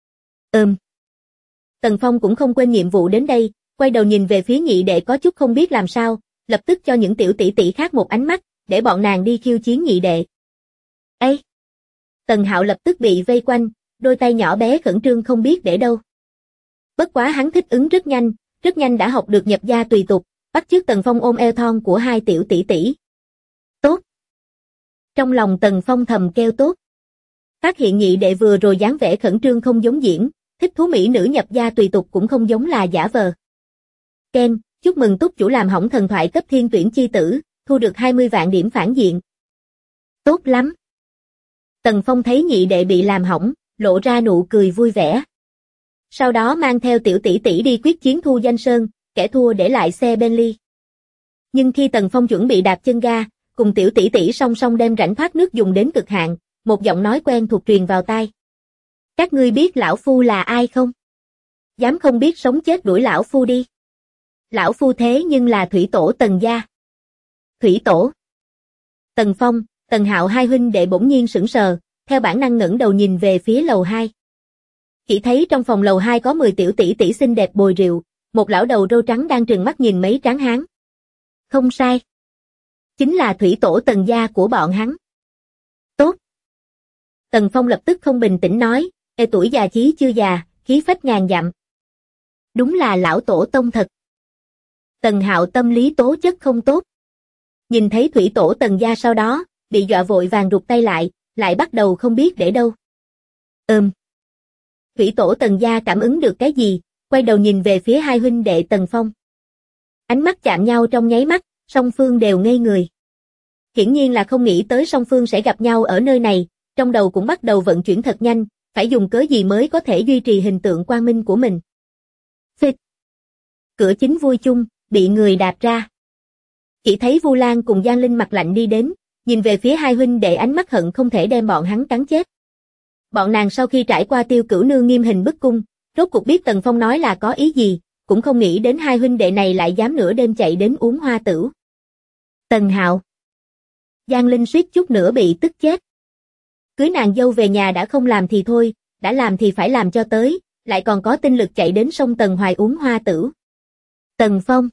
Tần Phong cũng không quên nhiệm vụ đến đây, quay đầu nhìn về phía nhị đệ có chút không biết làm sao, lập tức cho những tiểu tỷ tỷ khác một ánh mắt, để bọn nàng đi khiêu chiến nhị đệ. Ê! Tần Hạo lập tức bị vây quanh, đôi tay nhỏ bé khẩn trương không biết để đâu. Bất quá hắn thích ứng rất nhanh đã học được nhập gia tùy tục, bắt chước Tần Phong ôm eo thon của hai tiểu tỷ tỷ. Tốt! Trong lòng Tần Phong thầm kêu tốt. Phát hiện nhị đệ vừa rồi dáng vẻ khẩn trương không giống diễn, thích thú mỹ nữ nhập gia tùy tục cũng không giống là giả vờ. Ken, chúc mừng túc chủ làm hỏng thần thoại cấp thiên tuyển chi tử, thu được 20 vạn điểm phản diện. Tốt lắm. Tần Phong thấy nhị đệ bị làm hỏng, lộ ra nụ cười vui vẻ. Sau đó mang theo tiểu tỷ tỷ đi quyết chiến Thu Danh Sơn, kẻ thua để lại xe Bentley. Nhưng khi Tần Phong chuẩn bị đạp chân ga, cùng tiểu tỷ tỷ song song đem rãnh thoát nước dùng đến cực hạn, một giọng nói quen thuộc truyền vào tai. Các ngươi biết lão phu là ai không? Dám không biết sống chết đuổi lão phu đi. Lão phu thế nhưng là thủy tổ Tần gia. Thủy tổ. Tần Phong, Tần Hạo hai huynh đệ bỗng nhiên sững sờ, theo bản năng ngẩng đầu nhìn về phía lầu 2. Chỉ thấy trong phòng lầu 2 có 10 tiểu tỷ tỷ xinh đẹp bồi rượu, một lão đầu râu trắng đang trừng mắt nhìn mấy tráng hán. Không sai. Chính là thủy tổ Tần gia của bọn hắn. Tốt. Tần Phong lập tức không bình tĩnh nói, Ê tuổi già chí chưa già, khí phách ngàn dặm. Đúng là lão tổ tông thật. Tần Hạo tâm lý tố chất không tốt. Nhìn thấy thủy tổ Tần gia sau đó, bị dọa vội vàng rụt tay lại bắt đầu không biết để đâu. Thủy tổ Tần gia cảm ứng được cái gì, quay đầu nhìn về phía hai huynh đệ Tần Phong. Ánh mắt chạm nhau trong nháy mắt, song phương đều ngây người. Hiển nhiên là không nghĩ tới song phương sẽ gặp nhau ở nơi này, trong đầu cũng bắt đầu vận chuyển thật nhanh, phải dùng cớ gì mới có thể duy trì hình tượng quang minh của mình. Phịch. Cửa chính vui chung, bị người đạp ra. Chỉ thấy Vu Lan cùng Giang Linh mặt lạnh đi đến, nhìn về phía hai huynh đệ ánh mắt hận không thể đem bọn hắn cắn chết. Bọn nàng sau khi trải qua Tiêu Cửu Nương nghiêm hình bức cung, rốt cuộc biết Tần Phong nói là có ý gì, cũng không nghĩ đến hai huynh đệ này lại dám nửa đêm chạy đến uống hoa tửu. Tần Hạo. Giang Linh suýt chút nữa bị tức chết. Cưới nàng dâu về nhà đã không làm thì thôi, đã làm thì phải làm cho tới, lại còn có tinh lực chạy đến sông Tần Hoài uống hoa tửu. Tần Phong.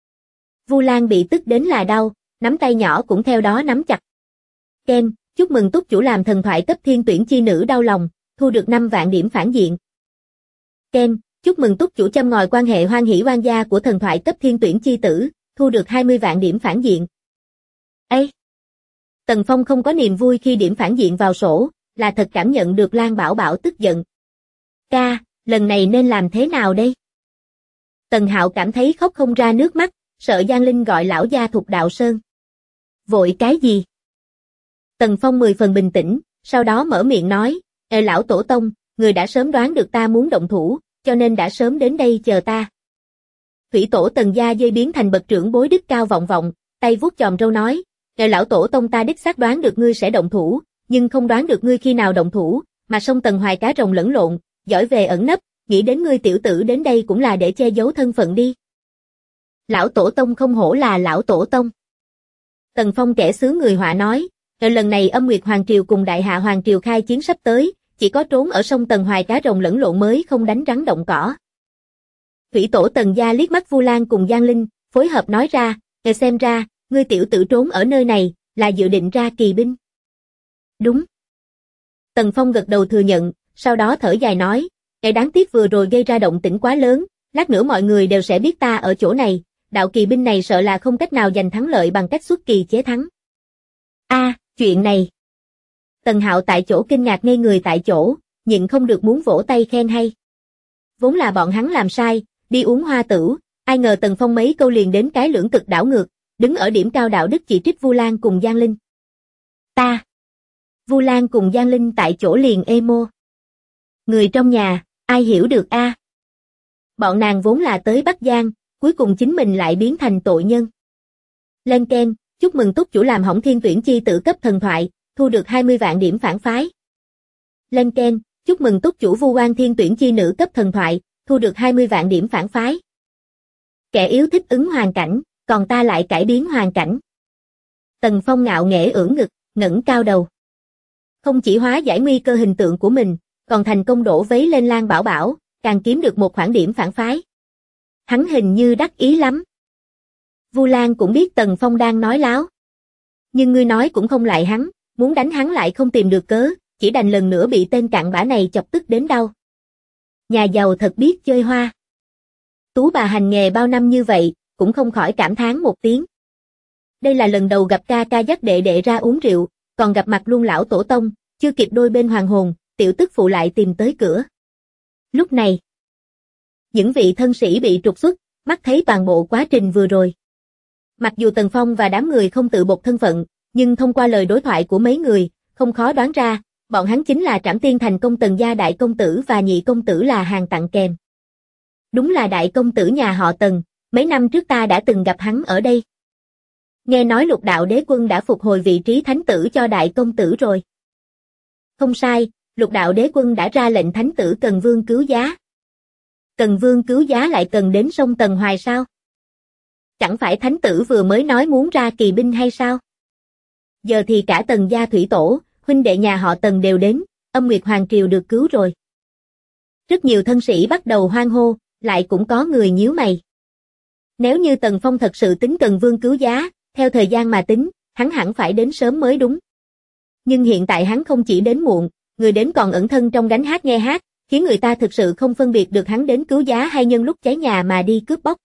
Vu Lan bị tức đến là đau, nắm tay nhỏ cũng theo đó nắm chặt. Ken, chúc mừng túc chủ làm thần thoại cấp thiên tuyển chi nữ đau lòng, thu được 5 vạn điểm phản diện. Ken, chúc mừng túc chủ châm ngòi quan hệ hoan hỷ oan gia của thần thoại cấp thiên tuyển chi tử, thu được 20 vạn điểm phản diện. Ê! Tần Phong không có niềm vui khi điểm phản diện vào sổ, là thật cảm nhận được Lan Bảo Bảo tức giận. Ca, lần này nên làm thế nào đây? Tần Hạo cảm thấy khóc không ra nước mắt, sợ Giang Linh gọi lão gia Thục Đạo Sơn. Vội cái gì? Tần Phong 10 phần bình tĩnh, sau đó mở miệng nói, lão tổ tông, người đã sớm đoán được ta muốn động thủ, cho nên đã sớm đến đây chờ ta. Thủy tổ Tần gia dây biến thành bậc trưởng bối đức cao vọng vọng, tay vuốt chòm râu nói, lão tổ tông ta đích xác đoán được ngươi sẽ động thủ, nhưng không đoán được ngươi khi nào động thủ, mà sông Tần Hoài cá rồng lẫn lộn, giỏi về ẩn nấp, nghĩ đến ngươi tiểu tử đến đây cũng là để che giấu thân phận đi. Lão tổ tông không hổ là lão tổ tông. Tần Phong kẻ xứ người họa nói, lần này Âm Nguyệt Hoàng Triều cùng Đại Hạ Hoàng Triều khai chiến sắp tới, chỉ có trốn ở sông Tần Hoài cá rồng lẫn lộn mới không đánh rắn động cỏ. Thủy tổ Tần gia liếc mắt Vu Lan cùng Giang Linh, phối hợp nói ra, xem ra, ngươi tiểu tử trốn ở nơi này, là dự định ra kỳ binh. Đúng. Tần Phong gật đầu thừa nhận, sau đó thở dài nói, đáng tiếc vừa rồi gây ra động tĩnh quá lớn, lát nữa mọi người đều sẽ biết ta ở chỗ này, đạo kỳ binh này sợ là không cách nào giành thắng lợi bằng cách xuất kỳ chế thắng. Chuyện này. Tần Hạo tại chỗ kinh ngạc ngây người tại chỗ, nhịn không được muốn vỗ tay khen hay. Vốn là bọn hắn làm sai, đi uống hoa tửu, ai ngờ Tần Phong mấy câu liền đến cái lưỡng cực đảo ngược, đứng ở điểm cao đạo đức chỉ trích Vu Lan cùng Giang Linh. Vu Lan cùng Giang Linh tại chỗ liền emo. Người trong nhà, ai hiểu được a? Bọn nàng vốn là tới Bắc Giang, cuối cùng chính mình lại biến thành tội nhân. Lên Ken, chúc mừng túc chủ làm hỏng thiên tuyển chi tử cấp thần thoại, thu được 20 vạn điểm phản phái. Lên Ken, chúc mừng túc chủ Vu Oan thiên tuyển chi nữ cấp thần thoại, thu được 20 vạn điểm phản phái. Kẻ yếu thích ứng hoàn cảnh, còn ta lại cải biến hoàn cảnh. Tần Phong ngạo nghễ ưỡn ngực, ngẩng cao đầu. Không chỉ hóa giải nguy cơ hình tượng của mình, còn thành công đổ vấy lên Lan Bảo Bảo, càng kiếm được một khoản điểm phản phái. Hắn hình như đắc ý lắm. Vu Lan cũng biết Tần Phong đang nói láo. Nhưng ngươi nói cũng không lại hắn, muốn đánh hắn lại không tìm được cớ, chỉ đành lần nữa bị tên cặn bã này chọc tức đến đau. Nhà giàu thật biết chơi hoa. Tú bà hành nghề bao năm như vậy, cũng không khỏi cảm thán một tiếng. Đây là lần đầu gặp ca ca dắt đệ đệ ra uống rượu, còn gặp mặt luôn lão tổ tông, chưa kịp đôi bên hoàng hồn, tiểu tức phụ lại tìm tới cửa. Lúc này, những vị thân sĩ bị trục xuất, mắt thấy toàn bộ quá trình vừa rồi. Mặc dù Tần Phong và đám người không tự bộc thân phận, nhưng thông qua lời đối thoại của mấy người, không khó đoán ra, bọn hắn chính là Trảm Tiên Thành công Tần gia đại công tử và nhị công tử là hàng tặng kèm. Đúng là đại công tử nhà họ Tần, mấy năm trước ta đã từng gặp hắn ở đây. Nghe nói Lục Đạo Đế Quân đã phục hồi vị trí thánh tử cho đại công tử rồi. Không sai, Lục Đạo Đế Quân đã ra lệnh thánh tử Cần Vương cứu giá. Tần Vương cứu giá lại cần đến sông Tần hoài sao? Chẳng phải thánh tử vừa mới nói muốn ra kỳ binh hay sao? Giờ thì cả Tần gia thủy tổ, huynh đệ nhà họ Tần đều đến, Âm Nguyệt Hoàng Triều được cứu rồi. Rất nhiều thân sĩ bắt đầu hoan hô, lại cũng có người nhíu mày. Nếu như Tần Phong thật sự tính Tần Vương cứu giá, theo thời gian mà tính, hắn hẳn phải đến sớm mới đúng. Nhưng hiện tại hắn không chỉ đến muộn, người đến còn ẩn thân trong gánh hát nghe hát, khiến người ta thực sự không phân biệt được hắn đến cứu giá hay nhân lúc cháy nhà mà đi cướp bóc.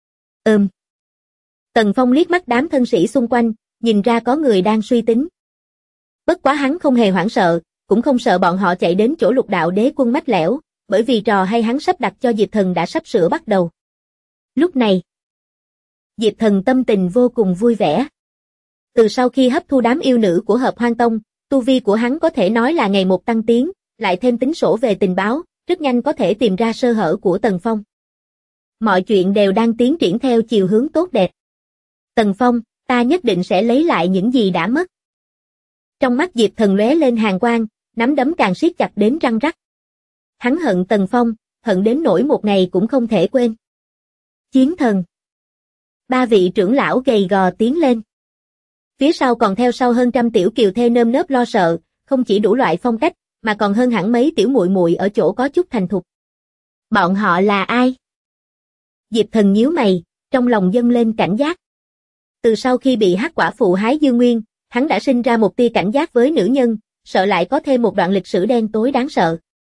Tần Phong liếc mắt đám thân sĩ xung quanh, nhìn ra có người đang suy tính. Bất quá hắn không hề hoảng sợ, cũng không sợ bọn họ chạy đến chỗ Lục Đạo Đế quân mách lẻo, bởi vì trò hay hắn sắp đặt cho Diệp Thần đã sắp sửa bắt đầu. Lúc này, Diệp Thần tâm tình vô cùng vui vẻ. Từ sau khi hấp thu đám yêu nữ của Hợp Hoan Tông, tu vi của hắn có thể nói là ngày một tăng tiến, lại thêm tính sổ về tình báo, rất nhanh có thể tìm ra sơ hở của Tần Phong. Mọi chuyện đều đang tiến triển theo chiều hướng tốt đẹp. Tần Phong, ta nhất định sẽ lấy lại những gì đã mất. Trong mắt Diệp Thần lóe lên hàn quang, nắm đấm càng siết chặt đến răng rắc. Hắn hận Tần Phong, hận đến nỗi một ngày cũng không thể quên. Chiến thần. Ba vị trưởng lão gầy gò tiến lên. Phía sau còn theo sau hơn trăm tiểu kiều thê nơm nớp lo sợ, không chỉ đủ loại phong cách, mà còn hơn hẳn mấy tiểu muội muội ở chỗ có chút thành thục. Bọn họ là ai? Diệp Thần nhíu mày, trong lòng dâng lên cảnh giác. Từ sau khi bị Hắc Quả Phụ hái Dương Nguyên, hắn đã sinh ra một tia cảnh giác với nữ nhân, sợ lại có thêm một đoạn lịch sử đen tối đáng sợ.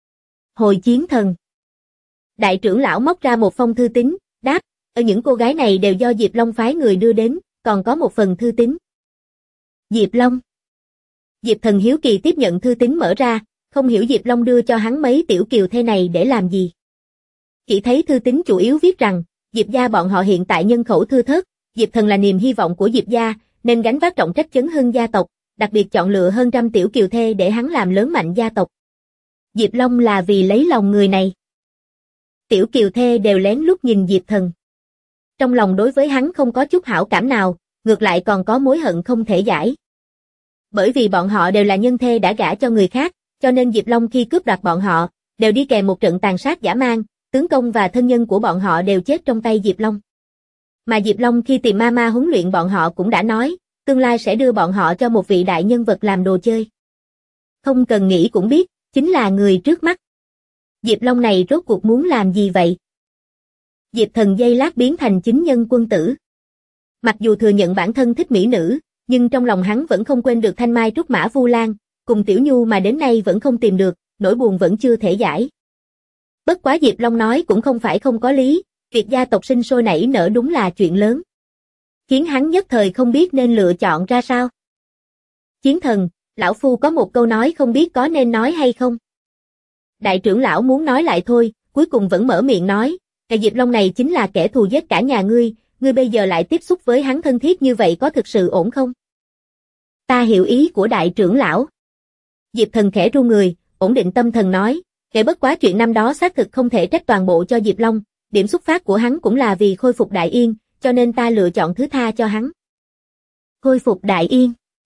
Hồi chiến thần. Đại trưởng lão móc ra một phong thư tín, đáp, ở những cô gái này đều do Diệp Long phái người đưa đến, còn có một phần thư tín. Diệp Long. Diệp Thần hiếu kỳ tiếp nhận thư tín mở ra, không hiểu Diệp Long đưa cho hắn mấy tiểu kiều thê này để làm gì. Chỉ thấy thư tín chủ yếu viết rằng, Diệp gia bọn họ hiện tại nhân khẩu thưa thớt, Diệp Thần là niềm hy vọng của Diệp gia, nên gánh vác trọng trách chấn hưng gia tộc, đặc biệt chọn lựa hơn trăm tiểu kiều thê để hắn làm lớn mạnh gia tộc. Diệp Long là vì lấy lòng người này. Tiểu kiều thê đều lén lút nhìn Diệp Thần. Trong lòng đối với hắn không có chút hảo cảm nào, ngược lại còn có mối hận không thể giải. Bởi vì bọn họ đều là nhân thê đã gả cho người khác, cho nên Diệp Long khi cướp đoạt bọn họ, đều đi kèm một trận tàn sát dã man, tướng công và thân nhân của bọn họ đều chết trong tay Diệp Long. Mà Diệp Long khi tìm Mama huấn luyện bọn họ cũng đã nói, tương lai sẽ đưa bọn họ cho một vị đại nhân vật làm đồ chơi. Không cần nghĩ cũng biết, chính là người trước mắt. Diệp Long này rốt cuộc muốn làm gì vậy? Diệp Thần giây lát biến thành chính nhân quân tử. Mặc dù thừa nhận bản thân thích mỹ nữ, nhưng trong lòng hắn vẫn không quên được Thanh Mai Trúc Mã Vu Lan, cùng Tiểu Nhu mà đến nay vẫn không tìm được, nỗi buồn vẫn chưa thể giải. Bất quá Diệp Long nói cũng không phải không có lý, việc gia tộc sinh sôi nảy nở đúng là chuyện lớn. Khiến hắn nhất thời không biết nên lựa chọn ra sao. Chiến thần, lão phu có một câu nói không biết có nên nói hay không. Đại trưởng lão muốn nói lại thôi, cuối cùng vẫn mở miệng nói, cái Diệp Long này chính là kẻ thù giết cả nhà ngươi bây giờ lại tiếp xúc với hắn thân thiết như vậy có thực sự ổn không? Ta hiểu ý của đại trưởng lão. Diệp Thần khẽ ru người, ổn định tâm thần nói, kể bất quá chuyện năm đó xác thực không thể trách toàn bộ cho Diệp Long, điểm xuất phát của hắn cũng là vì khôi phục Đại Yên, cho nên ta lựa chọn thứ tha cho hắn. Khôi phục Đại Yên.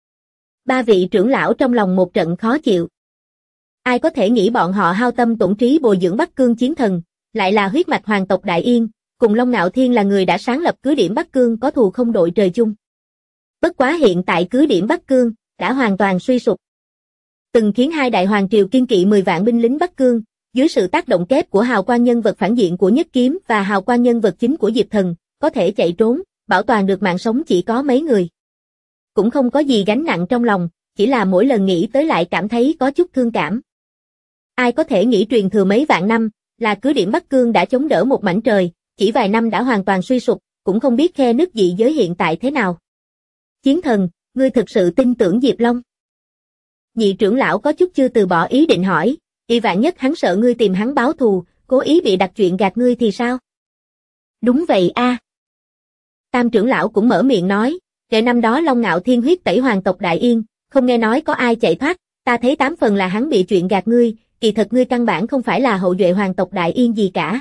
Ba vị trưởng lão trong lòng một trận khó chịu. Ai có thể nghĩ bọn họ hao tâm tổn trí bồi dưỡng Bắc Cương chiến thần, lại là huyết mạch hoàng tộc Đại Yên, cùng Long Nạo Thiên là người đã sáng lập cứ điểm Bắc Cương có thù không đội trời chung. Bất quá hiện tại cứ điểm Bắc Cương đã hoàn toàn suy sụp. Từng khiến hai đại hoàng triều kiên kỵ 10 vạn binh lính Bắc Cương, dưới sự tác động kép của hào quang nhân vật phản diện của Nhất Kiếm và hào quang nhân vật chính của Diệp Thần, có thể chạy trốn, bảo toàn được mạng sống chỉ có mấy người. Cũng không có gì gánh nặng trong lòng, chỉ là mỗi lần nghĩ tới lại cảm thấy có chút thương cảm. Ai có thể nghĩ truyền thừa mấy vạn năm, là cứ điểm Bắc Cương đã chống đỡ một mảnh trời, chỉ vài năm đã hoàn toàn suy sụp, cũng không biết khe nứt dị giới hiện tại thế nào. Chiến thần, ngươi thực sự tin tưởng Diệp Long? Nhị trưởng lão có chút chưa từ bỏ ý định hỏi, y vạn nhất hắn sợ ngươi tìm hắn báo thù, cố ý bị đặt chuyện gạt ngươi thì sao? Đúng vậy a. Tam trưởng lão cũng mở miệng nói, kể năm đó Long Ngạo Thiên huyết tẩy hoàng tộc Đại Yên, không nghe nói có ai chạy thoát, ta thấy 8 phần là hắn bị chuyện gạt ngươi, kỳ thật ngươi căn bản không phải là hậu duệ hoàng tộc Đại Yên gì cả.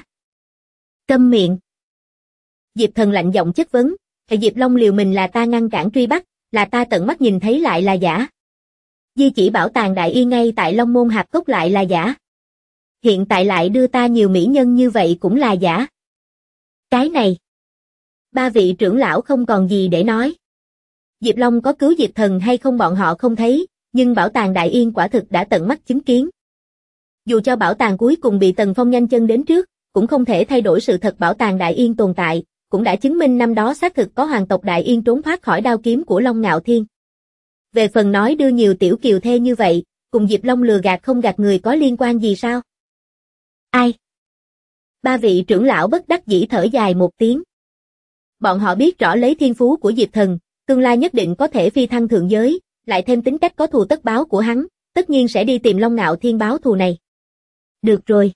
Câm miệng. Diệp Thần lạnh giọng chất vấn, cái Diệp Long liều mình là ta ngăn cản truy bắt, là ta tận mắt nhìn thấy lại là giả. Di chỉ bảo tàng Đại Yên ngay tại Long Môn Hạp Cốc lại là giả. hiện tại lại đưa ta nhiều mỹ nhân như vậy cũng là giả. Cái này. Ba vị trưởng lão không còn gì để nói. Diệp Long có cứu Diệp Thần hay không bọn họ không thấy, nhưng bảo tàng Đại Yên quả thực đã tận mắt chứng kiến. Dù cho bảo tàng cuối cùng bị Tần Phong nhanh chân đến trước, cũng không thể thay đổi sự thật bảo tàng Đại Yên tồn tại, cũng đã chứng minh năm đó xác thực có hoàng tộc Đại Yên trốn thoát khỏi đao kiếm của Long Ngạo Thiên. Về phần nói đưa nhiều tiểu kiều thê như vậy, cùng Diệp Long lừa gạt không gạt người có liên quan gì sao? Ai? Ba vị trưởng lão bất đắc dĩ thở dài một tiếng. Bọn họ biết rõ lấy thiên phú của Diệp Thần, tương lai nhất định có thể phi thăng thượng giới, lại thêm tính cách có thù tất báo của hắn, tất nhiên sẽ đi tìm Long Ngạo Thiên báo thù này. Được rồi.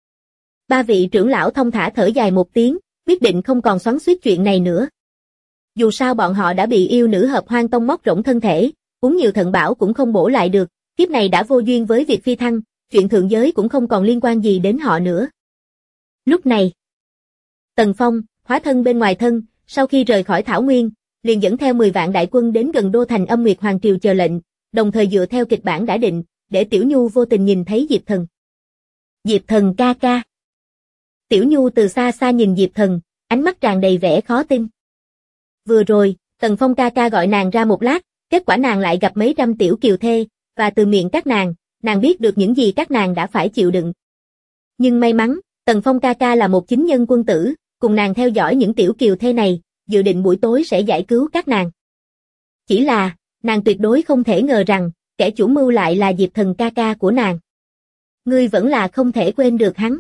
Ba vị trưởng lão thông thả thở dài một tiếng, quyết định không còn xoắn xuýt chuyện này nữa. Dù sao bọn họ đã bị yêu nữ Hợp Hoang Tông móc rỗng thân thể, uống nhiều thận bảo cũng không bổ lại được, kiếp này đã vô duyên với việc phi thăng, chuyện thượng giới cũng không còn liên quan gì đến họ nữa. Lúc này, Tần Phong, hóa thân bên ngoài thân, sau khi rời khỏi Thảo Nguyên, liền dẫn theo 10 vạn đại quân đến gần đô thành Âm Nguyệt Hoàng Triều chờ lệnh, đồng thời dựa theo kịch bản đã định, để Tiểu Nhu vô tình nhìn thấy Diệp Thần. Diệp Thần ca ca. Tiểu Nhu từ xa xa nhìn Diệp Thần, ánh mắt tràn đầy vẻ khó tin. Vừa rồi, Tần Phong ca ca gọi nàng ra một lát, kết quả nàng lại gặp mấy trăm tiểu kiều thê, và từ miệng các nàng biết được những gì các nàng đã phải chịu đựng. Nhưng may mắn, Tần Phong ca ca là một chính nhân quân tử, cùng nàng theo dõi những tiểu kiều thê này, dự định buổi tối sẽ giải cứu các nàng. Chỉ là, nàng tuyệt đối không thể ngờ rằng, kẻ chủ mưu lại là Diệp Thần ca ca của nàng. Ngươi vẫn là không thể quên được hắn.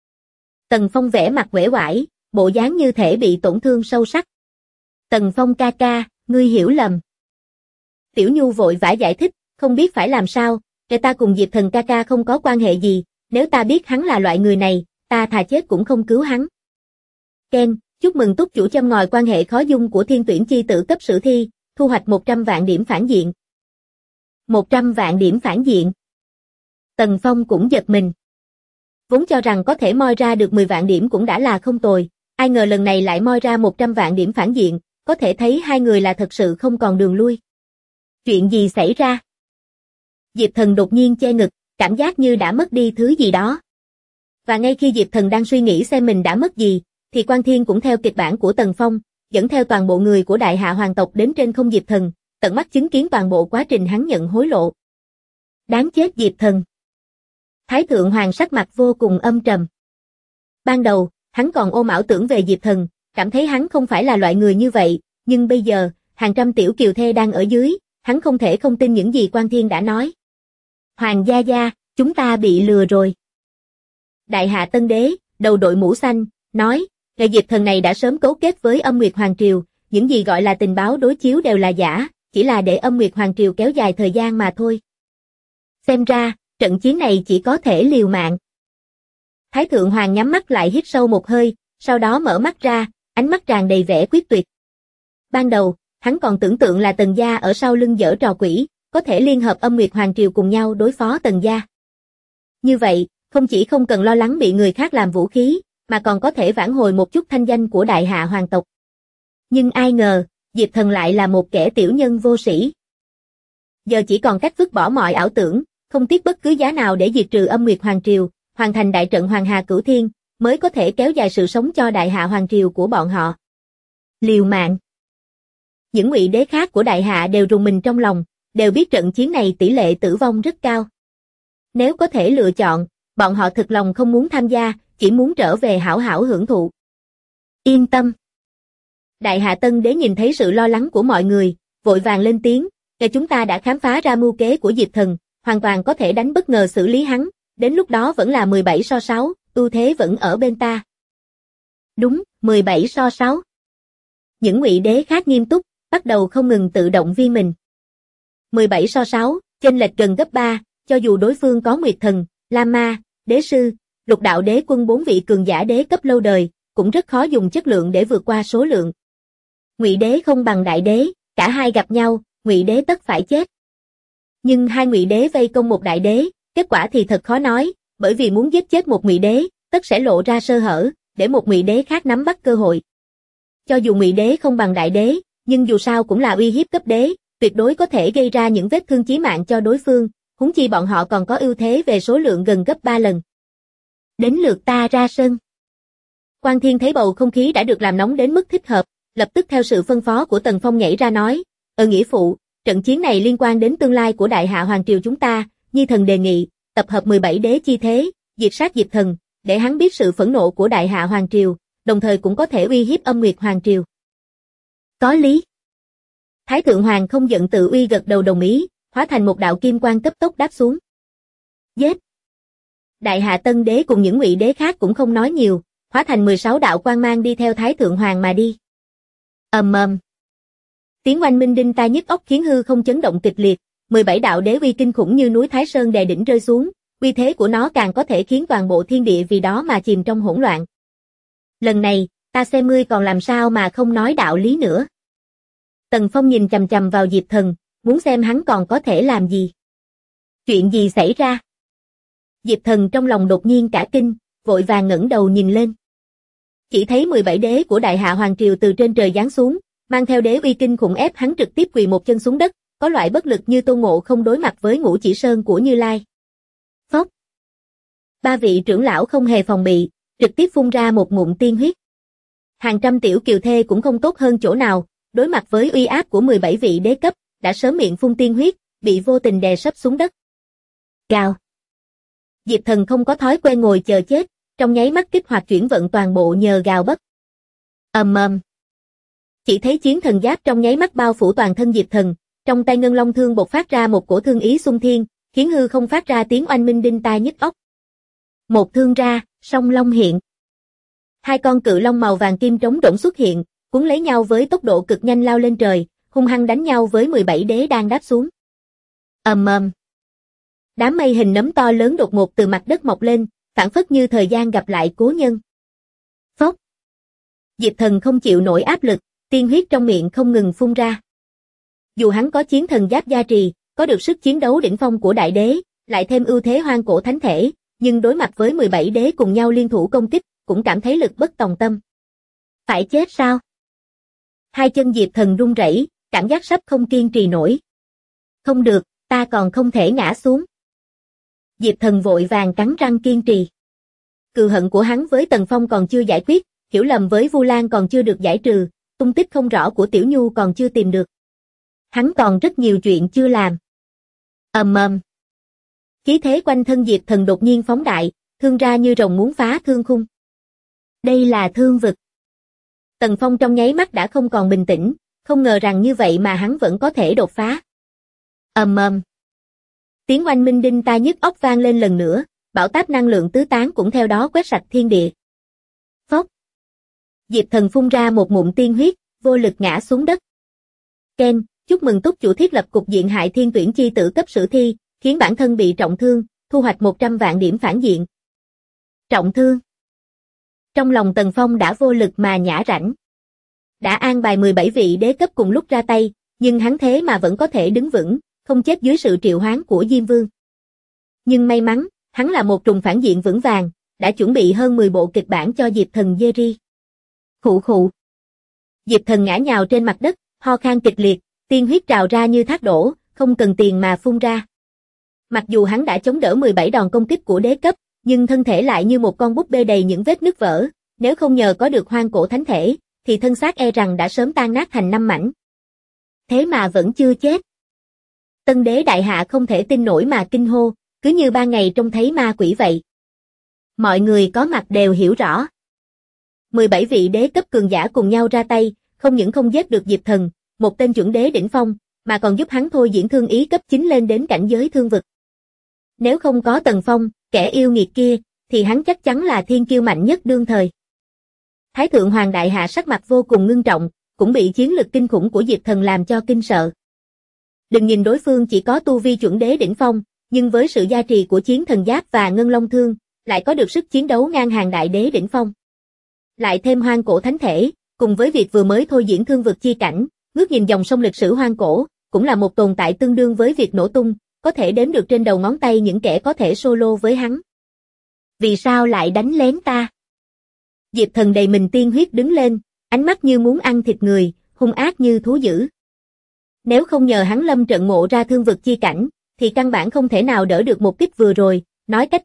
Tần Phong vẻ mặt uể oải, bộ dáng như thể bị tổn thương sâu sắc. Tần Phong ca ca, ngươi hiểu lầm. Tiểu Nhu vội vã giải thích, không biết phải làm sao, kẻ ta cùng Diệp Thần ca ca không có quan hệ gì, nếu ta biết hắn là loại người này, ta thà chết cũng không cứu hắn. Ken, chúc mừng túc chủ châm ngòi quan hệ khó dung của thiên tuyển chi tử cấp sử thi, thu hoạch 100 vạn điểm phản diện. 100 vạn điểm phản diện. Tần Phong cũng giật mình. Vốn cho rằng có thể moi ra được 10 vạn điểm cũng đã là không tồi, ai ngờ lần này lại moi ra 100 vạn điểm phản diện, có thể thấy hai người là thật sự không còn đường lui. Chuyện gì xảy ra? Diệp Thần đột nhiên che ngực, cảm giác như đã mất đi thứ gì đó. Và ngay khi Diệp Thần đang suy nghĩ xem mình đã mất gì, thì Quan Thiên cũng theo kịch bản của Tần Phong, dẫn theo toàn bộ người của Đại Hạ hoàng tộc đến trên không Diệp Thần, tận mắt chứng kiến toàn bộ quá trình hắn nhận hối lộ. Đáng chết Diệp Thần. Thái Thượng Hoàng sắc mặt vô cùng âm trầm. Ban đầu, hắn còn ôm ảo tưởng về Diệp Thần, cảm thấy hắn không phải là loại người như vậy, nhưng bây giờ, hàng trăm tiểu kiều thê đang ở dưới, hắn không thể không tin những gì Quan Thiên đã nói. Hoàng gia gia, chúng ta bị lừa rồi. Đại Hạ Tân Đế, đầu đội mũ xanh, nói, người Diệp Thần này đã sớm cấu kết với Âm Nguyệt Hoàng Triều, những gì gọi là tình báo đối chiếu đều là giả, chỉ là để Âm Nguyệt Hoàng Triều kéo dài thời gian mà thôi. Xem ra, trận chiến này chỉ có thể liều mạng. Thái Thượng Hoàng nhắm mắt lại hít sâu một hơi, sau đó mở mắt ra, ánh mắt tràn đầy vẻ quyết tuyệt. Ban đầu, hắn còn tưởng tượng là Tần gia ở sau lưng giở trò quỷ, có thể liên hợp Âm Nguyệt Hoàng Triều cùng nhau đối phó Tần gia. Như vậy, không chỉ không cần lo lắng bị người khác làm vũ khí, mà còn có thể vãn hồi một chút thanh danh của Đại Hạ hoàng tộc. Nhưng ai ngờ, Diệp Thần lại là một kẻ tiểu nhân vô sĩ. Giờ chỉ còn cách vứt bỏ mọi ảo tưởng, không tiếc bất cứ giá nào để diệt trừ Âm Nguyệt Hoàng Triều, hoàn thành đại trận Hoàng Hà Cửu Thiên, mới có thể kéo dài sự sống cho Đại Hạ Hoàng Triều của bọn họ. Liều mạng. Những ngụy đế khác của Đại Hạ đều rùng mình trong lòng, đều biết trận chiến này tỷ lệ tử vong rất cao. Nếu có thể lựa chọn, bọn họ thực lòng không muốn tham gia, chỉ muốn trở về hảo hảo hưởng thụ. Yên tâm. Đại Hạ Tân Đế nhìn thấy sự lo lắng của mọi người, vội vàng lên tiếng, "Kể chúng ta đã khám phá ra mưu kế của Diệp Thần, hoàn toàn có thể đánh bất ngờ xử lý hắn, đến lúc đó vẫn là 17-6, ưu thế vẫn ở bên ta." Đúng, 17-6. Những ngụy đế khác nghiêm túc, bắt đầu không ngừng tự động viên mình. 17-6, chênh lệch gần gấp 3, cho dù đối phương có Nguyệt Thần, La Ma, Đế Sư, Lục Đạo Đế Quân 4 vị cường giả đế cấp lâu đời, cũng rất khó dùng chất lượng để vượt qua số lượng. Ngụy đế không bằng đại đế, cả hai gặp nhau, ngụy đế tất phải chết. Nhưng hai ngụy đế vây công một đại đế, kết quả thì thật khó nói, bởi vì muốn giết chết một ngụy đế, tất sẽ lộ ra sơ hở, để một ngụy đế khác nắm bắt cơ hội. Cho dù ngụy đế không bằng đại đế, nhưng dù sao cũng là uy hiếp cấp đế, tuyệt đối có thể gây ra những vết thương chí mạng cho đối phương, huống chi bọn họ còn có ưu thế về số lượng gần gấp 3 lần. Đến lượt ta ra sân. Quan Thiên thấy bầu không khí đã được làm nóng đến mức thích hợp, lập tức theo sự phân phó của Tần Phong nhảy ra nói, nghĩa phụ, trận chiến này liên quan đến tương lai của Đại Hạ Hoàng Triều chúng ta, Nhi thần đề nghị, tập hợp 17 đế chi thế, diệt sát Diệp Thần, để hắn biết sự phẫn nộ của Đại Hạ Hoàng Triều, đồng thời cũng có thể uy hiếp Âm Nguyệt Hoàng Triều. Có lý. Thái Thượng Hoàng không giận tự uy gật đầu đồng ý, hóa thành một đạo kim quang cấp tốc đáp xuống. Giết! Đại Hạ Tân Đế cùng những ngụy đế khác cũng không nói nhiều, hóa thành 16 đạo quang mang đi theo Thái Thượng Hoàng mà đi. Tiếng oanh minh đinh tai nhức óc khiến hư không chấn động kịch liệt, 17 đạo đế uy kinh khủng như núi Thái Sơn đè đỉnh rơi xuống, uy thế của nó càng có thể khiến toàn bộ thiên địa vì đó mà chìm trong hỗn loạn. Lần này, ta xem ngươi còn làm sao mà không nói đạo lý nữa. Tần Phong nhìn chằm chằm vào Diệp Thần, muốn xem hắn còn có thể làm gì. Chuyện gì xảy ra? Diệp Thần trong lòng đột nhiên cả kinh, vội vàng ngẩng đầu nhìn lên. Chỉ thấy 17 đế của Đại Hạ Hoàng Triều từ trên trời giáng xuống, mang theo đế uy kinh khủng ép hắn trực tiếp quỳ một chân xuống đất, có loại bất lực như Tôn Ngộ Không đối mặt với Ngũ Chỉ Sơn của Như Lai. Phốc. 3 vị trưởng lão không hề phòng bị, trực tiếp phun ra một ngụm tiên huyết. Hàng trăm tiểu kiều thê cũng không tốt hơn chỗ nào, đối mặt với uy áp của 17 vị đế cấp, đã sớm miệng phun tiên huyết, bị vô tình đè sấp xuống đất. Gào. Diệp Thần không có thói quen ngồi chờ chết, trong nháy mắt kích hoạt chuyển vận toàn bộ nhờ gào bất. Chỉ thấy chiến thần giáp trong nháy mắt bao phủ toàn thân Diệp Thần, trong tay ngân long thương bộc phát ra một cổ thương ý xung thiên, khiến hư không phát ra tiếng oanh minh đinh tai nhức óc. Một thương ra, song long hiện. 2 con cự long màu vàng kim trống rỗng xuất hiện, cuốn lấy nhau với tốc độ cực nhanh lao lên trời, hung hăng đánh nhau với 17 đế đang đáp xuống. Đám mây hình nấm to lớn đột ngột từ mặt đất mọc lên, phảng phất như thời gian gặp lại cố nhân. Phốc. Diệp Thần không chịu nổi áp lực, tiên huyết trong miệng không ngừng phun ra. Dù hắn có chiến thần giáp gia trì, có được sức chiến đấu đỉnh phong của đại đế, lại thêm ưu thế hoang cổ thánh thể, nhưng đối mặt với 17 đế cùng nhau liên thủ công kích, cũng cảm thấy lực bất tòng tâm. Phải chết sao? 2 chân Diệp Thần run rẩy, cảm giác sắp không kiên trì nổi. Không được, ta còn không thể ngã xuống. Diệp Thần vội vàng cắn răng kiên trì. Cừu hận của hắn với Tần Phong còn chưa giải quyết, hiểu lầm với Vu Lan còn chưa được giải trừ, tung tích không rõ của Tiểu Nhu còn chưa tìm được. Hắn còn rất nhiều chuyện chưa làm. Khí thế quanh thân Diệp Thần đột nhiên phóng đại, thương ra như rồng muốn phá thương khung. Đây là thương vực. Tần Phong trong nháy mắt đã không còn bình tĩnh, không ngờ rằng như vậy mà hắn vẫn có thể đột phá. Tiếng oanh minh đinh tai nhức óc vang lên lần nữa, bão táp năng lượng tứ tán cũng theo đó quét sạch thiên địa. Phốc. Diệp Thần phun ra một ngụm tiên huyết, vô lực ngã xuống đất. Ken, chúc mừng túc chủ thiết lập cục diện hại thiên tuyển chi tử cấp sử thi, khiến bản thân bị trọng thương, thu hoạch 100 vạn điểm phản diện. Trọng thương. Trong lòng Tần Phong đã vô lực mà nhả rãnh. Đã an bài 17 vị đế cấp cùng lúc ra tay, nhưng hắn thế mà vẫn có thể đứng vững, không chết dưới sự triệu hoán của Diêm Vương. Nhưng may mắn, hắn là một trùng phản diện vững vàng, đã chuẩn bị hơn 10 bộ kịch bản cho Diệp Thần Jerry. Khụ khụ. Diệp Thần ngã nhào trên mặt đất, ho khan kịch liệt, tiên huyết trào ra như thác đổ, không cần tiền mà phun ra. Mặc dù hắn đã chống đỡ 17 đòn công kích của đế cấp, nhưng thân thể lại như một con búp bê đầy những vết nứt vỡ, nếu không nhờ có được hoang cổ thánh thể, thì thân xác e rằng đã sớm tan nát thành 5 mảnh. Thế mà vẫn chưa chết. Tân đế đại hạ không thể tin nổi mà kinh hô, cứ như ban ngày trông thấy ma quỷ vậy. Mọi người có mặt đều hiểu rõ. 17 vị đế cấp cường giả cùng nhau ra tay, không những không giết được Diệp Thần, một tên chuẩn đế đỉnh phong, mà còn giúp hắn thôi diễn thương ý cấp 9 lên đến cảnh giới thương vực. Nếu không có Tần Phong, kẻ yêu nghiệt kia, thì hắn chắc chắn là thiên kiêu mạnh nhất đương thời. Thái Thượng Hoàng đại hạ sắc mặt vô cùng ngưng trọng, cũng bị chiến lực kinh khủng của Diệp Thần làm cho kinh sợ. Đừng nhìn đối phương chỉ có tu vi chuẩn đế đỉnh phong, nhưng với sự gia trì của chiến thần giáp và ngân long thương, lại có được sức chiến đấu ngang hàng đại đế đỉnh phong. Lại thêm hoang cổ thánh thể, cùng với việc vừa mới thôi diễn thương vực chi cảnh, ngước nhìn dòng sông lịch sử hoang cổ, cũng là một tồn tại tương đương với việc nổ tung, có thể đếm được trên đầu ngón tay những kẻ có thể solo với hắn. Vì sao lại đánh lén ta? Diệp Thần đầy mình tiên huyết đứng lên, ánh mắt như muốn ăn thịt người, hung ác như thú dữ. Nếu không nhờ hắn lâm trận ngộ ra thương vực chi cảnh, thì căn bản không thể nào đỡ được một kích vừa rồi, nói cách khác,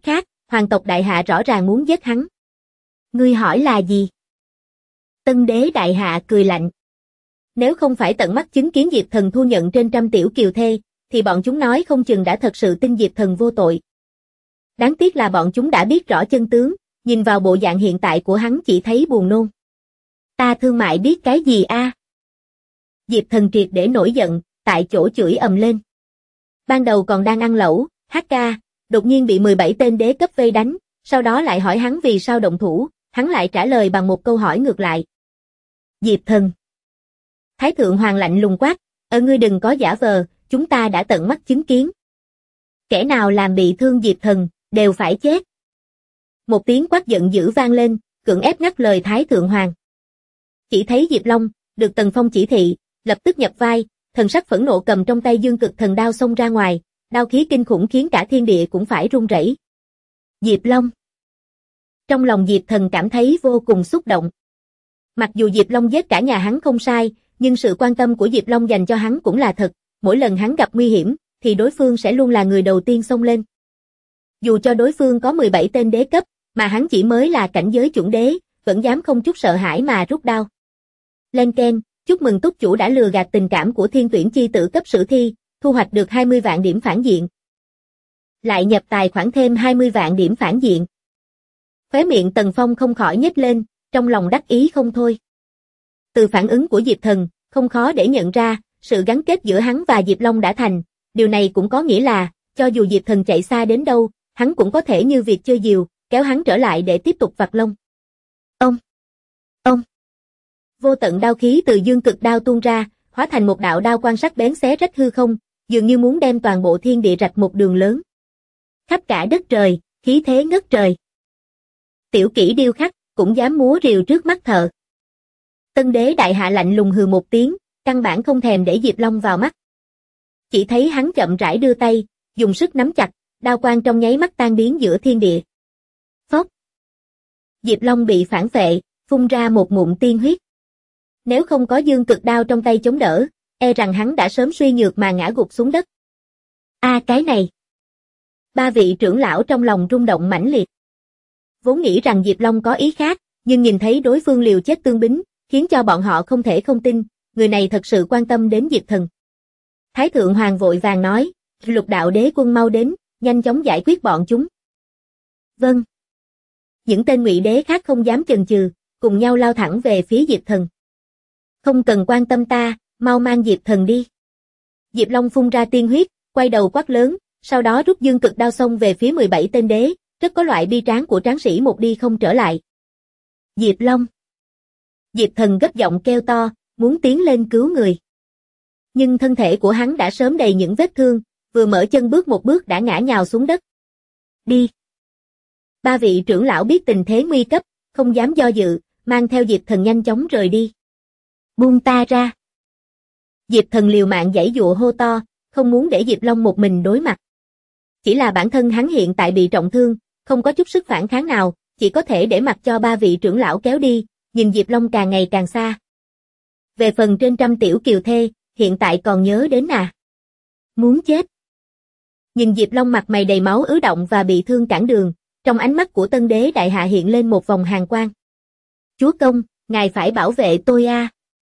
Hoàng tộc đại hạ rõ ràng muốn giết hắn. Ngươi hỏi là gì? Tân đế đại hạ cười lạnh. Nếu không phải tận mắt chứng kiến Diệp Thần thu nhận trên trăm tiểu kiều thê, thì bọn chúng nói không chừng đã thật sự tin Diệp Thần vô tội. Đáng tiếc là bọn chúng đã biết rõ chân tướng, nhìn vào bộ dạng hiện tại của hắn chỉ thấy buồn nôn. Ta thương mại biết cái gì a? Diệp Thần triệt để nổi giận, tại chỗ chửi ầm lên. Ban đầu còn đang ăn lẩu, hát ca, đột nhiên bị 17 tên đế cấp vây đánh, sau đó lại hỏi hắn vì sao động thủ, hắn lại trả lời bằng một câu hỏi ngược lại. Diệp Thần. Thái thượng hoàng lạnh lùng quát, ngươi đừng có giả vờ, chúng ta đã tận mắt chứng kiến. Kẻ nào làm bị thương Diệp Thần, đều phải chết. Một tiếng quát giận dữ vang lên, cưỡng ép ngắt lời Thái thượng hoàng. Chỉ thấy Diệp Long, được Tần Phong chỉ thị, lập tức nhập vai, thần sắc phẫn nộ cầm trong tay dương cực thần đao xông ra ngoài, đao khí kinh khủng khiến cả thiên địa cũng phải run rẩy. Diệp Long. Trong lòng Diệp Thần cảm thấy vô cùng xúc động. Mặc dù Diệp Long giết cả nhà hắn không sai, nhưng sự quan tâm của Diệp Long dành cho hắn cũng là thật, mỗi lần hắn gặp nguy hiểm, thì đối phương sẽ luôn là người đầu tiên xông lên. Dù cho đối phương có 17 tên đế cấp, mà hắn chỉ mới là cảnh giới chuẩn đế, vẫn dám không chút sợ hãi mà rút đao. Lên keng, chúc mừng túc chủ đã lừa gạt tình cảm của thiên tuyển chi tử cấp sử thi, thu hoạch được 20 vạn điểm phản diện. Lại nhập tài khoản thêm 20 vạn điểm phản diện. Khóe miệng Tần Phong không khỏi nhếch lên, trong lòng đắc ý không thôi. Từ phản ứng của Diệp Thần, không khó để nhận ra, sự gắn kết giữa hắn và Diệp Long đã thành, điều này cũng có nghĩa là, cho dù Diệp Thần chạy xa đến đâu, hắn cũng có thể như việc chơi diều, kéo hắn trở lại để tiếp tục vặt lông. Ông! Vô tận đao khí từ dương cực đao tuôn ra, hóa thành một đạo đao quang sắc bén xé rách hư không, dường như muốn đem toàn bộ thiên địa rạch một đường lớn. Khắp cả đất trời, khí thế ngất trời. Tiểu kỹ điêu khắc, cũng dám múa rìu trước mắt thợ. Tân đế đại hạ lạnh lùng hừ một tiếng, căn bản không thèm để Diệp Long vào mắt. Chỉ thấy hắn chậm rãi đưa tay, dùng sức nắm chặt, đao quang trong nháy mắt tan biến giữa thiên địa. Phốc. Diệp Long bị phản phệ, phun ra một ngụm tiên huyết. Nếu không có dương cực đao trong tay chống đỡ, e rằng hắn đã sớm suy nhược mà ngã gục xuống đất. Cái này. Ba vị trưởng lão trong lòng rung động mãnh liệt. Vốn nghĩ rằng Diệp Long có ý khác, nhưng nhìn thấy đối phương liều chết tương bính, khiến cho bọn họ không thể không tin, người này thật sự quan tâm đến Diệp Thần. Thái thượng hoàng vội vàng nói, Lục đạo đế quân mau đến, nhanh chóng giải quyết bọn chúng. Vâng. Những tên ngụy đế khác không dám chần chừ, cùng nhau lao thẳng về phía Diệp Thần. Không cần quan tâm ta, mau mang Diệp Thần đi. Diệp Long phun ra tiên huyết, quay đầu quát lớn, sau đó rút dương cực đao xông về phía 17 tên đế, rất có loại bi tráng của tráng sĩ một đi không trở lại. Diệp Long. Diệp Thần gấp giọng kêu to, muốn tiến lên cứu người. Nhưng thân thể của hắn đã sớm đầy những vết thương, vừa mở chân bước một bước đã ngã nhào xuống đất. Đi. Ba vị trưởng lão biết tình thế nguy cấp, không dám do dự, mang theo Diệp Thần nhanh chóng rời đi. Buông ta ra. Diệp Thần liều mạng giãy giụa hô to, không muốn để Diệp Long một mình đối mặt. Chỉ là bản thân hắn hiện tại bị trọng thương, không có chút sức phản kháng nào, chỉ có thể để mặc cho ba vị trưởng lão kéo đi, nhìn Diệp Long càng ngày càng xa. Về phần trên trăm tiểu kiều thê, hiện tại còn nhớ đến à? Muốn chết. Nhìn Diệp Long mặt mày đầy máu ứ động và bị thương cản đường, trong ánh mắt của tân đế đại hạ hiện lên một vòng hàn quang. Chúa công, ngài phải bảo vệ tôi a.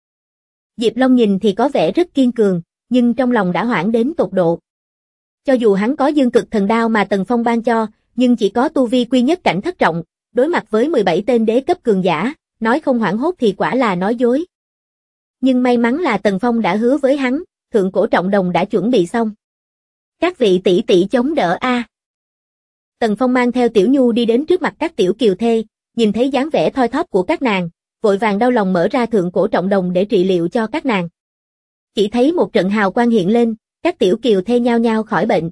Diệp Long nhìn thì có vẻ rất kiên cường, nhưng trong lòng đã hoảng đến tột độ. Cho dù hắn có dương cực thần đao mà Tần Phong ban cho, nhưng chỉ có tu vi quy nhất cảnh thất trọng, đối mặt với 17 tên đế cấp cường giả, nói không hoảng hốt thì quả là nói dối. Nhưng may mắn là Tần Phong đã hứa với hắn, thượng cổ trọng đồng đã chuẩn bị xong. Các vị tỷ tỷ chống đỡ a. Tần Phong mang theo Tiểu Nhu đi đến trước mặt các tiểu kiều thê, nhìn thấy dáng vẻ thoi thóp của các nàng, vội vàng đau lòng mở ra thượng cổ trọng đồng để trị liệu cho các nàng. Chỉ thấy một trận hào quang hiện lên, các tiểu kiều thê nhao nhao khỏi bệnh.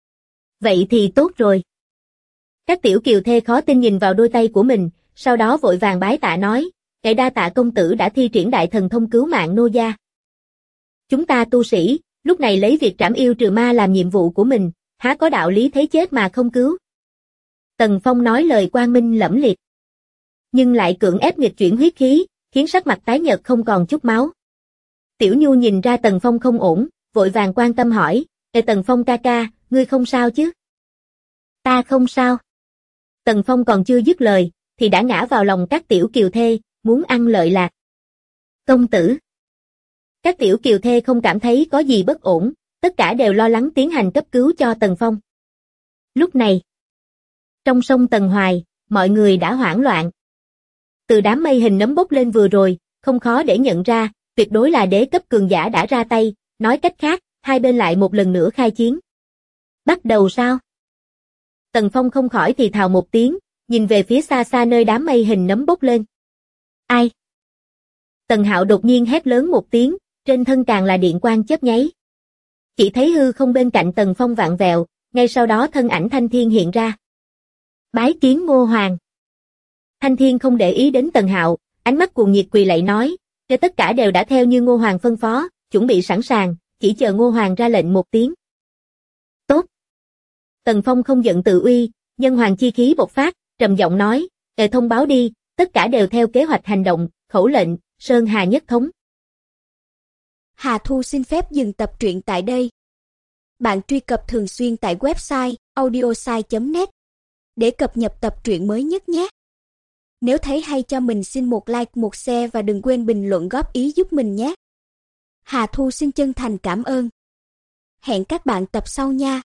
Vậy thì tốt rồi. Các tiểu kiều thê khó tin nhìn vào đôi tay của mình, sau đó vội vàng bái tạ nói, "Ngài đa tạ công tử đã thi triển đại thần thông cứu mạng nô gia. Chúng ta tu sĩ, lúc này lấy việc trảm yêu trừ ma làm nhiệm vụ của mình, há có đạo lý thấy chết mà không cứu." Tần Phong nói lời quang minh lẫm liệt, nhưng lại cưỡng ép nghịch chuyển huyết khí, khiến sắc mặt tái nhợt không còn chút máu. Tiểu Nhu nhìn ra Tần Phong không ổn, vội vàng quan tâm hỏi, Tần Phong ca ca, ngươi không sao chứ? Ta không sao. Tần Phong còn chưa dứt lời, thì đã ngã vào lòng các tiểu kiều thê, muốn ăn lợi lạc. Công tử. Các tiểu kiều thê không cảm thấy có gì bất ổn, tất cả đều lo lắng tiến hành cấp cứu cho Tần Phong. Lúc này, trong sông Tần Hoài, mọi người đã hoảng loạn. Từ đám mây hình nấm bốc lên vừa rồi, không khó để nhận ra, tuyệt đối là đế cấp cường giả đã ra tay, nói cách khác, hai bên lại một lần nữa khai chiến. Bắt đầu sao? Tần Phong không khỏi thì thào một tiếng, nhìn về phía xa xa nơi đám mây hình nấm bốc lên. Ai? Tần Hạo đột nhiên hét lớn một tiếng, trên thân càng là điện quang chớp nháy. Chỉ thấy hư không bên cạnh Tần Phong vạn vẹo, ngay sau đó thân ảnh Thanh Thiên hiện ra. Bái kiến Ngô Hoàng. Thanh Thiên không để ý đến Tần Hạo, ánh mắt cuồng nhiệt quỳ lạy nói, cho tất cả đều đã theo như Ngô Hoàng phân phó, chuẩn bị sẵn sàng, chỉ chờ Ngô Hoàng ra lệnh một tiếng. Tốt. Tần Phong không giận tự uy, nhân hoàng chi khí bộc phát, trầm giọng nói, thông báo đi, tất cả đều theo kế hoạch hành động, khẩu lệnh, Sơn Hà nhất thống. Hà Thu xin phép dừng tập truyện tại đây. Bạn truy cập thường xuyên tại website audiosai.net để cập nhật tập truyện mới nhất nhé. Nếu thấy hay cho mình xin một like, một share và đừng quên bình luận góp ý giúp mình nhé. Hà Thu xin chân thành cảm ơn. Hẹn các bạn tập sau nha.